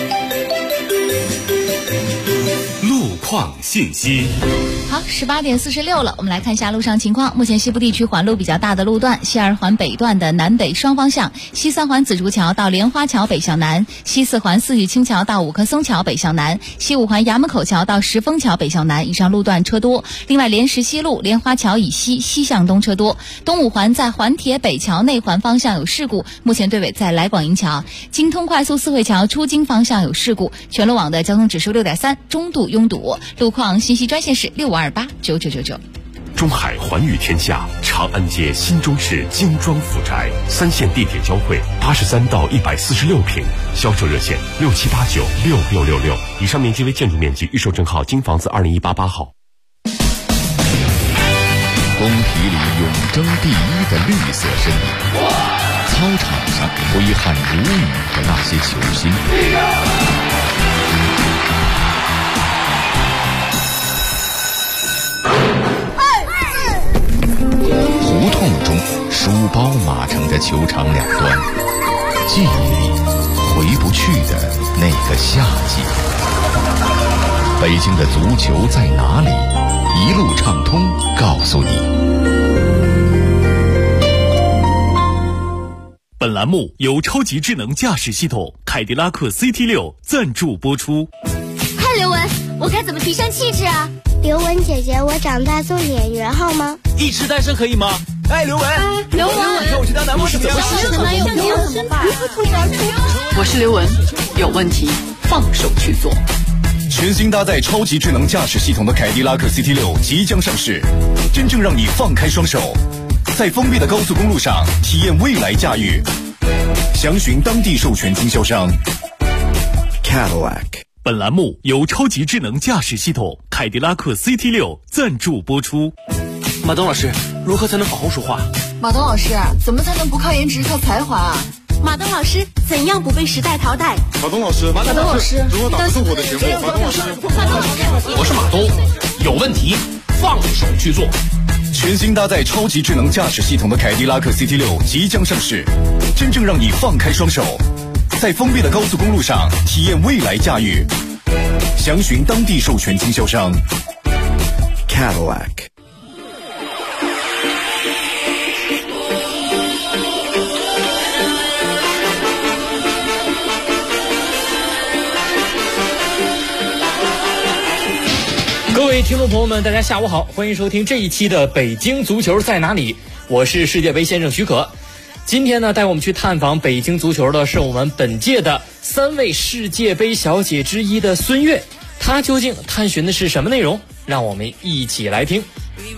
路况信息。 好，18点46了，我们来看一下路上情况。目前西部地区环路比较大的路段，西2环北段的南北双方向，西3环紫竹桥到莲花桥北向南，西4环四季青桥到五棵松桥北向南，西5环衙门口桥到石峰桥北向南，以上路段车多。另外，莲石西路莲花桥以西西向东车多。东5环在环铁北桥内环方向有事故，目前队尾在来广营桥。京通快速四惠桥出京方向有事故，全路网的交通指数6.3，中度拥堵。路况信息专线是65289999。 中海环宇天下长安街新中式精装府宅，3线地铁交汇，83到146平，销售热线67896666。以上面积为建筑面积，预售证号京房子2018 8号。 里永争第一的绿色身影，操场上挥汗如雨的那些球星，胡同中书包码成着球场两端，记忆里回不去的那个夏季。北京的足球在哪里？一路畅通告诉你。 本栏目由超级智能驾驶系统凯迪拉克 CT6 赞助播出。 嗨，刘雯，我该怎么提升气质啊？ 刘雯姐姐，我长大做演员好吗？ 一直单身可以吗？哎，刘雯， 刘雯， 看我去当男模怎么样？ 男友你要怎么办？ 我是刘雯，有问题放手去做。 全新搭载超级智能驾驶系统的凯迪拉克 CT6 即将上市，真正让你放开双手，在封闭的高速公路上体验未来驾驭。详询当地授权经销商 Cadillac。 本栏目由超级智能驾驶系统凯迪拉克 CT6 赞助播出。 马东老师，如何才能好好说话？ 马东老师，怎么才能不靠颜值靠才华啊？ 马东老师，怎样不被时代淘汰？ 马东老师， 马东老师， 如何打不住我的节目？马东老师， 我是马东，有问题放手去做。 全新搭载超级智能驾驶系统的凯迪拉克 CT6 即将上市，真正让你放开双手，在封闭的高速公路上体验未来驾驭。详询当地授权经销商 Cadillac。 各位听众朋友们，大家下午好，欢迎收听这一期的北京足球在哪里，我是世界杯先生许可。今天呢，带我们去探访北京足球的是我们本届的3位世界杯小姐之一的孙悦，她究竟探寻的是什么内容？让我们一起来听。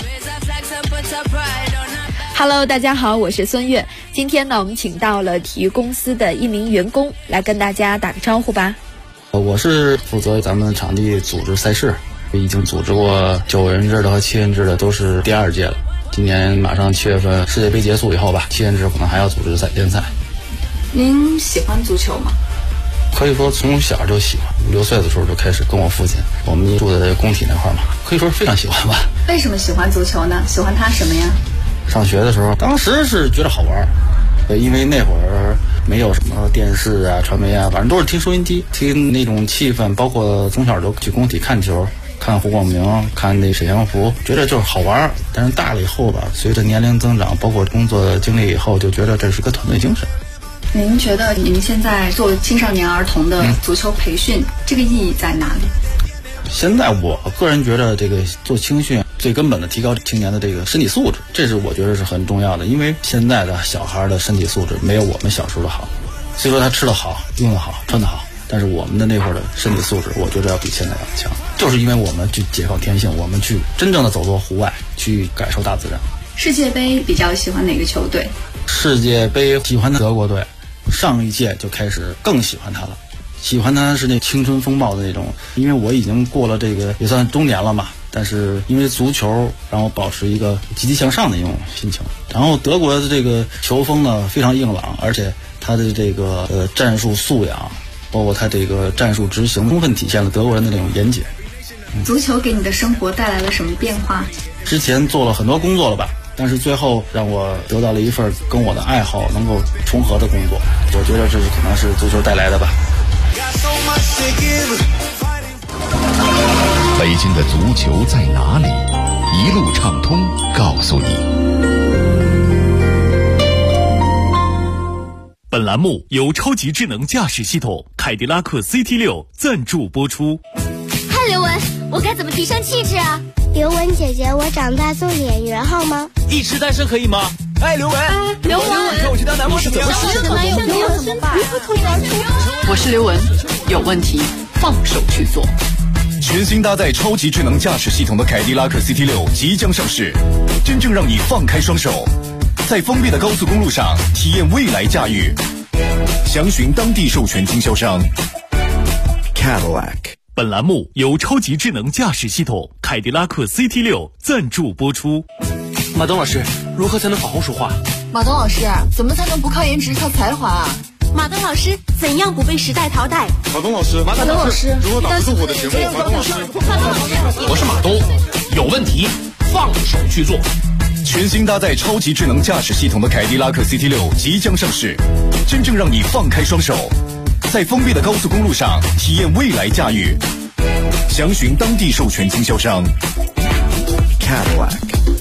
Hello， 大家好，我是孙悦。今天呢，我们请到了体育公司的一名员工来跟大家打个招呼吧。 我是负责咱们场地组织赛事，已经组织过9人制的和7人制的，都是第2届了。今年马上7月份世界杯结束以后吧，7人制可能还要组织联赛。 您喜欢足球吗？ 可以说从小就喜欢，5、6岁的时候就开始跟我父亲，我们住在工体那块嘛，可以说非常喜欢吧。 为什么喜欢足球呢？喜欢它什么呀？ 上学的时候，当时是觉得好玩，因为那会儿没有什么电视啊、传媒啊，反正都是听收音机，听那种气氛，包括从小就去工体看球。看胡广明，看那沈祥福，觉得就是好玩。但是大了以后吧，随着年龄增长，包括工作经历以后，就觉得这是个团队精神。 您觉得您现在做青少年儿童的足球培训，这个意义在哪里？ 现在我个人觉得，这个做青训最根本的提高青年的这个身体素质，这是我觉得是很重要的。因为现在的小孩的身体素质没有我们小时候的好，虽说他吃得好、用得好、穿得好。但是我们的那会儿的身体素质，我觉得要比现在要强，就是因为我们去解放天性，我们去真正的走入户外，去感受大自然。 世界杯比较喜欢哪个球队？ 世界杯喜欢德国队，上一届就开始更喜欢他了。喜欢他是那青春风暴的那种，因为我已经过了这个也算中年了嘛，但是因为足球让我保持一个积极向上的一种心情。然后德国的这个球风呢非常硬朗，而且他的这个战术素养，包括他这个战术执行，充分体现了德国人的那种严谨。 足球给你的生活带来了什么变化？ 之前做了很多工作了吧，但是最后让我得到了一份跟我的爱好能够重合的工作，我觉得这是可能是足球带来的吧。 北京的足球在哪里？一路畅通告诉你。 本栏目由超级智能驾驶系统凯迪拉克 CT6 赞助播出。 嗨，刘雯，我该怎么提升气质啊？ 刘雯姐姐，我长大做演员好吗？ 一直单身可以吗？哎，刘雯， 刘雯， 看我去当男模怎么样？ 男友你要怎么办？ 我是刘雯，有问题放手去做。 全新搭载超级智能驾驶系统的凯迪拉克 CT6 即将上市，真正让你放开双手，在封闭的高速公路上体验未来驾驭。详询当地授权经销商 Cadillac。 本栏目由超级智能驾驶系统凯迪拉克 CT6 赞助播出。 马东老师，如何才能好好说话？ 马东老师，怎么才能不靠颜值靠才华啊？ 马东老师，怎样不被时代淘汰？ 马东老师， 马东老师， 如何打出我的节目？马东老师， 我是马东，有问题放手去做。 全新搭载超级智能驾驶系统的凯迪拉克 CT6 即将上市，真正让你放开双手，在封闭的高速公路上体验未来驾驭。详询当地授权经销商。Cadillac。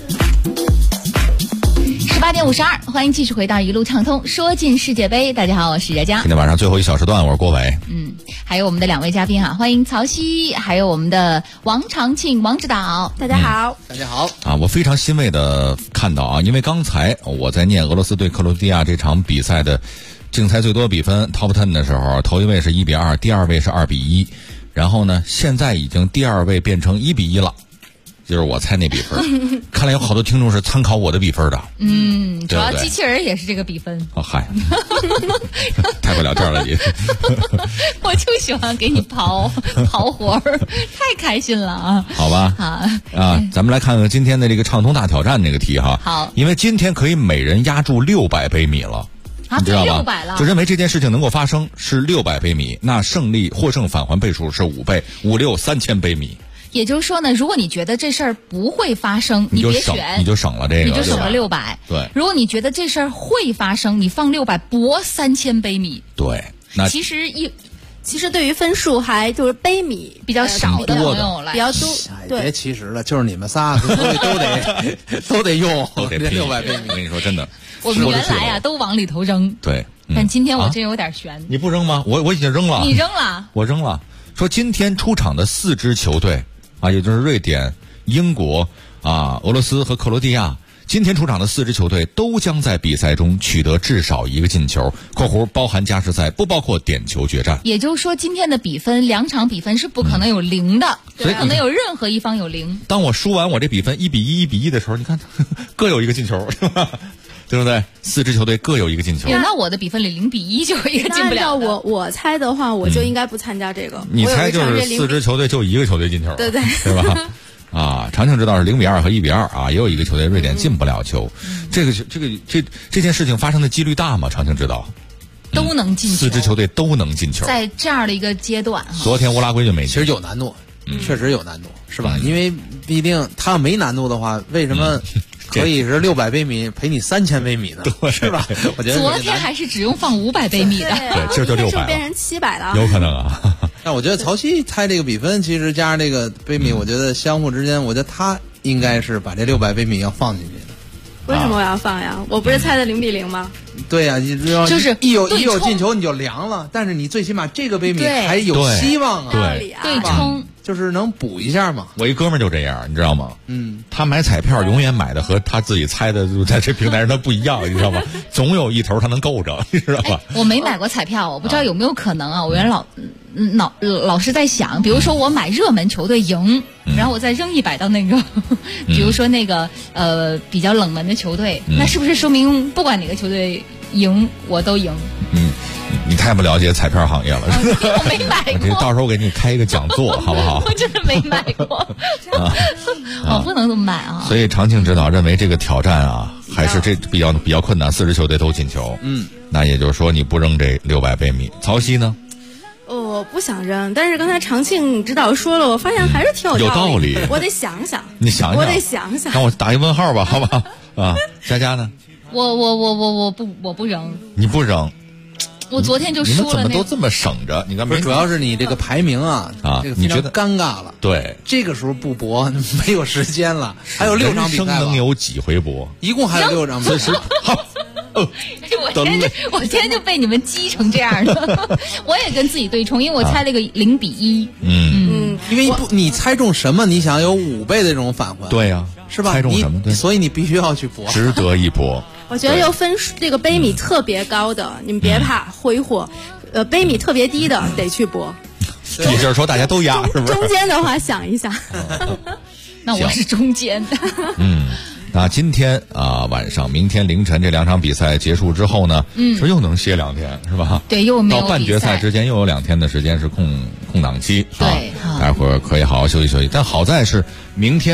18点52，欢迎继续回到一路畅通，说进世界杯。大家好，我是佳佳。 今天晚上最后一小时段，我是郭伟。 还有我们的2位嘉宾哈，欢迎曹曦，还有我们的王长庆、王指导。 大家好， 大家好啊！我非常欣慰的看到啊，因为刚才我在念俄罗斯对克罗地亚这场比赛的竞猜最多比分 Top 10的时候，头一位是1-2，第二位是2-1，然后呢，现在已经第二位变成1-1了。就是我猜那比分，看来有好多听众是参考我的比分的。 主要机器人也是这个比分。 哦嗨，太不了这儿了你。 我就喜欢给你刨活儿，太开心了啊！ 好吧，咱们来看看今天的这个畅通大挑战这个题哈。 好， 因为今天可以每人压住600杯米了。你知道吧 ？600了， 就认为这件事情能够发生是600杯米，那获胜返还倍数是5倍，5×6=3000杯米。 也就是说呢，如果你觉得这事儿不会发生，你别选， 你就省了这个， 你就省了600。 对， 如果你觉得这事儿会发生，你放600搏3000杯米。 对，那其实对于分数还就是杯米比较少的朋友来比较多。对， 别其实了，就是你们仨都得用， 都得 600杯米。 我跟你说真的， 我们原来啊都往里头扔。 对， 但今天我真有点悬。 你不扔吗？我已经扔了。 你扔了？ 我扔了。说今天出场的4支球队啊，也就是瑞典、英国啊、俄罗斯和克罗地亚。今天出场的4支球队都将在比赛中取得至少1个进球（括弧包含加时赛，不包括点球决战）。 也就是说，今天的比分2场比分是不可能有0的，不可能有任何一方有0。 当我输完我这比分1-1的时候，你看各有1个进球，是吧？对不对？4支球队各有1个进球。 那我的比分里0-1就有1个进不了。 我猜的话，我就应该不参加这个。 你猜就是4支球队就1个球队进球， 对， 对吧？啊，长庆知道是0-2和1-2啊，也有1个球队瑞典进不了球。这件事情发生的几率大吗？长庆知道都能进球， 4支球队都能进球， 在这样的一个阶段。 昨天乌拉圭就没进， 其实有难度，确实有难度，是吧？因为毕竟他没难度的话，为什么可以是600杯米赔你3000杯米呢？是吧？我觉得昨天还是只用放500杯米的， 对，今儿就600， 变成700了， 有可能啊。 但我觉得曹曦猜这个比分，其实加上这个杯米，我觉得相互之间，我觉得他应该是把这600杯米要放进去的。 为什么我要放呀？我不是猜的0-0吗？ 对呀，你就是一有进球你就凉了，但是你最起码这个杯米还有希望啊， 对冲就是能补一下嘛。 我一哥们儿就这样，你知道吗？他买彩票永远买的和他自己猜的在这平台上他不一样，你知道吗？总有一头他能够着，你知道吧？ 我没买过彩票，我不知道有没有可能啊。我原来老是在想，比如说我买热门球队赢，然后我再扔100到那个，比如说那个比较冷门的球队，那是不是说明不管哪个球队赢我都赢？ 你太不了解彩票行业了。 我没买过， 到时候我给你开一个讲座，好不好？ 我真的没买过，我不能这么买啊。 所以长庆指导认为这个挑战啊，还是这比较困难，4支球队都进球。那也就是说你不扔这600杯米。曹曦呢？ 我不想扔，但是刚才长庆指导说了，我发现还是挺有道理。我得想想， 你想想， 我得想想。 让我打一问号吧，好吧？啊，佳佳呢？ 我不扔。 你不扔？ 我昨天就输了。 你们怎么都这么省着？你看， 不是，主要是你这个排名啊，这个非常尴尬了。 对， 这个时候不搏没有时间了，还有6场比赛了。 人生能有几回搏？ 一共还有6场比赛。 好。 我今天就被你们激成这样的，我也跟自己对冲，因为我猜了个0-1。 因为你猜中什么，你想有5倍的这种返还。 对呀， 是吧？ 猜中什么？对， 所以你必须要去搏， 值得一搏。 我觉得有分数这个杯米特别高的，你们别怕挥霍；杯米特别低的得去搏。 你就是说大家都压，是不是？ 中间的话想一想。 那我是中间的。 那今天晚上、明天凌晨这2场比赛结束之后呢，是又能歇2天，是吧？ 对，又没有到半决赛之间又有2天的时间是空档期， 对， 待会儿可以好好休息休息。但好在是明天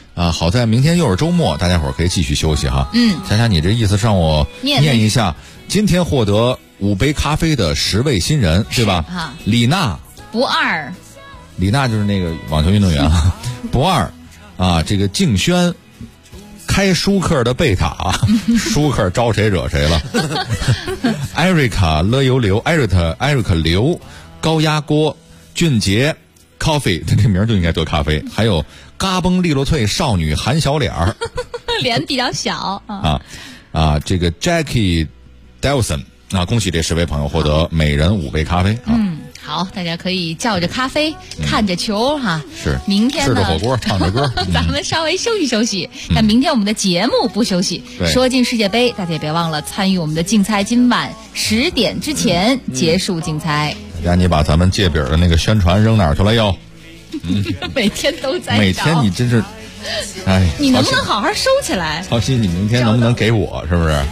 好在明天又是周末，大家伙儿可以继续休息哈。霞霞，你这意思是让我念一下今天获得5杯咖啡的10位新人，对吧？李娜不二， 李娜就是那个网球运动员啊，不二啊，这个静轩。开舒克的贝塔，舒克招谁惹谁了？艾瑞卡乐游刘，艾瑞克刘，高压锅，俊杰 ，Coffee， 他这名就应该得咖啡。还有嘎嘣利落脆少女韩小脸儿， 脸比较小这个 Jackie Delson 恭喜这10位朋友获得每人5杯咖啡好，大家可以叫着咖啡，看着球哈。 是， 明天呢吃着火锅，唱着歌， 咱们稍微休息。但明天我们的节目不休息，说进世界杯，大家也别忘了参与我们的竞猜。今晚10点之前结束竞猜。 大家，你把咱们借饼的那个宣传扔哪儿去了又？ 每天都在找。 每天你真是，哎， 你能不能好好收起来？ 曹鑫，你明天能不能给我？是不是？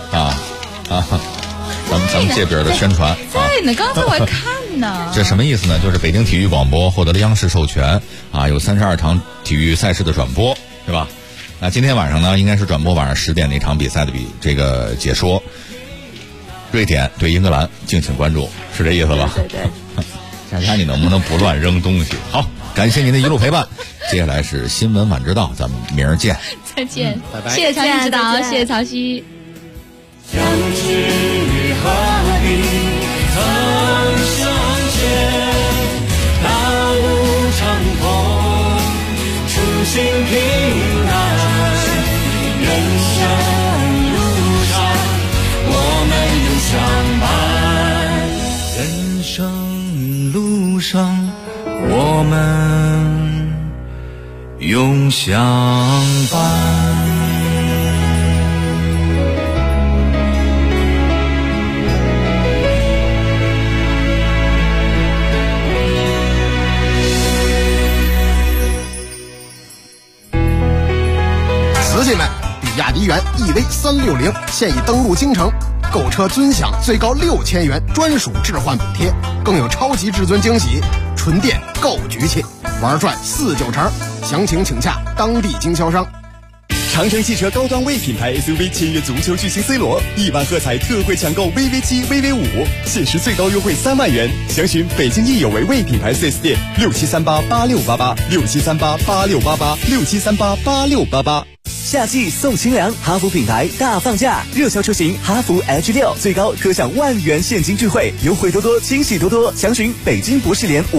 咱们借饼的宣传在呢，刚才我还看呢。 这什么意思呢？就是北京体育广播获得了央视授权有32场体育赛事的转播，是吧？那今天晚上呢，应该是转播晚上10点那场比赛的这个解说，瑞典对英格兰，敬请关注，是这意思吧？ 对。 夏夏，你能不能不乱扔东西？好，感谢您的一路陪伴。接下来是新闻晚知道，咱们明儿见。 再见， 拜拜。 谢谢曹鑫指导，谢谢曹鑫。 相知何必曾相见，大路长空，初心平安。人生路上，我们永相伴。人生路上，我们永相伴。 瓷器们，比亚迪元 EV360现已登陆京城，购车尊享最高6000元专属置换补贴，更有超级至尊惊喜，纯电够局气，玩转49成。详情请洽当地经销商。 长城汽车高端 V 品牌 SUV 签约足球巨星 C 罗，1万喝彩特惠抢购 VV7、VV5，限时最高优惠3万元。详询北京益有为 V 品牌 4S 店，67388688，67388688，67388688。 夏季送清凉，哈弗品牌大放价，热销车型哈弗 H6最高可享1万元现金钜惠，优惠多多，惊喜多多。详询北京博士联